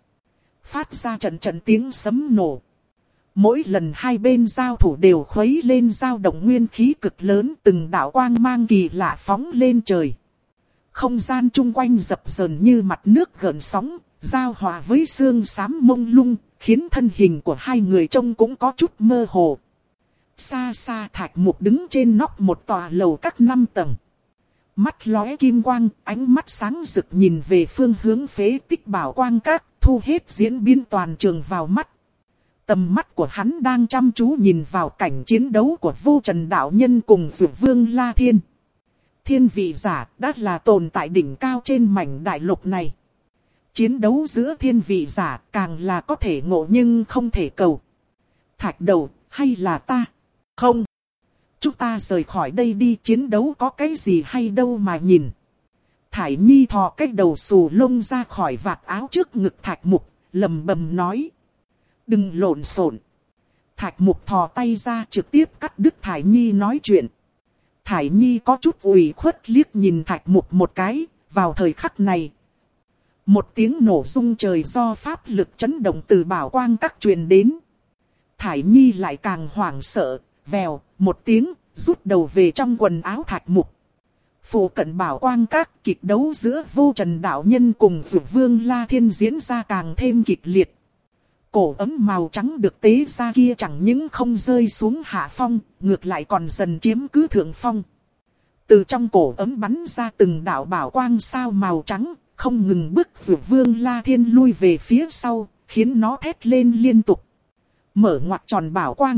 [SPEAKER 1] Phát ra trận trận tiếng sấm nổ. Mỗi lần hai bên giao thủ đều khuấy lên dao động nguyên khí cực lớn, từng đạo quang mang kỳ lạ phóng lên trời. Không gian chung quanh dập dờn như mặt nước gợn sóng, giao hòa với sương xám mông lung, khiến thân hình của hai người trông cũng có chút mơ hồ. Xa xa Thạch Mục đứng trên nóc một tòa lầu các năm tầng. Mắt lóe kim quang, ánh mắt sáng rực nhìn về phương hướng phế tích bảo quang các, thu hết diễn biến toàn trường vào mắt. Tầm mắt của hắn đang chăm chú nhìn vào cảnh chiến đấu của Vô Trần Đạo Nhân cùng Dược Vương La Thiên. Thiên vị giả đã là tồn tại đỉnh cao trên mảnh đại lục này. Chiến đấu giữa thiên vị giả càng là có thể ngộ nhưng không thể cầu. Thạch Đầu, hay là ta? Không. Chúng ta rời khỏi đây đi, chiến đấu có cái gì hay đâu mà nhìn. Thải Nhi thò cái đầu xù lông ra khỏi vạt áo trước ngực Thạch Mục, lầm bầm nói. Đừng lộn xộn. Thạch Mục thò tay ra trực tiếp cắt đứt Thải Nhi nói chuyện. Thải Nhi có chút ủy khuất liếc nhìn Thạch Mục một cái, vào thời khắc này. Một tiếng nổ rung trời do pháp lực chấn động từ bảo quang các truyền đến. Thải Nhi lại càng hoảng sợ, vèo, một tiếng, rút đầu về trong quần áo Thạch Mục. Phụ cận Bảo Quang Các, kịch đấu giữa Vô Trần đạo nhân cùng Dược Vương La Thiên diễn ra càng thêm kịch liệt. Cổ ấm màu trắng được tế ra kia chẳng những không rơi xuống hạ phong, ngược lại còn dần chiếm cứ thượng phong. Từ trong cổ ấm bắn ra từng đạo bảo quang sao màu trắng, không ngừng bức Dược Vương La Thiên lui về phía sau, khiến nó thét lên liên tục. Mở ngoặc tròn bảo quang.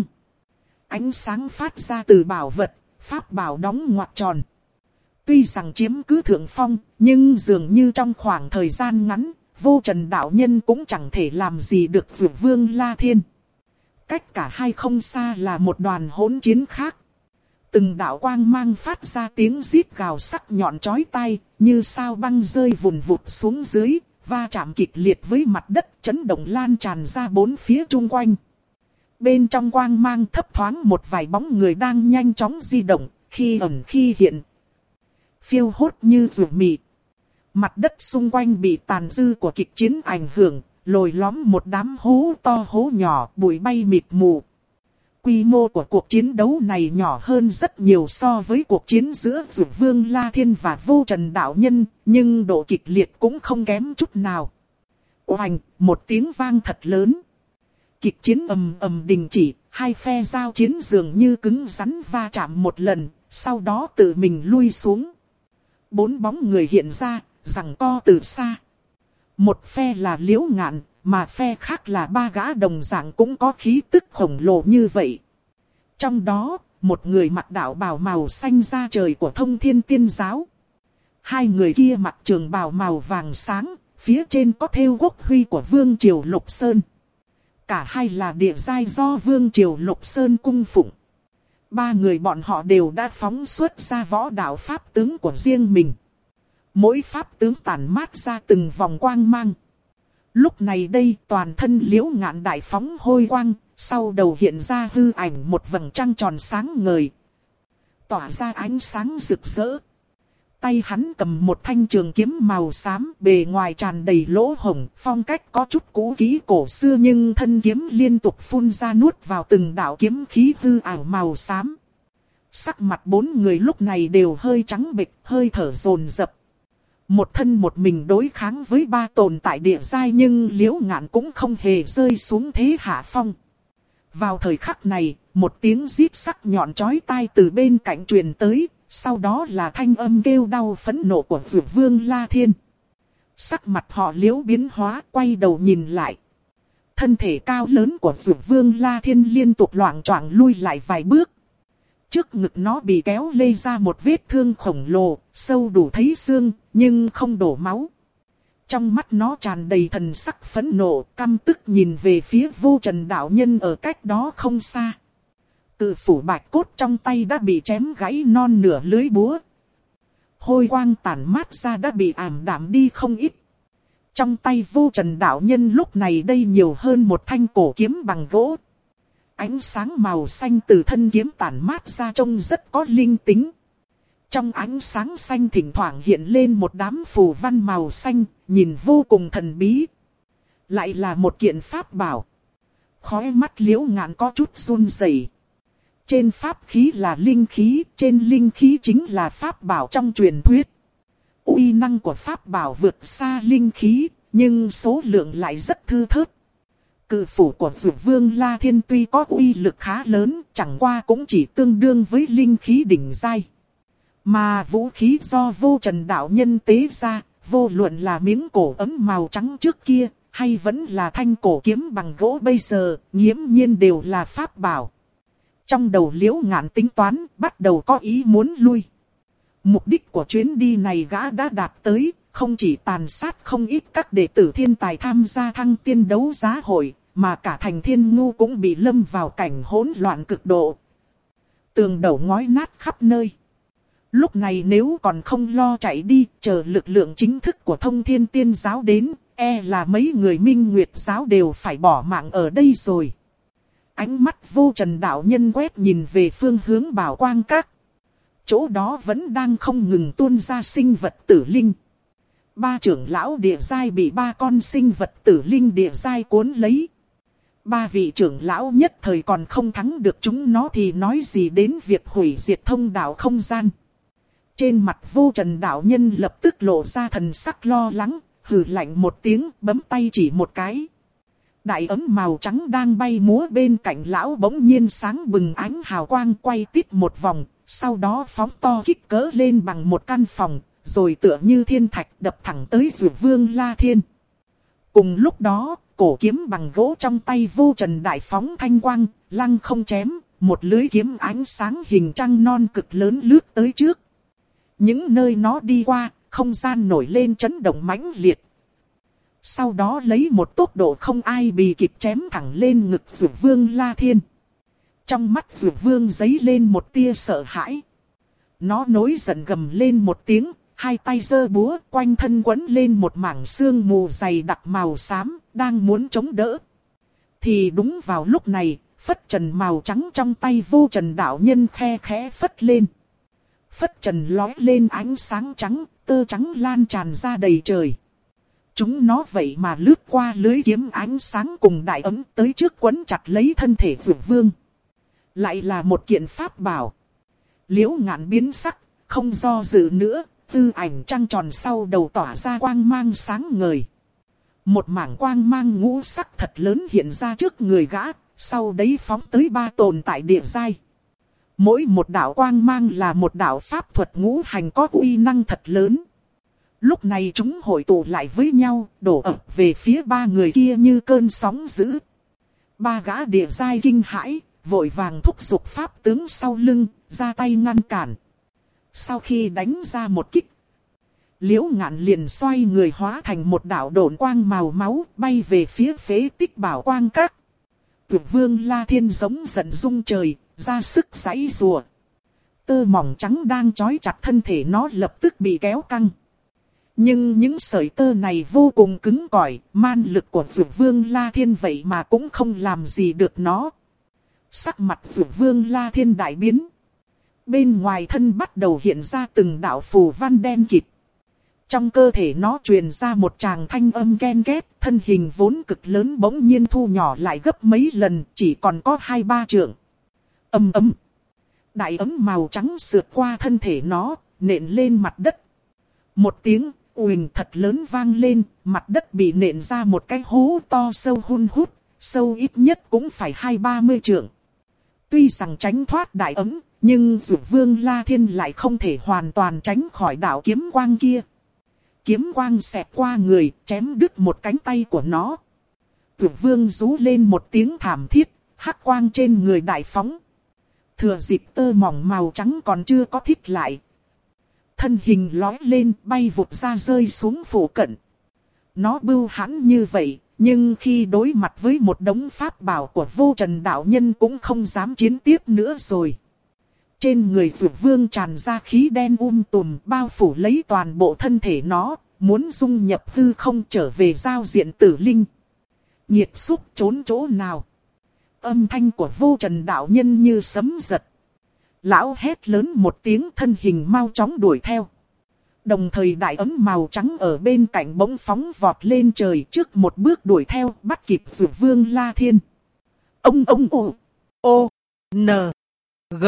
[SPEAKER 1] Ánh sáng phát ra từ bảo vật, pháp bảo đóng ngoặc tròn. Tuy rằng chiếm cứ thượng phong, nhưng dường như trong khoảng thời gian ngắn, Vô Trần đạo nhân cũng chẳng thể làm gì được Dược Vương La Thiên. Cách cả hai không xa là một đoàn hỗn chiến khác. Từng đạo quang mang phát ra tiếng rít gào sắc nhọn chói tai, như sao băng rơi vùn vụt xuống dưới, va chạm kịch liệt với mặt đất, chấn động lan tràn ra bốn phía chung quanh. Bên trong quang mang thấp thoáng một vài bóng người đang nhanh chóng di động, khi ẩn khi hiện. Phiêu hốt như rùa mị. Mặt đất xung quanh bị tàn dư của kịch chiến ảnh hưởng, lồi lõm một đám hố to hố nhỏ, bụi bay mịt mù. Quy mô của cuộc chiến đấu này nhỏ hơn rất nhiều so với cuộc chiến giữa Dược Vương La Thiên và Vô Trần đạo nhân, nhưng độ kịch liệt cũng không kém chút nào. Oành, một tiếng vang thật lớn. Kịch chiến ầm ầm đình chỉ, hai phe giao chiến dường như cứng rắn va chạm một lần, sau đó tự mình lui xuống. Bốn bóng người hiện ra, giằng co từ xa. Một phe là Liễu Ngạn, mà phe khác là ba gã đồng dạng cũng có khí tức khổng lồ như vậy. Trong đó, một người mặc đạo bào màu xanh da trời của Thông Thiên Tiên Giáo. Hai người kia mặc trường bào màu vàng sáng, phía trên có thêu quốc huy của Vương Triều Lục Sơn. Cả hai là địa giai do Vương Triều Lục Sơn cung phụng. Ba người bọn họ đều đã phóng xuất ra võ đạo pháp tướng của riêng mình. Mỗi pháp tướng tản mát ra từng vòng quang mang. Lúc này đây toàn thân Liễu Ngạn đại phóng hôi quang, sau đầu hiện ra hư ảnh một vầng trăng tròn sáng ngời. Tỏa ra ánh sáng rực rỡ. Tay hắn cầm một thanh trường kiếm màu xám, bề ngoài tràn đầy lỗ hổng, phong cách có chút cũ kỹ cổ xưa nhưng thân kiếm liên tục phun ra nuốt vào từng đạo kiếm khí hư ảo màu xám. Sắc mặt bốn người lúc này đều hơi trắng bệch, hơi thở dồn dập. Một thân một mình đối kháng với ba tồn tại địa giai nhưng Liễu Ngạn cũng không hề rơi xuống thế hạ phong. Vào thời khắc này, một tiếng rít sắc nhọn chói tai từ bên cạnh truyền tới, sau đó là thanh âm kêu đau phẫn nộ của Dược Vương La Thiên. Sắc mặt họ Liễu biến hóa, quay đầu nhìn lại. Thân thể cao lớn của Dược Vương La Thiên liên tục loạng choạng lui lại vài bước. Trước ngực nó bị kéo lê ra một vết thương khổng lồ, sâu đủ thấy xương, nhưng không đổ máu. Trong mắt nó tràn đầy thần sắc phẫn nộ, căm tức nhìn về phía Vô Trần đạo nhân ở cách đó không xa. Cự phủ bạch cốt trong tay đã bị chém gãy non nửa lưới búa. Hôi quang tản mát ra đã bị ảm đạm đi không ít. Trong tay Vô Trần đạo nhân lúc này đây nhiều hơn một thanh cổ kiếm bằng gỗ. Ánh sáng màu xanh từ thân kiếm tản mát ra trông rất có linh tính. Trong ánh sáng xanh thỉnh thoảng hiện lên một đám phù văn màu xanh, nhìn vô cùng thần bí. Lại là một kiện pháp bảo. Khóe mắt Liễu Ngạn có chút run rẩy. Trên pháp khí là linh khí, trên linh khí chính là pháp bảo trong truyền thuyết. Uy năng của pháp bảo vượt xa linh khí, nhưng số lượng lại rất thưa thớt. Cự phủ của Dược Vương La Thiên tuy có uy lực khá lớn, chẳng qua cũng chỉ tương đương với linh khí đỉnh giai. Mà vũ khí do Vô Trần đạo nhân tế ra, vô luận là miếng cổ ấm màu trắng trước kia, hay vẫn là thanh cổ kiếm bằng gỗ bây giờ, nghiễm nhiên đều là pháp bảo. Trong đầu Liễu Ngạn tính toán, bắt đầu có ý muốn lui. Mục đích của chuyến đi này gã đã đạt tới, không chỉ tàn sát không ít các đệ tử thiên tài tham gia thăng tiên đấu giá hội, mà cả thành Thiên Ngu cũng bị lâm vào cảnh hỗn loạn cực độ. Tường đầu ngói nát khắp nơi. Lúc này nếu còn không lo chạy đi, chờ lực lượng chính thức của Thông Thiên Tiên Giáo đến, e là mấy người Minh Nguyệt Giáo đều phải bỏ mạng ở đây rồi. Ánh mắt Vô Trần đạo nhân quét nhìn về phương hướng Bảo Quang Các. Chỗ đó vẫn đang không ngừng tuôn ra sinh vật tử linh. Ba trưởng lão địa giai bị ba con sinh vật tử linh địa giai cuốn lấy. Ba vị trưởng lão nhất thời còn không thắng được chúng nó thì nói gì đến việc hủy diệt thông đạo không gian. Trên mặt Vô Trần đạo nhân lập tức lộ ra thần sắc lo lắng, hừ lạnh một tiếng, bấm tay chỉ một cái. Đại ấm màu trắng đang bay múa bên cạnh lão bỗng nhiên sáng bừng ánh hào quang, quay tít một vòng, sau đó phóng to kích cỡ lên bằng một căn phòng, rồi tựa như thiên thạch đập thẳng tới Dược Vương La Thiên. Cùng lúc đó, cổ kiếm bằng gỗ trong tay Vô Trần đại phóng thanh quang, lăng không chém, một lưới kiếm ánh sáng hình trăng non cực lớn lướt tới trước. Những nơi nó đi qua, không gian nổi lên chấn động mãnh liệt. Sau đó lấy một tốc độ không ai bì kịp chém thẳng lên ngực Dược Vương La Thiên. Trong mắt Dược Vương giấy lên một tia sợ hãi. Nó nổi giận gầm lên một tiếng, hai tay giơ búa, quanh thân quấn lên một mảng sương mù dày đặc màu xám, đang muốn chống đỡ. Thì đúng vào lúc này, phất trần màu trắng trong tay Vô Trần đạo nhân khe khẽ phất lên. Phất trần lói lên ánh sáng trắng, tơ trắng lan tràn ra đầy trời. Chúng nó vậy mà lướt qua lưới kiếm ánh sáng cùng đại ấm tới trước quấn chặt lấy thân thể Dược Vương. Lại là một kiện pháp bảo. Liễu Ngạn biến sắc, không do dự nữa, tư ảnh trăng tròn sau đầu tỏa ra quang mang sáng ngời. Một mảng quang mang ngũ sắc thật lớn hiện ra trước người gã, sau đấy phóng tới ba tồn tại địa giai. Mỗi một đạo quang mang là một đạo pháp thuật ngũ hành có uy năng thật lớn. Lúc này chúng hội tụ lại với nhau, đổ ập về phía ba người kia như cơn sóng dữ. Ba gã địa giai kinh hãi, vội vàng thúc giục pháp tướng sau lưng, ra tay ngăn cản. Sau khi đánh ra một kích, Liễu Ngạn liền xoay người hóa thành một đạo độn quang màu máu, bay về phía phế tích Bảo Quang Các. Dược Vương La Thiên giống giận rung trời, ra sức giãy giụa. Tơ mỏng trắng đang trói chặt thân thể nó lập tức bị kéo căng. Nhưng những sợi tơ này vô cùng cứng cỏi, man lực của Dược Vương La Thiên vậy mà cũng không làm gì được nó. Sắc mặt Dược Vương La Thiên đại biến. Bên ngoài thân bắt đầu hiện ra từng đạo phù văn đen kịt. Trong cơ thể nó truyền ra một tràng thanh âm ken két, thân hình vốn cực lớn bỗng nhiên thu nhỏ lại gấp mấy lần, chỉ còn có hai ba trượng. Ầm ầm. Đại ấm màu trắng sượt qua thân thể nó, nện lên mặt đất. Một tiếng uỳnh thật lớn vang lên, mặt đất bị nện ra một cái hố to sâu hun hút, sâu ít nhất cũng phải hai ba mươi trượng. Tuy rằng tránh thoát đại ấm, nhưng Dược Vương La Thiên lại không thể hoàn toàn tránh khỏi đạo kiếm quang kia. Kiếm quang xẹt qua người, chém đứt một cánh tay của nó. Dược Vương rú lên một tiếng thảm thiết, hắc quang trên người đại phóng. Thừa dịp tơ mỏng màu trắng còn chưa có thít lại. Thân hình lói lên, bay vụt ra rơi xuống phủ cận. Nó bưu hãn như vậy, nhưng khi đối mặt với một đống pháp bảo của Vô Trần đạo nhân cũng không dám chiến tiếp nữa rồi. Trên người Dược Vương tràn ra khí đen um tùm, bao phủ lấy toàn bộ thân thể nó, muốn dung nhập hư không trở về giao diện tử linh. Nhiệt xúc trốn chỗ nào? Âm thanh của Vô Trần đạo nhân như sấm giật. Lão hét lớn một tiếng, thân hình mau chóng đuổi theo. Đồng thời đại ấm màu trắng ở bên cạnh bỗng phóng vọt lên trời, trước một bước đuổi theo, bắt kịp Dược Vương La Thiên. Ông ông ô, ô, n, g.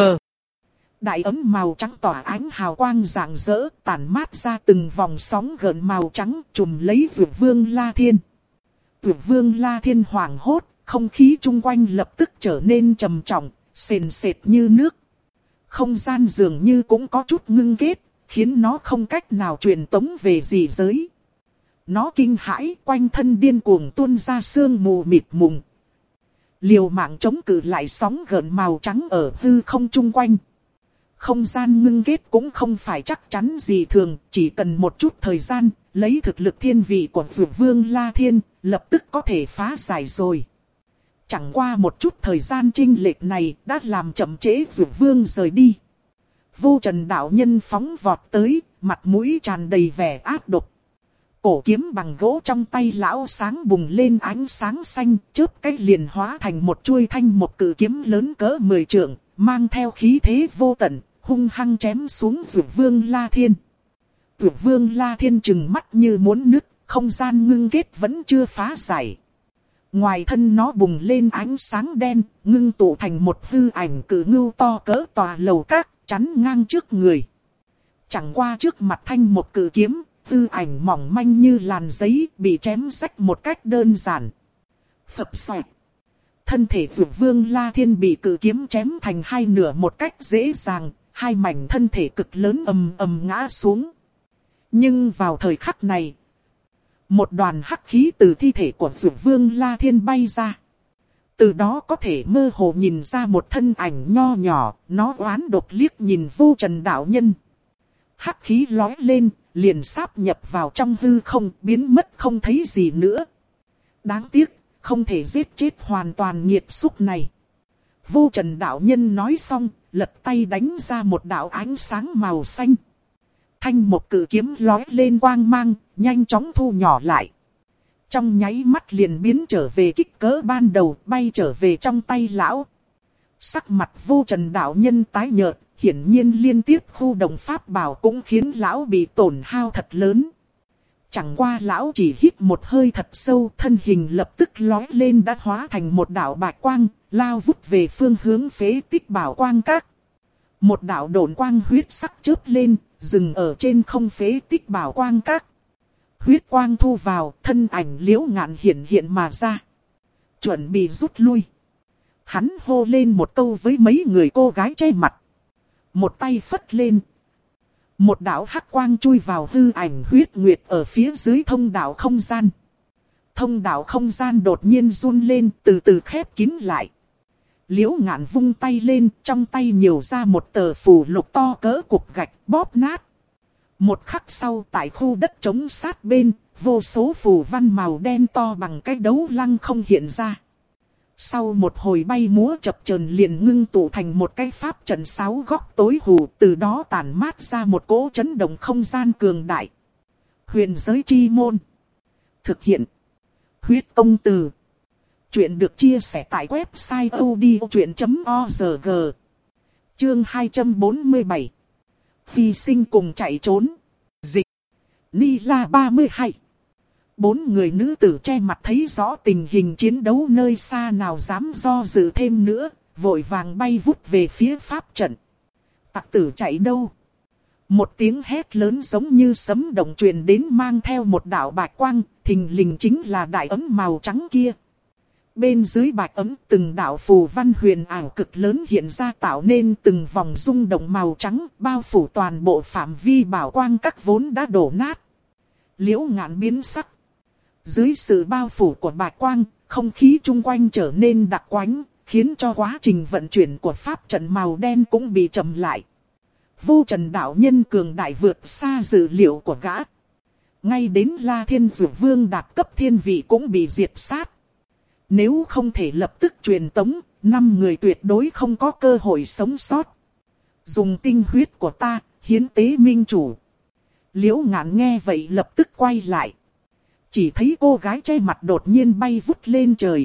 [SPEAKER 1] Đại ấm màu trắng tỏa ánh hào quang rạng rỡ, tản mát ra từng vòng sóng gợn màu trắng trùm lấy Dược Vương La Thiên. Dược Vương La Thiên hoảng hốt, không khí chung quanh lập tức trở nên trầm trọng, sền sệt như nước. Không gian dường như cũng có chút ngưng kết, khiến nó không cách nào truyền tống về dị giới. Nó kinh hãi, quanh thân điên cuồng tuôn ra sương mù mịt mùng. Liều mạng chống cự lại sóng gợn màu trắng ở hư không chung quanh. Không gian ngưng kết cũng không phải chắc chắn gì thường, chỉ cần một chút thời gian, lấy thực lực thiên vị của Dược Vương La Thiên, lập tức có thể phá giải rồi. Chẳng qua một chút thời gian chênh lệch này đã làm chậm trễ Dược Vương rời đi. Vô Trần đạo nhân phóng vọt tới, mặt mũi tràn đầy vẻ ác độc. Cổ kiếm bằng gỗ trong tay lão sáng bùng lên ánh sáng xanh, chớp cách liền hóa thành một chuôi thanh một cự kiếm lớn cỡ mười trượng, mang theo khí thế vô tận, hung hăng chém xuống Dược Vương La Thiên. Dược Vương La Thiên trừng mắt như muốn nứt, không gian ngưng kết vẫn chưa phá giải. Ngoài thân nó bùng lên ánh sáng đen, ngưng tụ thành một hư ảnh cự ngưu to cỡ tòa lầu các, chắn ngang trước người. Chẳng qua trước mặt thanh một cự kiếm, tư ảnh mỏng manh như làn giấy bị chém rách một cách đơn giản. Phập xoẹt. Thân thể Dược Vương La Thiên bị cự kiếm chém thành hai nửa một cách dễ dàng, hai mảnh thân thể cực lớn ầm ầm ngã xuống. Nhưng vào thời khắc này, một đoàn hắc khí từ thi thể của Dược Vương La Thiên bay ra. Từ đó có thể mơ hồ nhìn ra một thân ảnh nho nhỏ, nó oán độc liếc nhìn Vô Trần đạo nhân. Hắc khí lói lên, liền sáp nhập vào trong hư không, biến mất không thấy gì nữa. Đáng tiếc, không thể giết chết hoàn toàn nghiệt xúc này. Vô Trần đạo nhân nói xong, lật tay đánh ra một đạo ánh sáng màu xanh. Thanh một cự kiếm lói lên quang mang, nhanh chóng thu nhỏ lại. Trong nháy mắt liền biến trở về kích cỡ ban đầu, bay trở về trong tay lão. Sắc mặt Vô Trần đạo nhân tái nhợt, hiển nhiên liên tiếp khu động pháp bảo cũng khiến lão bị tổn hao thật lớn. Chẳng qua lão chỉ hít một hơi thật sâu, thân hình lập tức lói lên đã hóa thành một đạo bạch quang, lao vút về phương hướng phế tích bảo quang các. Một đạo độn quang huyết sắc chớp lên, dừng ở trên không phế tích bảo quang các. Huyết quang thu vào, thân ảnh Liễu Ngạn hiện hiện mà ra. Chuẩn bị rút lui. Hắn hô lên một câu với mấy người cô gái che mặt. Một tay phất lên. Một đạo hắc quang chui vào hư ảnh huyết nguyệt ở phía dưới thông đạo không gian. Thông đạo không gian đột nhiên run lên, từ từ khép kín lại. Liễu Ngạn vung tay lên, trong tay nhiều ra một tờ phù lục to cỡ cục gạch bóp nát. Một khắc sau tại khu đất trống sát bên, vô số phù văn màu đen to bằng cái đấu lăng không hiện ra. Sau một hồi bay múa chập chờn liền ngưng tụ thành một cái pháp trận sáu góc tối hù, từ đó tản mát ra một cỗ chấn động không gian cường đại. Huyền giới chi môn. Thực hiện. Huyết công từ. Chuyện được chia sẻ tại website odchuyện chấm org. Chương hai trăm bốn mươi bảy. Hy sinh cùng chạy trốn. Dịch. Ni La ba mươi hai. Bốn người nữ tử che mặt thấy rõ tình hình chiến đấu nơi xa nào dám do dự thêm nữa, vội vàng bay vút về phía pháp trận. Tặc tử chạy đâu? Một tiếng hét lớn giống như sấm động truyền đến mang theo một đạo bạch quang, thình lình chính là đại ấm màu trắng kia. Bên dưới bạch ấm từng đạo phù văn huyền ảo cực lớn hiện ra tạo nên từng vòng rung động màu trắng bao phủ toàn bộ phạm vi bảo quang các vốn đã đổ nát. Liễu Ngạn biến sắc. Dưới sự bao phủ của bạch quang, không khí chung quanh trở nên đặc quánh, khiến cho quá trình vận chuyển của pháp trận màu đen cũng bị chậm lại. Vô Trần đạo nhân cường đại vượt xa dự liệu của gã. Ngay đến La Thiên Dược Vương đạt cấp thiên vị cũng bị diệt sát. Nếu không thể lập tức truyền tống, năm người tuyệt đối không có cơ hội sống sót. Dùng tinh huyết của ta, hiến tế minh chủ. Liễu Ngạn nghe vậy lập tức quay lại. Chỉ thấy cô gái che mặt đột nhiên bay vút lên trời.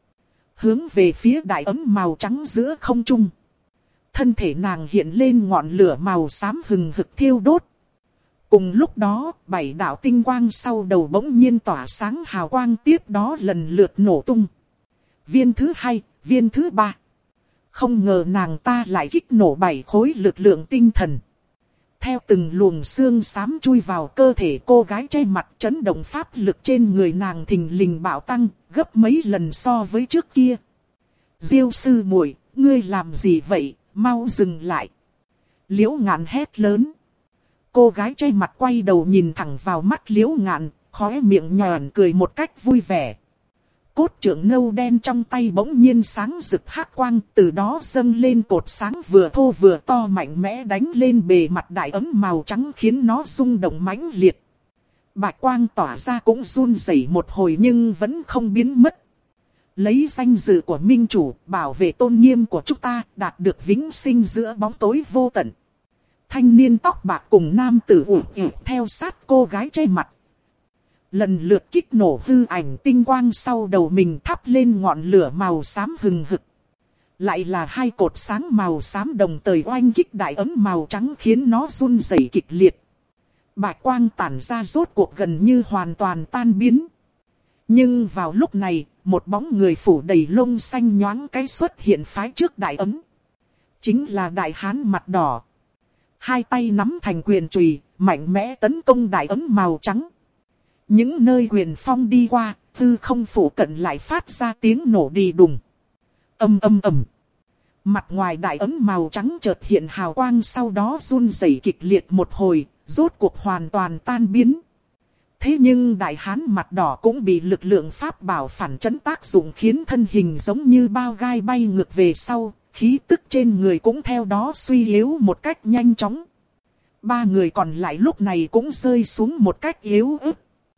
[SPEAKER 1] Hướng về phía đại ấm màu trắng giữa không trung. Thân thể nàng hiện lên ngọn lửa màu xám hừng hực thiêu đốt. Cùng lúc đó, bảy đạo tinh quang sau đầu bỗng nhiên tỏa sáng hào quang, tiếp đó lần lượt nổ tung. Viên thứ hai, viên thứ ba. Không ngờ nàng ta lại kích nổ bảy khối lực lượng tinh thần. Theo từng luồng xương xám chui vào cơ thể cô gái che mặt, chấn động pháp lực trên người nàng thình lình bạo tăng, gấp mấy lần so với trước kia. Diêu sư muội, ngươi làm gì vậy, mau dừng lại. Liễu Ngạn hét lớn. Cô gái che mặt quay đầu nhìn thẳng vào mắt Liễu Ngạn, khóe miệng nhòn cười một cách vui vẻ. Cốt trượng nâu đen trong tay bỗng nhiên sáng rực hắc quang, từ đó dâng lên cột sáng vừa thô vừa to mạnh mẽ đánh lên bề mặt đại ấm màu trắng khiến nó rung động mãnh liệt. Bạch quang tỏa ra cũng run rẩy một hồi nhưng vẫn không biến mất. Lấy danh dự của minh chủ, bảo vệ tôn nghiêm của chúng ta, đạt được vĩnh sinh giữa bóng tối vô tận. Thanh niên tóc bạc cùng nam tử ủ ủ theo sát cô gái che mặt. Lần lượt kích nổ hư ảnh tinh quang sau đầu mình thắp lên ngọn lửa màu xám hừng hực. Lại là hai cột sáng màu xám đồng thời oanh kích đại ấm màu trắng khiến nó run rẩy kịch liệt. Bạch quang tản ra rốt cuộc gần như hoàn toàn tan biến. Nhưng vào lúc này, một bóng người phủ đầy lông xanh nhoáng cái xuất hiện phái trước đại ấm. Chính là đại hán mặt đỏ. Hai tay nắm thành quyền chùy, mạnh mẽ tấn công đại ấn màu trắng. Những nơi quyền phong đi qua, hư không phủ cận lại phát ra tiếng nổ đi đùng. Âm âm ầm. Mặt ngoài đại ấn màu trắng chợt hiện hào quang, sau đó run rẩy kịch liệt một hồi, rốt cuộc hoàn toàn tan biến. Thế nhưng đại hán mặt đỏ cũng bị lực lượng pháp bảo phản chấn tác dụng, khiến thân hình giống như bao gai bay ngược về sau, khí tức trên người cũng theo đó suy yếu một cách nhanh chóng. Ba người còn lại lúc này cũng rơi xuống một cách yếu ớt.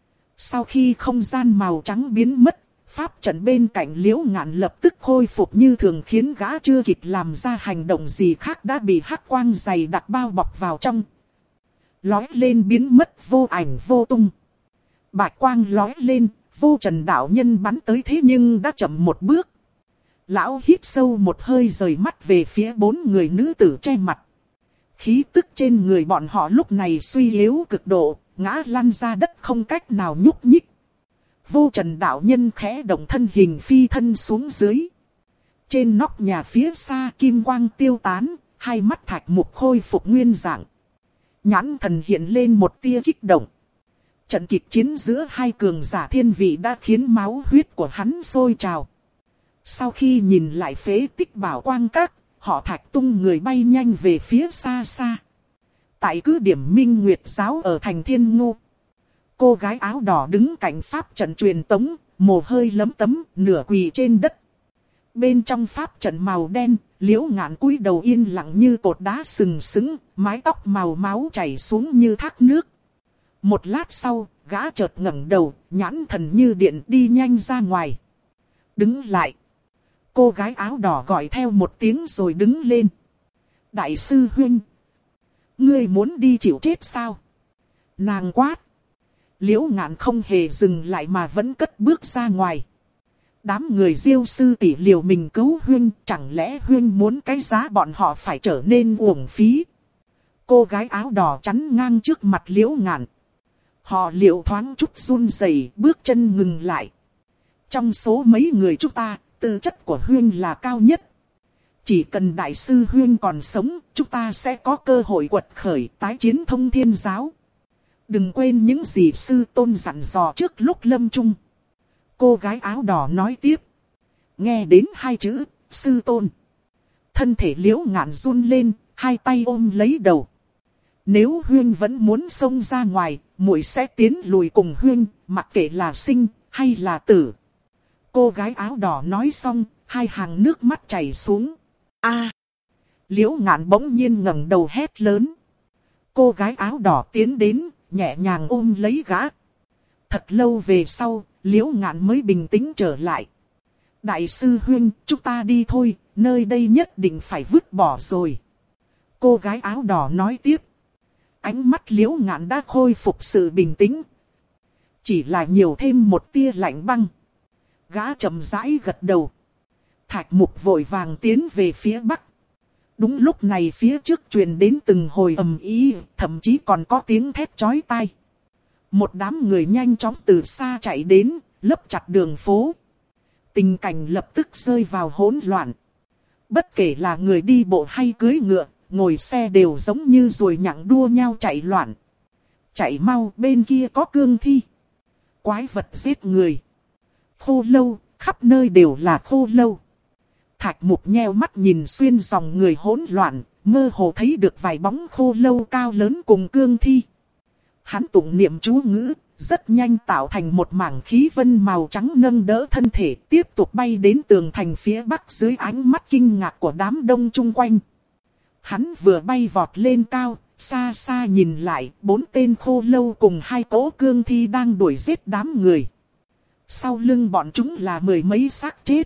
[SPEAKER 1] Sau khi không gian màu trắng biến mất, pháp trận bên cạnh Liễu Ngạn lập tức khôi phục như thường, khiến gã chưa kịp làm ra hành động gì khác đã bị hắc quang dày đặc bao bọc vào trong. Lói lên biến mất vô ảnh vô tung. Bạch quang lói lên, Vô Trần đạo nhân bắn tới thế nhưng đã chậm một bước. Lão hít sâu một hơi rời mắt về phía bốn người nữ tử che mặt. Khí tức trên người bọn họ lúc này suy yếu cực độ, ngã lăn ra đất không cách nào nhúc nhích. Vô Trần đạo nhân khẽ động thân hình phi thân xuống dưới. Trên nóc nhà phía xa kim quang tiêu tán, hai mắt Thạch Mục khôi phục nguyên dạng. Nhãn thần hiện lên một tia kích động. Trận kịch chiến giữa hai cường giả thiên vị đã khiến máu huyết của hắn sôi trào. Sau khi nhìn lại phế tích Bảo Quang Các, họ Thạch tung người bay nhanh về phía xa xa. Tại cứ điểm Minh Nguyệt Giáo ở thành Thiên Ngô, cô gái áo đỏ đứng cạnh pháp trận truyền tống, mồ hôi lấm tấm, nửa quỳ trên đất. Bên trong pháp trận màu đen, Liễu Ngạn cúi đầu yên lặng như cột đá sừng sững, mái tóc màu máu chảy xuống như thác nước. Một lát sau, gã chợt ngẩng đầu, nhãn thần như điện đi nhanh ra ngoài. Đứng lại. Cô gái áo đỏ gọi theo một tiếng rồi đứng lên. Đại sư huynh, ngươi muốn đi chịu chết sao? Nàng quát. Liễu Ngạn không hề dừng lại mà vẫn cất bước ra ngoài. Đám người Diêu sư tỷ liều mình cứu huynh, chẳng lẽ huynh muốn cái giá bọn họ phải trở nên uổng phí? Cô gái áo đỏ chắn ngang trước mặt Liễu Ngạn. Họ Liễu thoáng chút run rẩy, bước chân ngừng lại. Trong số mấy người chúng ta, tư chất của huynh là cao nhất. Chỉ cần đại sư huynh còn sống, chúng ta sẽ có cơ hội quật khởi tái chiến Thông Thiên Giáo. Đừng quên những gì sư tôn dặn dò trước lúc lâm chung. Cô gái áo đỏ nói tiếp. Nghe đến hai chữ, sư tôn. Thân thể Liễu Ngạn run lên, hai tay ôm lấy đầu. Nếu huynh vẫn muốn xông ra ngoài, muội sẽ tiến lùi cùng huynh, mặc kệ là sinh hay là tử. Cô gái áo đỏ nói xong, hai hàng nước mắt chảy xuống. A! Liễu Ngạn bỗng nhiên ngẩng đầu hét lớn. Cô gái áo đỏ tiến đến, nhẹ nhàng ôm lấy gã. Thật lâu về sau, Liễu Ngạn mới bình tĩnh trở lại. Đại sư huynh, chúng ta đi thôi, nơi đây nhất định phải vứt bỏ rồi. Cô gái áo đỏ nói tiếp. Ánh mắt Liễu Ngạn đã khôi phục sự bình tĩnh. Chỉ là nhiều thêm một tia lạnh băng. Gã chậm rãi gật đầu. Thạch Mục vội vàng tiến về phía bắc. Đúng lúc này phía trước truyền đến từng hồi ầm ĩ, thậm chí còn có tiếng thét chói tai. Một đám người nhanh chóng từ xa chạy đến, lấp chặt đường phố. Tình cảnh lập tức rơi vào hỗn loạn. Bất kể là người đi bộ hay cưỡi ngựa, ngồi xe đều giống như ruồi nhặng đua nhau chạy loạn. Chạy mau, bên kia có cương thi. Quái vật giết người. Khô lâu, khắp nơi đều là khô lâu. Thạch Mục nheo mắt nhìn xuyên dòng người hỗn loạn, mơ hồ thấy được vài bóng khô lâu cao lớn cùng cương thi. Hắn tụng niệm chú ngữ, rất nhanh tạo thành một mảng khí vân màu trắng nâng đỡ thân thể, tiếp tục bay đến tường thành phía bắc dưới ánh mắt kinh ngạc của đám đông chung quanh. Hắn vừa bay vọt lên cao, xa xa nhìn lại, bốn tên khô lâu cùng hai cỗ cương thi đang đuổi giết đám người. Sau lưng bọn chúng là mười mấy xác chết.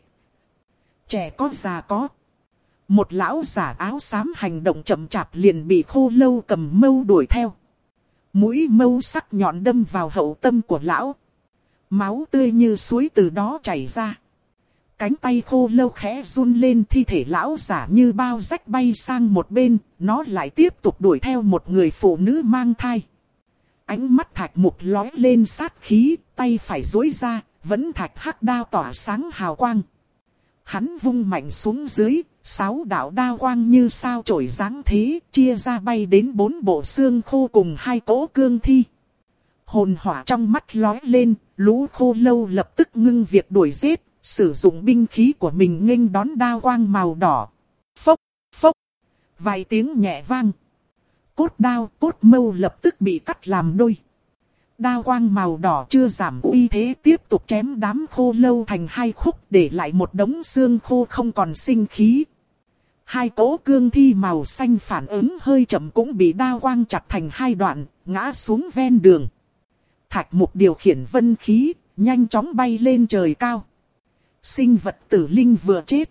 [SPEAKER 1] Trẻ có già có. Một lão giả áo xám hành động chậm chạp liền bị khô lâu cầm mâu đuổi theo. Mũi mâu sắc nhọn đâm vào hậu tâm của lão. Máu tươi như suối từ đó chảy ra. Cánh tay khô lâu khẽ run lên, thi thể lão giả như bao rách bay sang một bên. Nó lại tiếp tục đuổi theo một người phụ nữ mang thai. Ánh mắt Thạch Mục lói lên sát khí, tay phải duỗi ra, vẫn thạch hắc đao tỏa sáng hào quang. Hắn vung mạnh xuống dưới, sáu đạo đao quang như sao chổi giáng thế, chia ra bay đến bốn bộ xương khô cùng hai cỗ cương thi. Hồn hỏa trong mắt lóe lên, lũ khô lâu lập tức ngưng việc đuổi giết, sử dụng binh khí của mình nghênh đón đao quang màu đỏ. Phốc, phốc, vài tiếng nhẹ vang. Cốt đao, cốt mâu lập tức bị cắt làm đôi. Đao quang màu đỏ chưa giảm uy thế tiếp tục chém đám khô lâu thành hai khúc, để lại một đống xương khô không còn sinh khí. Hai cỗ cương thi màu xanh phản ứng hơi chậm cũng bị đao quang chặt thành hai đoạn, ngã xuống ven đường. Thạch Mục điều khiển vân khí, nhanh chóng bay lên trời cao. Sinh vật tử linh vừa chết.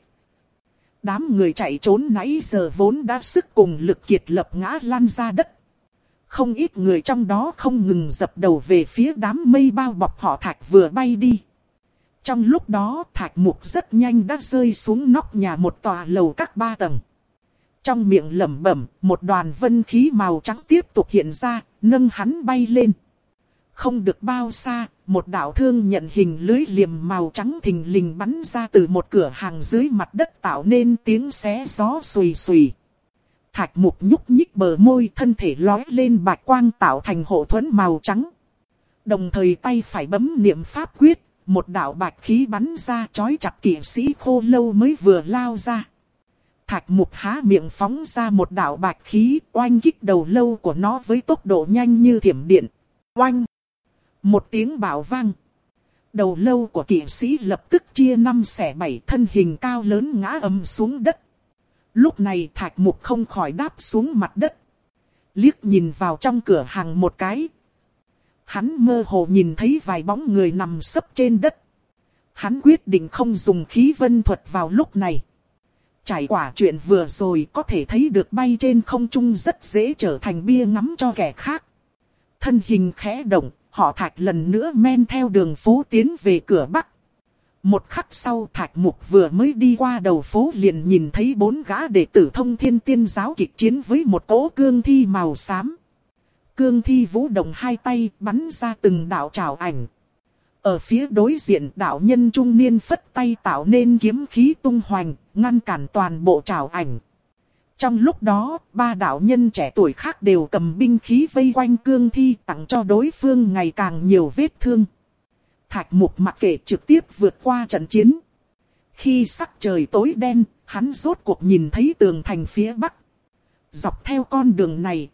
[SPEAKER 1] Đám người chạy trốn nãy giờ vốn đã sức cùng lực kiệt lập ngã lăn ra đất. Không ít người trong đó không ngừng dập đầu về phía đám mây bao bọc họ Thạch vừa bay đi. Trong lúc đó Thạch Mục rất nhanh đã rơi xuống nóc nhà một tòa lầu các ba tầng. Trong miệng lẩm bẩm, một đoàn vân khí màu trắng tiếp tục hiện ra, nâng hắn bay lên. Không được bao xa, một đạo thương nhận hình lưới liềm màu trắng thình lình bắn ra từ một cửa hàng dưới mặt đất tạo nên tiếng xé gió xùy xùy. Thạch Mục nhúc nhích bờ môi, thân thể lói lên bạch quang tạo thành hộ thuẫn màu trắng. Đồng thời tay phải bấm niệm pháp quyết, một đạo bạch khí bắn ra trói chặt kỵ sĩ khô lâu mới vừa lao ra. Thạch Mục há miệng phóng ra một đạo bạch khí, oanh kích đầu lâu của nó với tốc độ nhanh như thiểm điện. Oanh! Một tiếng bạo vang. Đầu lâu của kỵ sĩ lập tức chia năm xẻ bảy, thân hình cao lớn ngã ầm xuống đất. Lúc này Thạch Mục không khỏi đáp xuống mặt đất. Liếc nhìn vào trong cửa hàng một cái. Hắn mơ hồ nhìn thấy vài bóng người nằm sấp trên đất. Hắn quyết định không dùng khí vân thuật vào lúc này. Trải qua chuyện vừa rồi có thể thấy được bay trên không trung rất dễ trở thành bia ngắm cho kẻ khác. Thân hình khẽ động, họ Thạch lần nữa men theo đường phố tiến về cửa Bắc. Một khắc sau Thạch Mục vừa mới đi qua đầu phố liền nhìn thấy bốn gã đệ tử Thông Thiên Tiên Giáo kịch chiến với một cỗ cương thi màu xám. Cương thi vũ động hai tay bắn ra từng đạo trảo ảnh. Ở phía đối diện đạo nhân trung niên phất tay tạo nên kiếm khí tung hoành, ngăn cản toàn bộ trảo ảnh. Trong lúc đó, ba đạo nhân trẻ tuổi khác đều cầm binh khí vây quanh cương thi tặng cho đối phương ngày càng nhiều vết thương. Thạch Mục mặc kệ trực tiếp vượt qua trận chiến. Khi sắc trời tối đen, hắn rốt cuộc nhìn thấy tường thành phía Bắc. Dọc theo con đường này,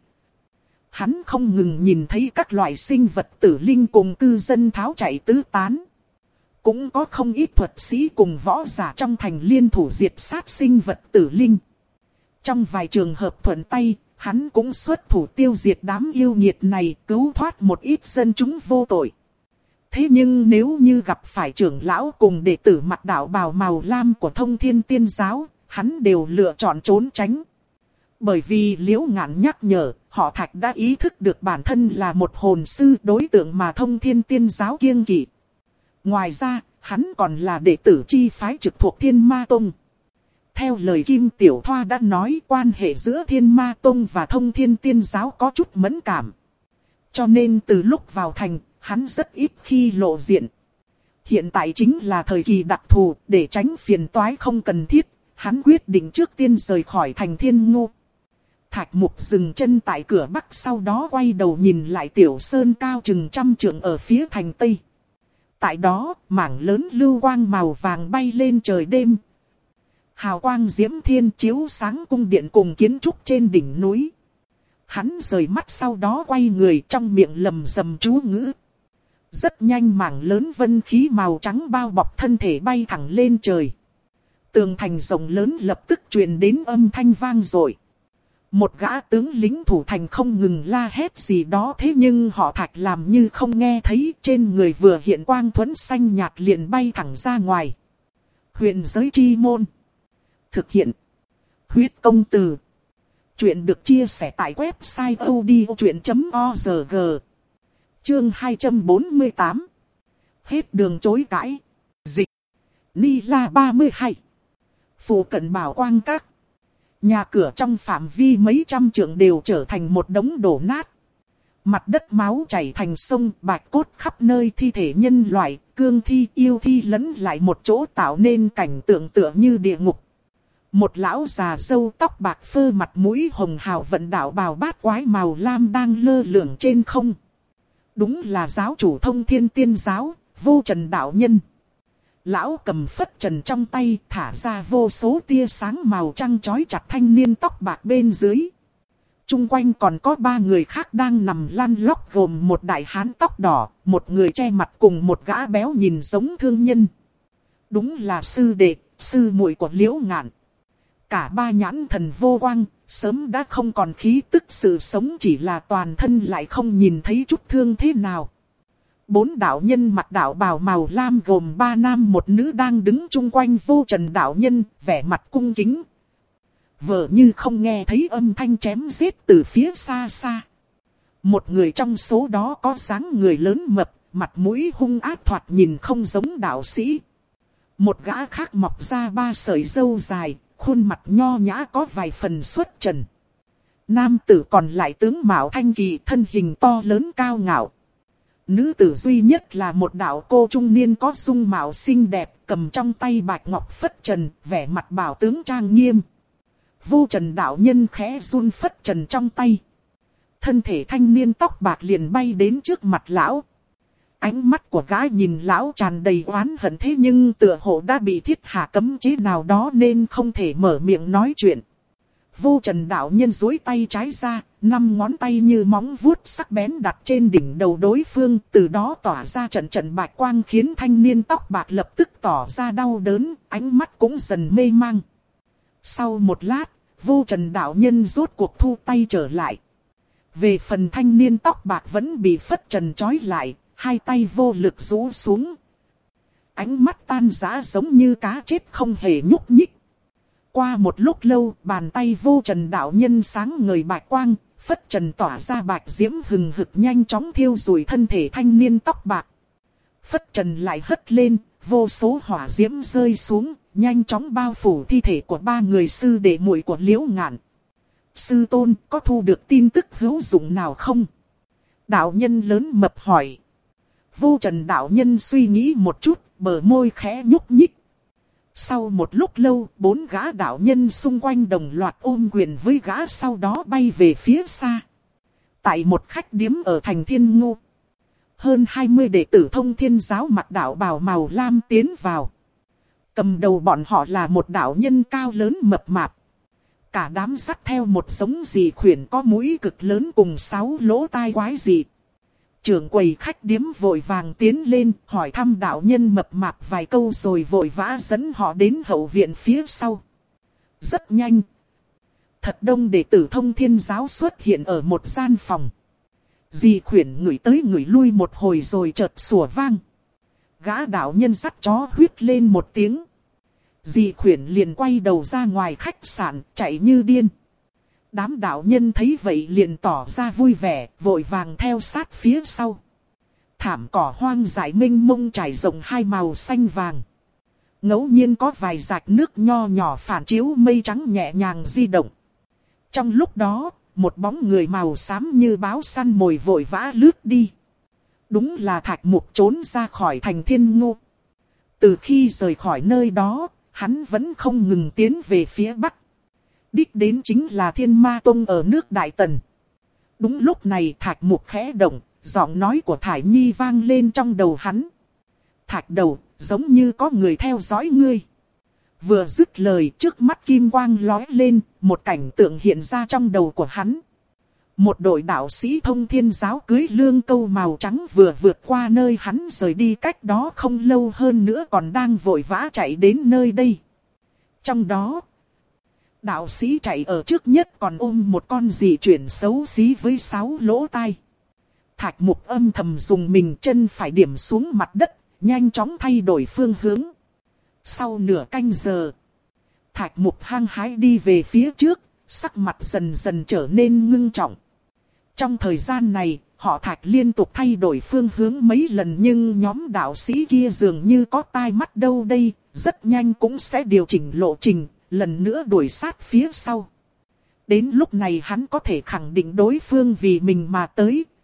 [SPEAKER 1] hắn không ngừng nhìn thấy các loại sinh vật tử linh cùng cư dân tháo chạy tứ tán. Cũng có không ít thuật sĩ cùng võ giả trong thành liên thủ diệt sát sinh vật tử linh. Trong vài trường hợp thuận tay, hắn cũng xuất thủ tiêu diệt đám yêu nghiệt này, cứu thoát một ít dân chúng vô tội. Thế nhưng nếu như gặp phải trưởng lão cùng đệ tử mặc đạo bào màu lam của Thông Thiên Tiên Giáo, hắn đều lựa chọn trốn tránh. Bởi vì Liễu Ngạn nhắc nhở, họ Thạch đã ý thức được bản thân là một hồn sư, đối tượng mà Thông Thiên Tiên Giáo kiêng kỵ. Ngoài ra, hắn còn là đệ tử chi phái trực thuộc Thiên Ma Tông. Theo lời Kim Tiểu Thoa đã nói, quan hệ giữa Thiên Ma Tông và Thông Thiên Tiên Giáo có chút mẫn cảm. Cho nên từ lúc vào thành, hắn rất ít khi lộ diện. Hiện tại chính là thời kỳ đặc thù, để tránh phiền toái không cần thiết, hắn quyết định trước tiên rời khỏi thành Thiên Ngô. Thạch Mục dừng chân tại cửa Bắc, sau đó quay đầu nhìn lại tiểu sơn cao chừng trăm trượng ở phía thành Tây. Tại đó, mảng lớn lưu quang màu vàng bay lên trời đêm. Hào quang diễm thiên chiếu sáng cung điện cùng kiến trúc trên đỉnh núi. Hắn rời mắt sau đó quay người, trong miệng lầm rầm chú ngữ. Rất nhanh mảng lớn vân khí màu trắng bao bọc thân thể bay thẳng lên trời. Tường thành rộng lớn lập tức truyền đến âm thanh vang dội. Một gã tướng lính thủ thành không ngừng la hét gì đó, thế nhưng họ Thạch làm như không nghe thấy, trên người vừa hiện quang thuẫn xanh nhạt liền bay thẳng ra ngoài. Huyền giới chi môn. Thực hiện. Huyết công từ. Chuyện được chia sẻ tại website odchuyện chấm org. Chương hai trăm bốn mươi tám. Hết đường chối cãi. Dịch. Ni La ba mươi hai. Phủ cận Bảo Quang Các. Nhà cửa trong phạm vi mấy trăm trượng đều trở thành một đống đổ nát. Mặt đất máu chảy thành sông, bạch cốt khắp nơi, thi thể nhân loại, cương thi yêu thi lẫn lại một chỗ tạo nên cảnh tượng tựa như địa ngục. Một lão già râu tóc bạc phơ mặt mũi hồng hào vận đạo bào bát quái màu lam đang lơ lửng trên không. Đúng là giáo chủ Thông Thiên Tiên Giáo, Vô Trần đạo nhân. Lão cầm phất trần trong tay thả ra vô số tia sáng màu trăng chói chặt thanh niên tóc bạc bên dưới. Trung quanh còn có ba người khác đang nằm lăn lóc gồm một đại hán tóc đỏ, một người che mặt cùng một gã béo nhìn giống thương nhân. Đúng là sư đệ, sư muội của Liễu Ngạn. Cả ba nhãn thần vô quang, sớm đã không còn khí tức sự sống, chỉ là toàn thân lại không nhìn thấy chút thương thế nào. Bốn đạo nhân mặc đạo bào màu lam gồm ba nam một nữ đang đứng chung quanh Vô Trần đạo nhân, vẻ mặt cung kính. Vợ như không nghe thấy âm thanh chém giết từ phía xa xa. Một người trong số đó có dáng người lớn mập, mặt mũi hung ác thoạt nhìn không giống đạo sĩ. Một gã khác mọc ra ba sợi râu dài, khuôn mặt nho nhã có vài phần xuất trần. Nam tử còn lại tướng mạo thanh kỳ, thân hình to lớn cao ngạo. Nữ tử duy nhất là một đạo cô trung niên có dung mạo xinh đẹp, cầm trong tay bạch ngọc phất trần, vẻ mặt bảo tướng trang nghiêm. Vô Trần đạo nhân khẽ run phất trần trong tay. Thân thể thanh niên tóc bạc liền bay đến trước mặt lão. Ánh mắt của gái nhìn lão tràn đầy oán hận, thế nhưng tựa hồ đã bị thiết hạ cấm chế nào đó nên không thể mở miệng nói chuyện. Vô Trần đạo nhân duỗi tay trái ra, năm ngón tay như móng vuốt sắc bén đặt trên đỉnh đầu đối phương, từ đó tỏa ra trận trận bạch quang khiến thanh niên tóc bạc lập tức tỏ ra đau đớn, ánh mắt cũng dần mê mang. Sau một lát, Vô Trần đạo nhân rốt cuộc thu tay trở lại. Về phần thanh niên tóc bạc vẫn bị phất trần trói lại, hai tay vô lực rũ xuống. Ánh mắt tan rã giống như cá chết không hề nhúc nhích. Qua một lúc lâu, bàn tay Vô Trần đạo nhân sáng ngời bạch quang, phất trần tỏa ra bạch diễm hừng hực nhanh chóng thiêu rụi thân thể thanh niên tóc bạc. Phất trần lại hất lên, vô số hỏa diễm rơi xuống, nhanh chóng bao phủ thi thể của ba người sư đệ muội của Liễu Ngạn. Sư tôn, có thu được tin tức hữu dụng nào không? Đạo nhân lớn mập hỏi. Vô Trần đạo nhân suy nghĩ một chút, bờ môi khẽ nhúc nhích. Sau một lúc lâu, bốn gã đạo nhân xung quanh đồng loạt ôm quyền với gã, sau đó bay về phía xa. Tại một khách điếm ở thành Thiên Ngô, hơn hai mươi đệ tử Thông Thiên Giáo mặc đạo bào màu lam tiến vào. Cầm đầu bọn họ là một đạo nhân cao lớn mập mạp. Cả đám dắt theo một giống dị khuyển có mũi cực lớn cùng sáu lỗ tai quái dị. Trưởng quầy khách điếm vội vàng tiến lên hỏi thăm đạo nhân mập mạp vài câu rồi vội vã dẫn họ đến hậu viện phía sau. Rất nhanh, thật đông đệ tử Thông Thiên Giáo xuất hiện ở một gian phòng. Dị khuyển ngửi tới ngửi lui một hồi rồi chợt sủa vang. Gã đạo nhân dắt chó huyết lên một tiếng. Dị khuyển liền quay đầu ra ngoài khách sạn chạy như điên. Đám đạo nhân thấy vậy liền tỏ ra vui vẻ, vội vàng theo sát phía sau. Thảm cỏ hoang dại mênh mông trải rộng hai màu xanh vàng. Ngẫu nhiên có vài rạch nước nho nhỏ phản chiếu mây trắng nhẹ nhàng di động. Trong lúc đó, một bóng người màu xám như báo săn mồi vội vã lướt đi. Đúng là Thạch Mục trốn ra khỏi thành Thiên Ngô. Từ khi rời khỏi nơi đó, hắn vẫn không ngừng tiến về phía Bắc. Đích đến chính là Thiên Ma Tông ở nước Đại Tần. Đúng lúc này Thạch Mục khẽ động, giọng nói của Thải Nhi vang lên trong đầu hắn. Thạch đầu, giống như có người theo dõi ngươi. Vừa dứt lời, trước mắt kim quang lóe lên, một cảnh tượng hiện ra trong đầu của hắn. Một đội đạo sĩ Thông Thiên Giáo cưỡi lương câu màu trắng vừa vượt qua nơi hắn rời đi cách đó không lâu, hơn nữa còn đang vội vã chạy đến nơi đây. Trong đó, đạo sĩ chạy ở trước nhất còn ôm một con dị chuyển xấu xí với sáu lỗ tai. Thạch Mục âm thầm dùng mình, chân phải điểm xuống mặt đất, nhanh chóng thay đổi phương hướng. Sau nửa canh giờ, Thạch Mục hăng hái đi về phía trước, sắc mặt dần dần trở nên ngưng trọng. Trong thời gian này, họ Thạch liên tục thay đổi phương hướng mấy lần, nhưng nhóm đạo sĩ kia dường như có tai mắt đâu đây, rất nhanh cũng sẽ điều chỉnh lộ trình, lần nữa đuổi sát phía sau. Đến lúc này hắn có thể khẳng định đối phương vì mình mà tới,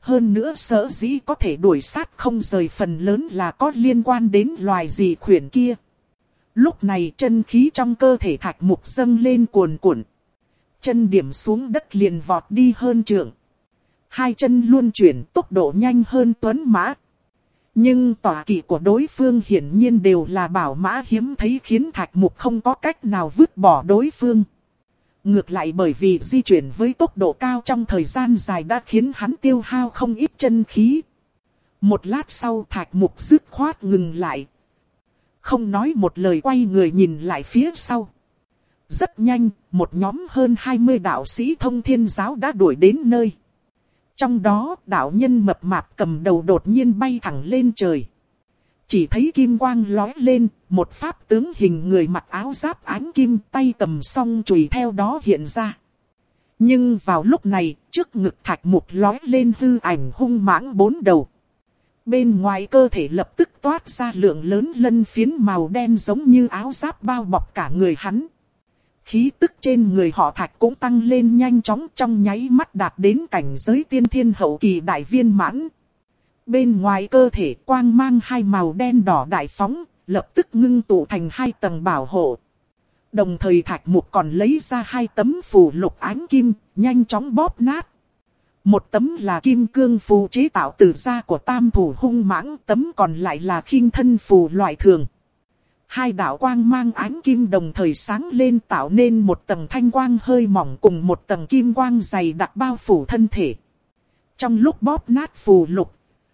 [SPEAKER 1] Hơn nữa sở dĩ có thể đuổi sát không rời phần lớn là có liên quan đến loài dị khuyển kia. Lúc này chân khí trong cơ thể Thạch Mục dâng lên cuồn cuộn. Chân điểm xuống đất liền vọt đi hơn trượng. Hai chân luôn chuyển tốc độ nhanh hơn tuấn mã. Nhưng tọa kỵ của đối phương hiển nhiên đều là bảo mã hiếm thấy khiến Thạch Mục không có cách nào vứt bỏ đối phương. Ngược lại bởi vì di chuyển với tốc độ cao trong thời gian dài đã khiến hắn tiêu hao không ít chân khí. Một lát sau Thạch Mục dứt khoát ngừng lại. Không nói một lời quay người nhìn lại phía sau. Rất nhanh, một nhóm hơn hai mươi đạo sĩ Thông Thiên giáo đã đuổi đến nơi. Trong đó, đạo nhân mập mạp cầm đầu đột nhiên bay thẳng lên trời. Chỉ thấy kim quang lóe lên, một pháp tướng hình người mặc áo giáp ánh kim, tay cầm song chùy theo đó hiện ra. Nhưng vào lúc này, trước ngực Thạch Mục lóe lên hư ảnh hung mãng bốn đầu. Bên ngoài cơ thể lập tức toát ra lượng lớn lân phiến màu đen giống như áo giáp bao bọc cả người hắn. Khí tức trên người họ Thạch cũng tăng lên nhanh chóng, trong nháy mắt đạt đến cảnh giới tiên thiên hậu kỳ đại viên mãn. Bên ngoài cơ thể quang mang hai màu đen đỏ đại phóng, lập tức ngưng tụ thành hai tầng bảo hộ. Đồng thời Thạch Mục còn lấy ra hai tấm phù lục ánh kim, nhanh chóng bóp nát. Một tấm là kim cương phù chế tạo từ da của tam thủ hung mãng, tấm còn lại là khinh thân phù loại thường. Hai đạo quang mang ánh kim đồng thời sáng lên tạo nên một tầng thanh quang hơi mỏng cùng một tầng kim quang dày đặc bao phủ thân thể. Trong lúc bóp nát phù lục,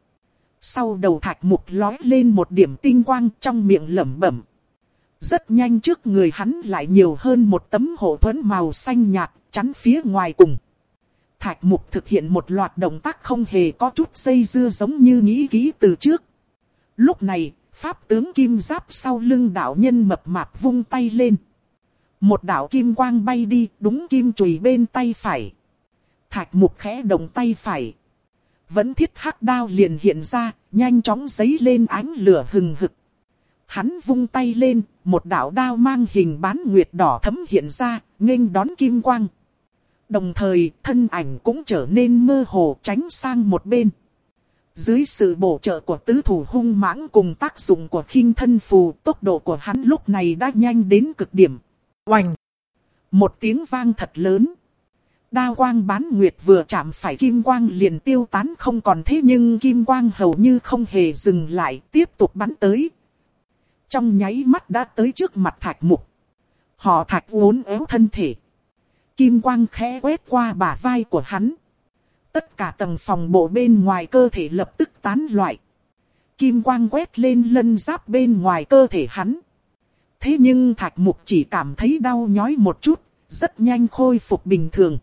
[SPEAKER 1] sau đầu Thạch Mục lói lên một điểm tinh quang, trong miệng lẩm bẩm. Rất nhanh trước người hắn lại nhiều hơn một tấm hộ thuẫn màu xanh nhạt chắn phía ngoài cùng. Thạch Mục thực hiện một loạt động tác không hề có chút dây dưa giống như nghĩ kỹ từ trước. Lúc này, pháp tướng kim giáp sau lưng đạo nhân mập mạp vung tay lên. Một đạo kim quang bay đi, đúng kim chùy bên tay phải. Thạch Mục khẽ động tay phải. Vẫn thiết hắc đao liền hiện ra, nhanh chóng giấy lên ánh lửa hừng hực. Hắn vung tay lên, một đạo đao mang hình bán nguyệt đỏ thấm hiện ra, nghênh đón kim quang. Đồng thời, thân ảnh cũng trở nên mơ hồ tránh sang một bên. Dưới sự bổ trợ của tứ thủ hung mãng cùng tác dụng của khinh thân phù, tốc độ của hắn lúc này đã nhanh đến cực điểm. Oành! Một tiếng vang thật lớn. Đao quang bán nguyệt vừa chạm phải kim quang liền tiêu tán không còn, thế nhưng kim quang hầu như không hề dừng lại, tiếp tục bắn tới. Trong nháy mắt đã tới trước mặt Thạch Mục. Họ Thạch uốn éo thân thể. Kim quang khẽ quét qua bả vai của hắn. Tất cả tầng phòng bộ bên ngoài cơ thể lập tức tán loại. Kim quang quét lên lân giáp bên ngoài cơ thể hắn. Thế nhưng Thạch Mục chỉ cảm thấy đau nhói một chút, rất nhanh khôi phục bình thường.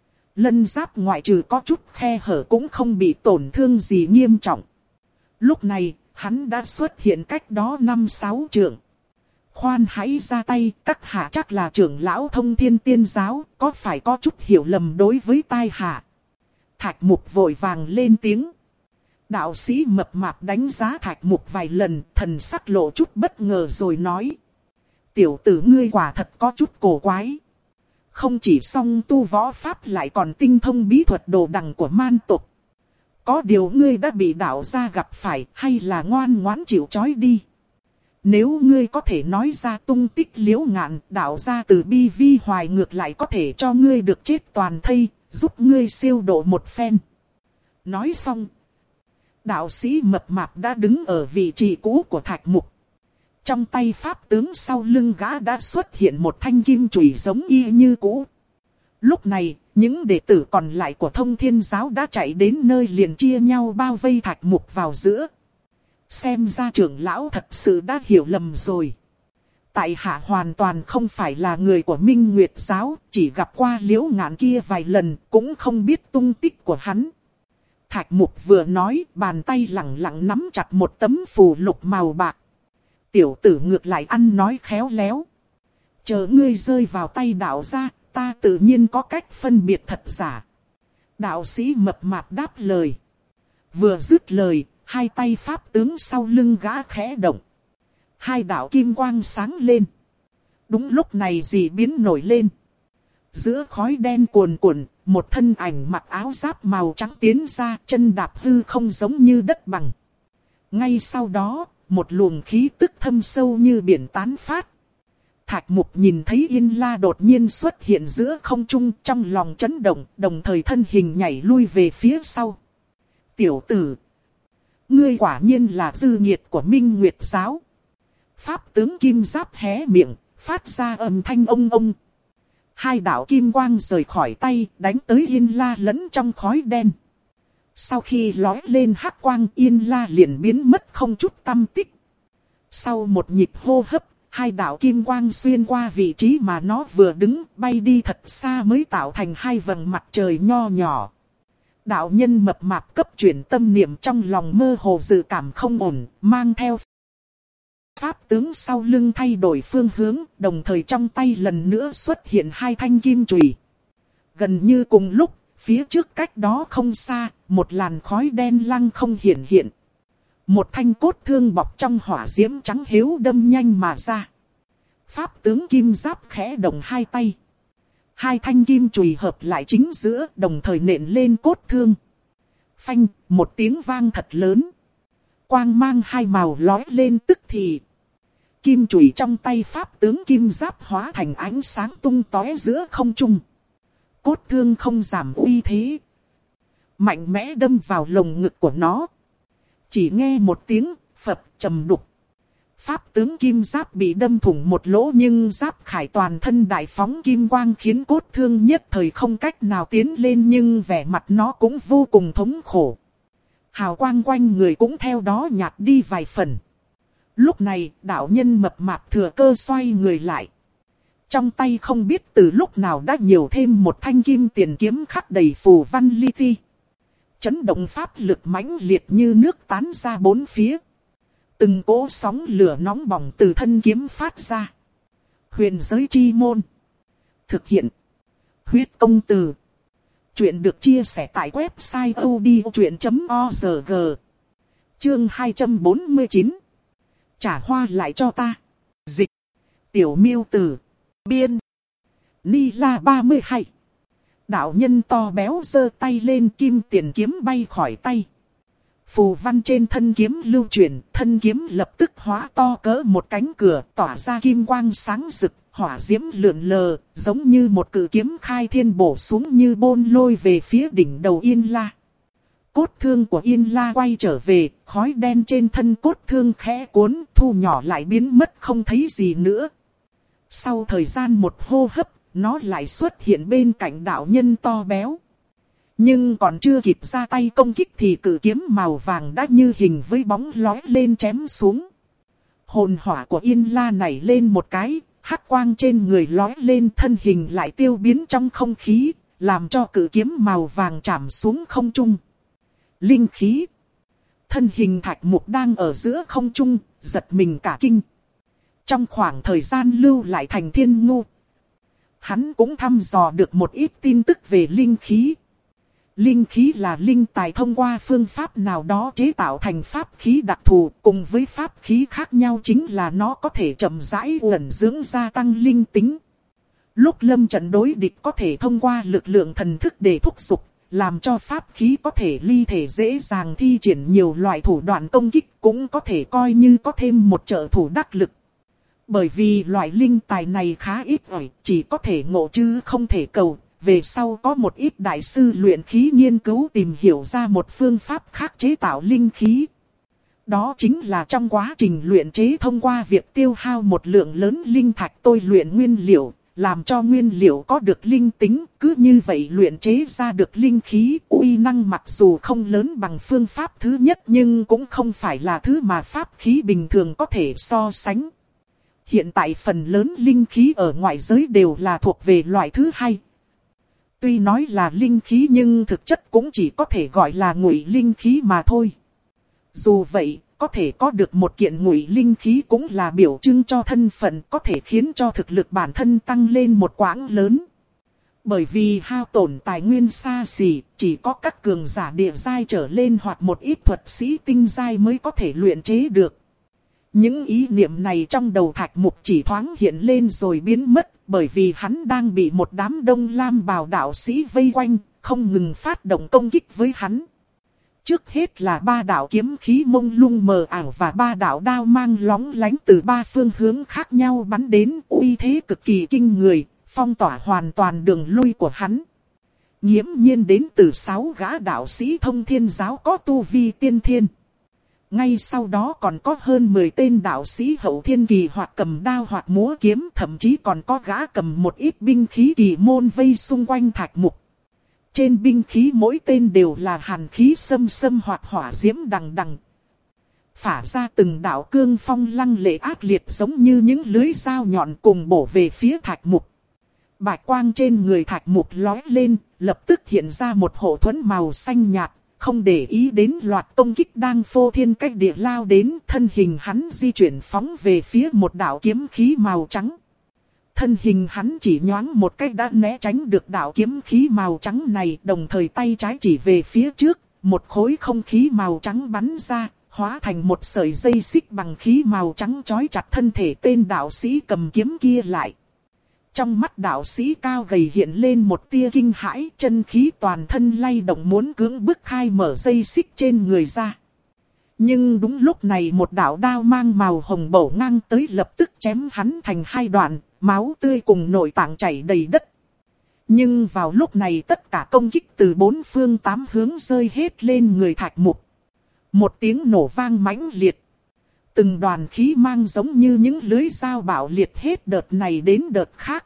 [SPEAKER 1] Lân giáp ngoại trừ có chút khe hở cũng không bị tổn thương gì nghiêm trọng. Lúc này, hắn đã xuất hiện cách đó năm sáu trượng. Khoan hãy ra tay, các hạ chắc là trưởng lão Thông Thiên Tiên Giáo, có phải có chút hiểu lầm đối với tai hạ. Thạch Mục vội vàng lên tiếng. Đạo sĩ mập mạp đánh giá Thạch Mục vài lần, thần sắc lộ chút bất ngờ rồi nói. Tiểu tử ngươi quả thật có chút cổ quái. Không chỉ song tu võ pháp lại còn tinh thông bí thuật đồ đằng của man tộc. Có điều ngươi đã bị đạo gia gặp phải hay là ngoan ngoãn chịu trói đi. Nếu ngươi có thể nói ra tung tích Liễu Ngạn, đạo gia từ bi vi hoài ngược lại có thể cho ngươi được chết toàn thây, giúp ngươi siêu độ một phen. Nói xong, đạo sĩ mập mạp đã đứng ở vị trí cũ của Thạch Mục. Trong tay pháp tướng sau lưng gã đã xuất hiện một thanh kim chùy giống y như cũ. Lúc này, những đệ tử còn lại của Thông Thiên Giáo đã chạy đến nơi liền chia nhau bao vây Thạch Mục vào giữa. Xem ra trưởng lão thật sự đã hiểu lầm rồi. Tại hạ hoàn toàn không phải là người của Minh Nguyệt Giáo, chỉ gặp qua Liễu Ngạn kia vài lần, cũng không biết tung tích của hắn. Thạch Mục vừa nói, bàn tay lẳng lặng nắm chặt một tấm phù lục màu bạc. Tiểu tử ngược lại ăn nói khéo léo. Chờ ngươi rơi vào tay đạo gia, ta tự nhiên có cách phân biệt thật giả. Đạo sĩ mập mạp đáp lời. Vừa dứt lời, hai tay pháp tướng sau lưng gã khẽ động. Hai đạo kim quang sáng lên. Đúng lúc này dị biến nổi lên. Giữa khói đen cuồn cuộn, một thân ảnh mặc áo giáp màu trắng tiến ra, chân đạp hư không giống như đất bằng. Ngay sau đó, một luồng khí tức thâm sâu như biển tán phát. Thạch Mục nhìn thấy Yên La đột nhiên xuất hiện giữa không trung, trong lòng chấn động, đồng thời thân hình nhảy lui về phía sau. Tiểu tử, ngươi quả nhiên là dư nghiệt của Minh Nguyệt giáo. Pháp tướng kim giáp hé miệng, phát ra âm thanh ông ông. Hai đạo kim quang rời khỏi tay, đánh tới Yên La lẫn trong khói đen. Sau khi lói lên hắc quang, Yên La liền biến mất không chút tăm tích. Sau một nhịp hô hấp, hai đạo kim quang xuyên qua vị trí mà nó vừa đứng, bay đi thật xa mới tạo thành hai vầng mặt trời nho nhỏ. Đạo nhân mập mạp cấp chuyển tâm niệm trong lòng mơ hồ dự cảm không ổn, mang theo pháp tướng sau lưng thay đổi phương hướng, đồng thời trong tay lần nữa xuất hiện hai thanh kim chùy. Gần như cùng lúc, phía trước cách đó không xa, một làn khói đen lăng không hiện hiện. Một thanh cốt thương bọc trong hỏa diễm trắng hiếu đâm nhanh mà ra. Pháp tướng kim giáp khẽ động hai tay. Hai thanh kim chùy hợp lại chính giữa, đồng thời nện lên cốt thương. Phanh, một tiếng vang thật lớn. Quang mang hai màu lói lên tức thì. Kim chùy trong tay pháp tướng kim giáp hóa thành ánh sáng tung tóe giữa không trung. Cốt thương không giảm uy thế, mạnh mẽ đâm vào lồng ngực của nó. Chỉ nghe một tiếng phập trầm đục. Pháp tướng kim giáp bị đâm thủng một lỗ, nhưng giáp khải toàn thân đại phóng kim quang khiến cốt thương nhất thời không cách nào tiến lên, nhưng vẻ mặt nó cũng vô cùng thống khổ. Hào quang quanh người cũng theo đó nhạt đi vài phần. Lúc này, đạo nhân mập mạp thừa cơ xoay người lại. Trong tay không biết từ lúc nào đã nhiều thêm một thanh kim tiền kiếm khắc đầy phù văn li ti. Chấn động pháp lực mãnh liệt như nước tán ra bốn phía. Từng cỗ sóng lửa nóng bỏng từ thân kiếm phát ra. Huyền giới chi môn. Thực hiện. Huyết công từ. Chuyện được chia sẻ tại website a u d i o chuyện chấm org. Chương hai trăm bốn mươi chín. Trả hoa lại cho ta. Dịch. Tiểu miêu tử. Biên. Ni la ba mươi hai. Đạo nhân to béo giơ tay lên, kim tiền kiếm bay khỏi tay. Phù văn trên thân kiếm lưu chuyển, thân kiếm lập tức hóa to cỡ một cánh cửa, tỏa ra kim quang sáng rực, hỏa diễm lượn lờ, giống như một cự kiếm khai thiên bổ xuống như bôn lôi về phía đỉnh đầu Yên La. Cốt thương của Yên La quay trở về, khói đen trên thân cốt thương khẽ cuốn, thu nhỏ lại biến mất không thấy gì nữa. Sau thời gian một hô hấp, nó lại xuất hiện bên cạnh đạo nhân to béo. Nhưng còn chưa kịp ra tay công kích thì cự kiếm màu vàng đã như hình với bóng lói lên chém xuống. Hồn hỏa của Yên La nảy lên một cái, hắc quang trên người lói lên, thân hình lại tiêu biến trong không khí, làm cho cự kiếm màu vàng chạm xuống không trung. Linh khí. Thân hình Thạch Mục đang ở giữa không trung, giật mình cả kinh. Trong khoảng thời gian lưu lại thành Thiên Ngu, hắn cũng thăm dò được một ít tin tức về linh khí. Linh khí là linh tài thông qua phương pháp nào đó chế tạo thành pháp khí đặc thù, cùng với pháp khí khác nhau chính là nó có thể chậm rãi ẩn dưỡng gia tăng linh tính. Lúc lâm trận đối địch có thể thông qua lực lượng thần thức để thúc giục, làm cho pháp khí có thể ly thể dễ dàng thi triển nhiều loại thủ đoạn công kích, cũng có thể coi như có thêm một trợ thủ đắc lực. Bởi vì loại linh tài này khá ít ỏi, chỉ có thể ngộ chứ không thể cầu. Về sau có một ít đại sư luyện khí nghiên cứu tìm hiểu ra một phương pháp khác chế tạo linh khí. Đó chính là trong quá trình luyện chế thông qua việc tiêu hao một lượng lớn linh thạch tôi luyện nguyên liệu, làm cho nguyên liệu có được linh tính, cứ như vậy luyện chế ra được linh khí. Uy năng mặc dù không lớn bằng phương pháp thứ nhất nhưng cũng không phải là thứ mà pháp khí bình thường có thể so sánh. Hiện tại phần lớn linh khí ở ngoại giới đều là thuộc về loại thứ hai. Tuy nói là linh khí nhưng thực chất cũng chỉ có thể gọi là ngụy linh khí mà thôi. Dù vậy, có thể có được một kiện ngụy linh khí cũng là biểu trưng cho thân phận, có thể khiến cho thực lực bản thân tăng lên một quãng lớn. Bởi vì hao tổn tài nguyên xa xỉ, chỉ có các cường giả địa giai trở lên hoặc một ít thuật sĩ tinh giai mới có thể luyện chế được. Những ý niệm này trong đầu Thạch Mục chỉ thoáng hiện lên rồi biến mất, bởi vì hắn đang bị một đám đông lam bào đạo sĩ vây quanh, không ngừng phát động công kích với hắn. Trước hết là ba đạo kiếm khí mông lung mờ ảo và ba đạo đao mang lóng lánh từ ba phương hướng khác nhau bắn đến, uy thế cực kỳ kinh người, phong tỏa hoàn toàn đường lui của hắn. Nghiễm nhiên đến từ sáu gã đạo sĩ thông thiên giáo có tu vi tiên thiên. Ngay sau đó còn có hơn mười tên đạo sĩ hậu thiên kỳ hoặc cầm đao hoặc múa kiếm, thậm chí còn có gã cầm một ít binh khí kỳ môn vây xung quanh Thạch Mục. Trên binh khí mỗi tên đều là hàn khí xâm xâm hoặc hỏa diễm đằng đằng. Phả ra từng đạo cương phong lăng lệ ác liệt giống như những lưới dao nhọn cùng bổ về phía Thạch Mục. Bạch quang trên người Thạch Mục lói lên, lập tức hiện ra một hộ thuẫn màu xanh nhạt. Không để ý đến loạt công kích đang phô thiên cách địa lao đến, thân hình hắn di chuyển phóng về phía một đạo kiếm khí màu trắng. Thân hình hắn chỉ nhoáng một cách đã né tránh được đạo kiếm khí màu trắng này, đồng thời tay trái chỉ về phía trước, một khối không khí màu trắng bắn ra, hóa thành một sợi dây xích bằng khí màu trắng trói chặt thân thể tên đạo sĩ cầm kiếm kia lại. Trong mắt đạo sĩ cao gầy hiện lên một tia kinh hãi, chân khí toàn thân lay động muốn cưỡng bức khai mở dây xích trên người ra. Nhưng đúng lúc này một đạo đao mang màu hồng bổ ngang tới, lập tức chém hắn thành hai đoạn, máu tươi cùng nội tạng chảy đầy đất. Nhưng vào lúc này tất cả công kích từ bốn phương tám hướng rơi hết lên người Thạch Mục. Một tiếng nổ vang mãnh liệt. Từng đoàn khí mang giống như những lưới dao bạo liệt hết đợt này đến đợt khác.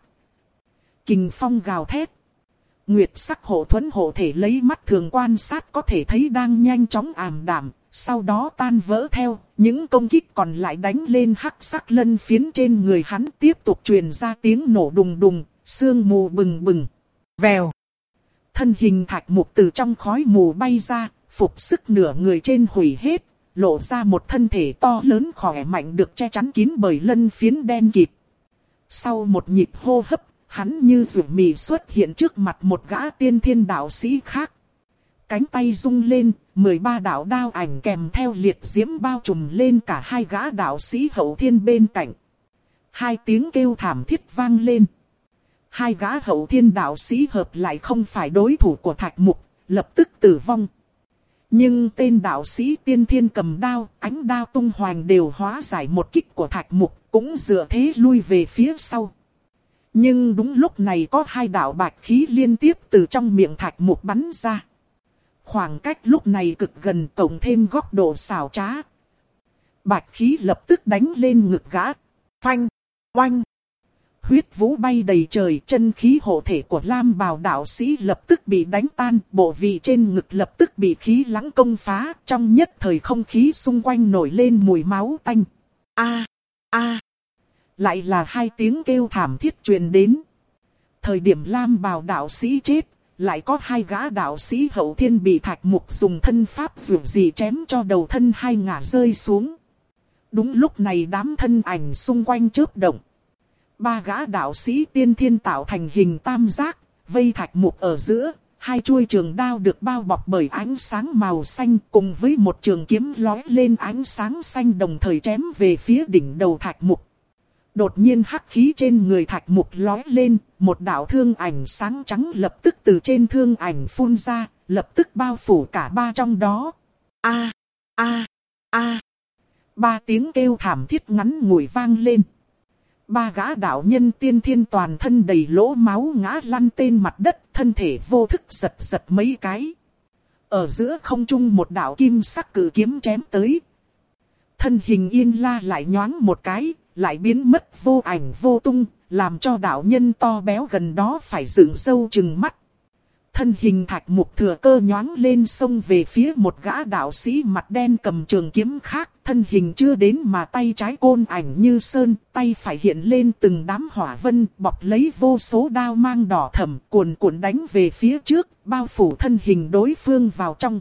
[SPEAKER 1] Kình phong gào thét. Nguyệt sắc hộ thuẫn hộ thể lấy mắt thường quan sát có thể thấy đang nhanh chóng ảm đạm, sau đó tan vỡ theo. Những công kích còn lại đánh lên hắc sắc lân phiến trên người hắn, tiếp tục truyền ra tiếng nổ đùng đùng, sương mù bừng bừng. Vèo. Thân hình Thạch Mục từ trong khói mù bay ra, phục sức nửa người trên hủy hết. Lộ ra một thân thể to lớn khỏe mạnh được che chắn kín bởi lân phiến đen kịt. Sau một nhịp hô hấp, hắn như rủi mì xuất hiện trước mặt một gã tiên thiên đạo sĩ khác. Cánh tay rung lên, mười ba đạo đao ảnh kèm theo liệt diễm bao trùm lên cả hai gã đạo sĩ hậu thiên bên cạnh. Hai tiếng kêu thảm thiết vang lên. Hai gã hậu thiên đạo sĩ hợp lại không phải đối thủ của Thạch Mục, lập tức tử vong. Nhưng tên đạo sĩ tiên thiên cầm đao, ánh đao tung hoành đều hóa giải một kích của Thạch Mục, cũng dựa thế lui về phía sau. Nhưng đúng lúc này có hai đạo bạch khí liên tiếp từ trong miệng Thạch Mục bắn ra. Khoảng cách lúc này cực gần, cộng thêm góc độ xảo trá. Bạch khí lập tức đánh lên ngực gã. Phanh, oanh. Huyết vũ bay đầy trời, chân khí hộ thể của Lam bào đạo sĩ lập tức bị đánh tan, bộ vị trên ngực lập tức bị khí lãng công phá, trong nhất thời không khí xung quanh nổi lên mùi máu tanh. A, a, lại là hai tiếng kêu thảm thiết truyền đến. Thời điểm Lam bào đạo sĩ chết, lại có hai gã đạo sĩ hậu thiên bị Thạch Mục dùng thân pháp dù gì chém cho đầu thân hai ngả rơi xuống. Đúng lúc này đám thân ảnh xung quanh chớp động. Ba gã đạo sĩ tiên thiên tạo thành hình tam giác, vây Thạch Mục ở giữa, hai chuôi trường đao được bao bọc bởi ánh sáng màu xanh cùng với một trường kiếm lói lên ánh sáng xanh đồng thời chém về phía đỉnh đầu Thạch Mục. Đột nhiên hắc khí trên người Thạch Mục lói lên, một đạo thương ảnh sáng trắng lập tức từ trên thương ảnh phun ra, lập tức bao phủ cả ba trong đó. A, a, a. Ba tiếng kêu thảm thiết ngắn ngủi vang lên. Ba gã đạo nhân tiên thiên toàn thân đầy lỗ máu ngã lăn trên mặt đất, thân thể vô thức giật giật mấy cái. Ở giữa không trung một đạo kim sắc cự kiếm chém tới. Thân hình Yên La lại nhoáng một cái, lại biến mất vô ảnh vô tung, làm cho đạo nhân to béo gần đó phải dựng râu trừng mắt. Thân hình Thạch Mục thừa cơ nhoáng lên xông về phía một gã đạo sĩ mặt đen cầm trường kiếm khác. Thân hình chưa đến mà tay trái côn ảnh như sơn, tay phải hiện lên từng đám hỏa vân, bọc lấy vô số đao mang đỏ thẫm, cuồn cuộn đánh về phía trước, bao phủ thân hình đối phương vào trong.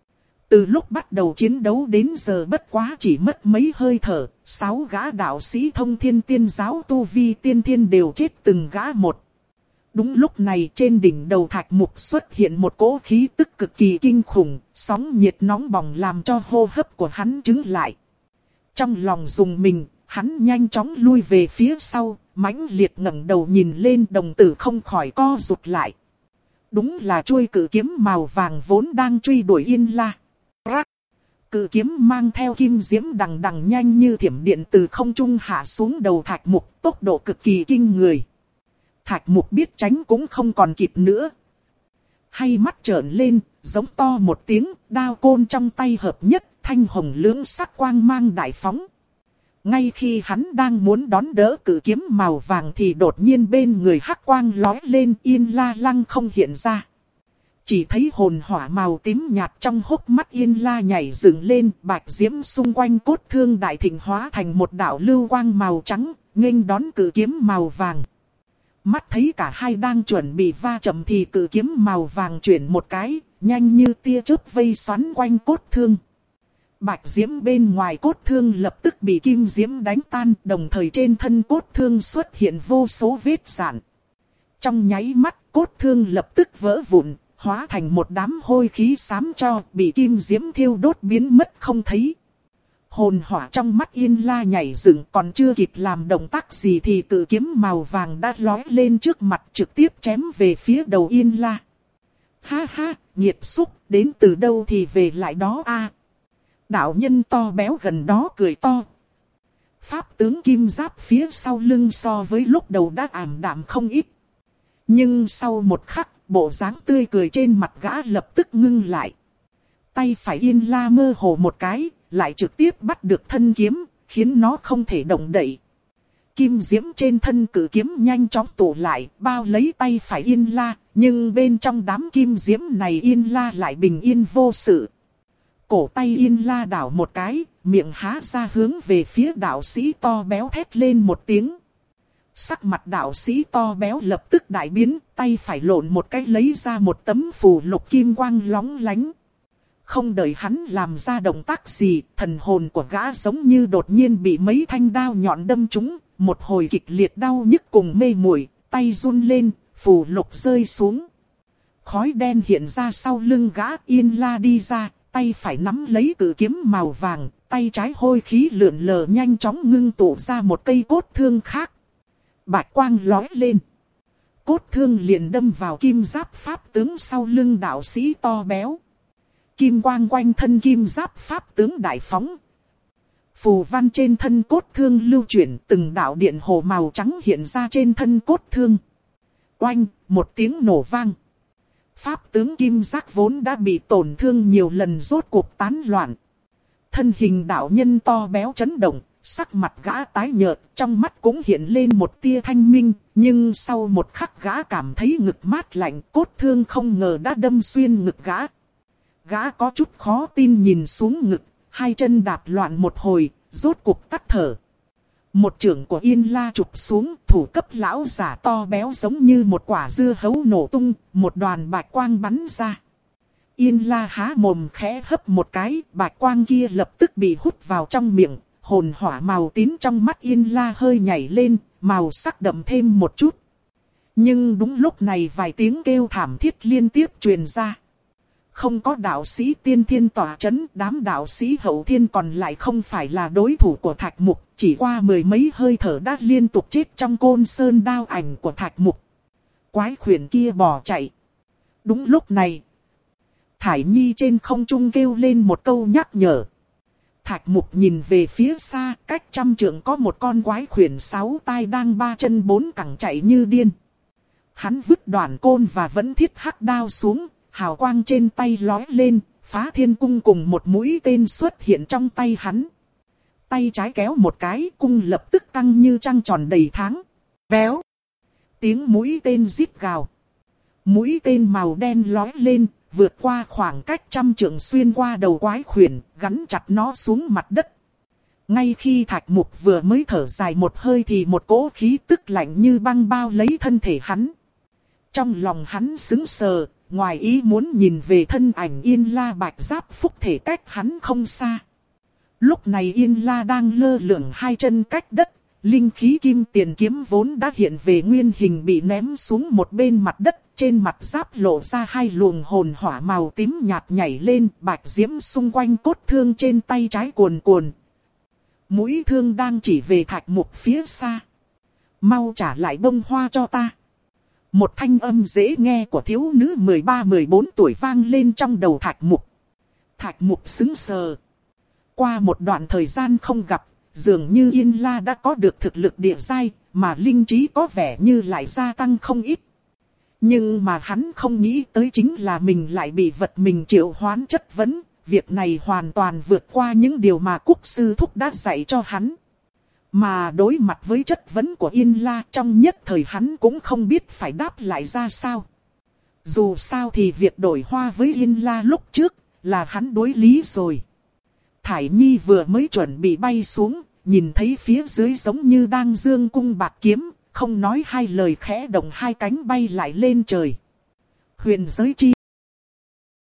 [SPEAKER 1] Từ lúc bắt đầu chiến đấu đến giờ bất quá chỉ mất mấy hơi thở, sáu gã đạo sĩ thông thiên tiên giáo tu vi tiên thiên đều chết từng gã một. Đúng lúc này trên đỉnh đầu Thạch Mục xuất hiện một cỗ khí tức cực kỳ kinh khủng, sóng nhiệt nóng bỏng làm cho hô hấp của hắn chứng lại. Trong lòng dùng mình, hắn nhanh chóng lui về phía sau, mãnh liệt ngẩng đầu nhìn lên, đồng tử không khỏi co rụt lại. Đúng là chuôi cự kiếm màu vàng vốn đang truy đuổi Yên La. Rắc! Cự kiếm mang theo kim diễm đằng đằng nhanh như thiểm điện từ không trung hạ xuống đầu Thạch Mục, tốc độ cực kỳ kinh người. Thạch Mục biết tránh cũng không còn kịp nữa. Hay mắt trợn lên, giống to một tiếng, đao côn trong tay hợp nhất, thanh hồng lưỡng sắc quang mang đại phóng. Ngay khi hắn đang muốn đón đỡ cự kiếm màu vàng thì đột nhiên bên người hắc quang lói lên, Yên La lăng không hiện ra. Chỉ thấy hồn hỏa màu tím nhạt trong hốc mắt Yên La nhảy dựng lên, bạch diễm xung quanh cốt thương đại thịnh hóa thành một đạo lưu quang màu trắng, nghênh đón cự kiếm màu vàng. Mắt thấy cả hai đang chuẩn bị va chạm thì cự kiếm màu vàng chuyển một cái, nhanh như tia chớp vây xoắn quanh cốt thương. Bạch diễm bên ngoài cốt thương lập tức bị kim diễm đánh tan, đồng thời trên thân cốt thương xuất hiện vô số vết rạn. Trong nháy mắt, cốt thương lập tức vỡ vụn, hóa thành một đám hôi khí xám cho, bị kim diễm thiêu đốt biến mất không thấy. Hồn hỏa trong mắt Yên La nhảy dựng, còn chưa kịp làm động tác gì thì cự kiếm màu vàng đã lói lên trước mặt, trực tiếp chém về phía đầu Yên La. Ha ha, nghiệt xúc, đến từ đâu thì về lại đó a. Đạo nhân to béo gần đó cười to. Pháp tướng kim giáp phía sau lưng so với lúc đầu đã ảm đạm không ít. Nhưng sau một khắc, bộ dáng tươi cười trên mặt gã lập tức ngưng lại. Tay phải Yên La mơ hồ một cái, lại trực tiếp bắt được thân kiếm, khiến nó không thể động đậy. Kim diễm trên thân cự kiếm nhanh chóng tụ lại, bao lấy tay phải Yên La, nhưng bên trong đám kim diễm này Yên La lại bình yên vô sự. Cổ tay Yên La đảo một cái, miệng há ra hướng về phía đạo sĩ to béo thét lên một tiếng. Sắc mặt đạo sĩ to béo lập tức đại biến, tay phải lộn một cái lấy ra một tấm phù lục kim quang lóng lánh. Không đợi hắn làm ra động tác gì, thần hồn của gã giống như đột nhiên bị mấy thanh đao nhọn đâm trúng, một hồi kịch liệt đau nhức cùng mê muội, tay run lên, phù lục rơi xuống. Khói đen hiện ra sau lưng gã, Yên La đi ra, tay phải nắm lấy cự kiếm màu vàng, tay trái hôi khí lượn lờ nhanh chóng ngưng tụ ra một cây cốt thương khác. Bạch quang lói lên. Cốt thương liền đâm vào kim giáp pháp tướng sau lưng đạo sĩ to béo. Kim quang quanh thân kim giáp pháp tướng đại phóng. Phù văn trên thân cốt thương lưu chuyển, từng đạo điện hồ màu trắng hiện ra trên thân cốt thương. Oanh, một tiếng nổ vang. Pháp tướng kim giác vốn đã bị tổn thương nhiều lần rốt cuộc tán loạn. Thân hình đạo nhân to béo chấn động, sắc mặt gã tái nhợt, trong mắt cũng hiện lên một tia thanh minh, nhưng sau một khắc gã cảm thấy ngực mát lạnh, cốt thương không ngờ đã đâm xuyên ngực gã. Gã có chút khó tin nhìn xuống ngực, hai chân đạp loạn một hồi, rốt cuộc tắt thở. Một chưởng của Yên La chụp xuống, thủ cấp lão giả to béo giống như một quả dưa hấu nổ tung, một đoàn bạch quang bắn ra. Yên La há mồm khẽ hấp một cái, bạch quang kia lập tức bị hút vào trong miệng, hồn hỏa màu tím trong mắt Yên La hơi nhảy lên, màu sắc đậm thêm một chút. Nhưng đúng lúc này vài tiếng kêu thảm thiết liên tiếp truyền ra. Không có đạo sĩ tiên thiên tỏa chấn, đám đạo sĩ hậu thiên còn lại không phải là đối thủ của Thạch Mục, chỉ qua mười mấy hơi thở đã liên tục chết trong côn sơn đao ảnh của Thạch Mục. Quái khuyển kia bỏ chạy. Đúng lúc này, Thải Nhi trên không trung kêu lên một câu nhắc nhở. Thạch Mục nhìn về phía xa, cách trăm trượng có một con quái khuyển sáu tai đang ba chân bốn cẳng chạy như điên. Hắn vứt đoạn côn và vẫn thiết hắc đao xuống. Hào quang trên tay lói lên, phá thiên cung cùng một mũi tên xuất hiện trong tay hắn. Tay trái kéo một cái, cung lập tức căng như trăng tròn đầy tháng. Véo. Tiếng mũi tên rít gào. Mũi tên màu đen lói lên, vượt qua khoảng cách trăm trượng xuyên qua đầu quái khuyển, gắn chặt nó xuống mặt đất. Ngay khi Thạch Mục vừa mới thở dài một hơi thì một cỗ khí tức lạnh như băng bao lấy thân thể hắn. Trong lòng hắn sững sờ. Ngoài ý muốn nhìn về thân ảnh Yên La bạch giáp phúc thể cách hắn không xa. Lúc này Yên La đang lơ lửng hai chân cách đất, linh khí kim tiền kiếm vốn đã hiện về nguyên hình bị ném xuống một bên mặt đất, trên mặt giáp lộ ra hai luồng hồn hỏa màu tím nhạt nhảy lên, bạch diễm xung quanh cốt thương trên tay trái cuồn cuồn. Mũi thương đang chỉ về Thạch Mục phía xa. Mau trả lại bông hoa cho ta. Một thanh âm dễ nghe của thiếu nữ mười ba mười bốn tuổi vang lên trong đầu Thạch Mục. Thạch Mục sững sờ. Qua một đoạn thời gian không gặp, dường như Yên La đã có được thực lực địa giai, mà linh trí có vẻ như lại gia tăng không ít. Nhưng mà hắn không nghĩ tới chính là mình lại bị vật mình triệu hoán chất vấn. Việc này hoàn toàn vượt qua những điều mà Cúc Sư Thúc đã dạy cho hắn. Mà đối mặt với chất vấn của Yên La, trong nhất thời hắn cũng không biết phải đáp lại ra sao. Dù sao thì việc đổi hoa với Yên La lúc trước là hắn đối lý rồi. Thải Nhi vừa mới chuẩn bị bay xuống, nhìn thấy phía dưới giống như đang dương cung bạc kiếm, không nói hai lời khẽ động hai cánh bay lại lên trời. Huyền giới chi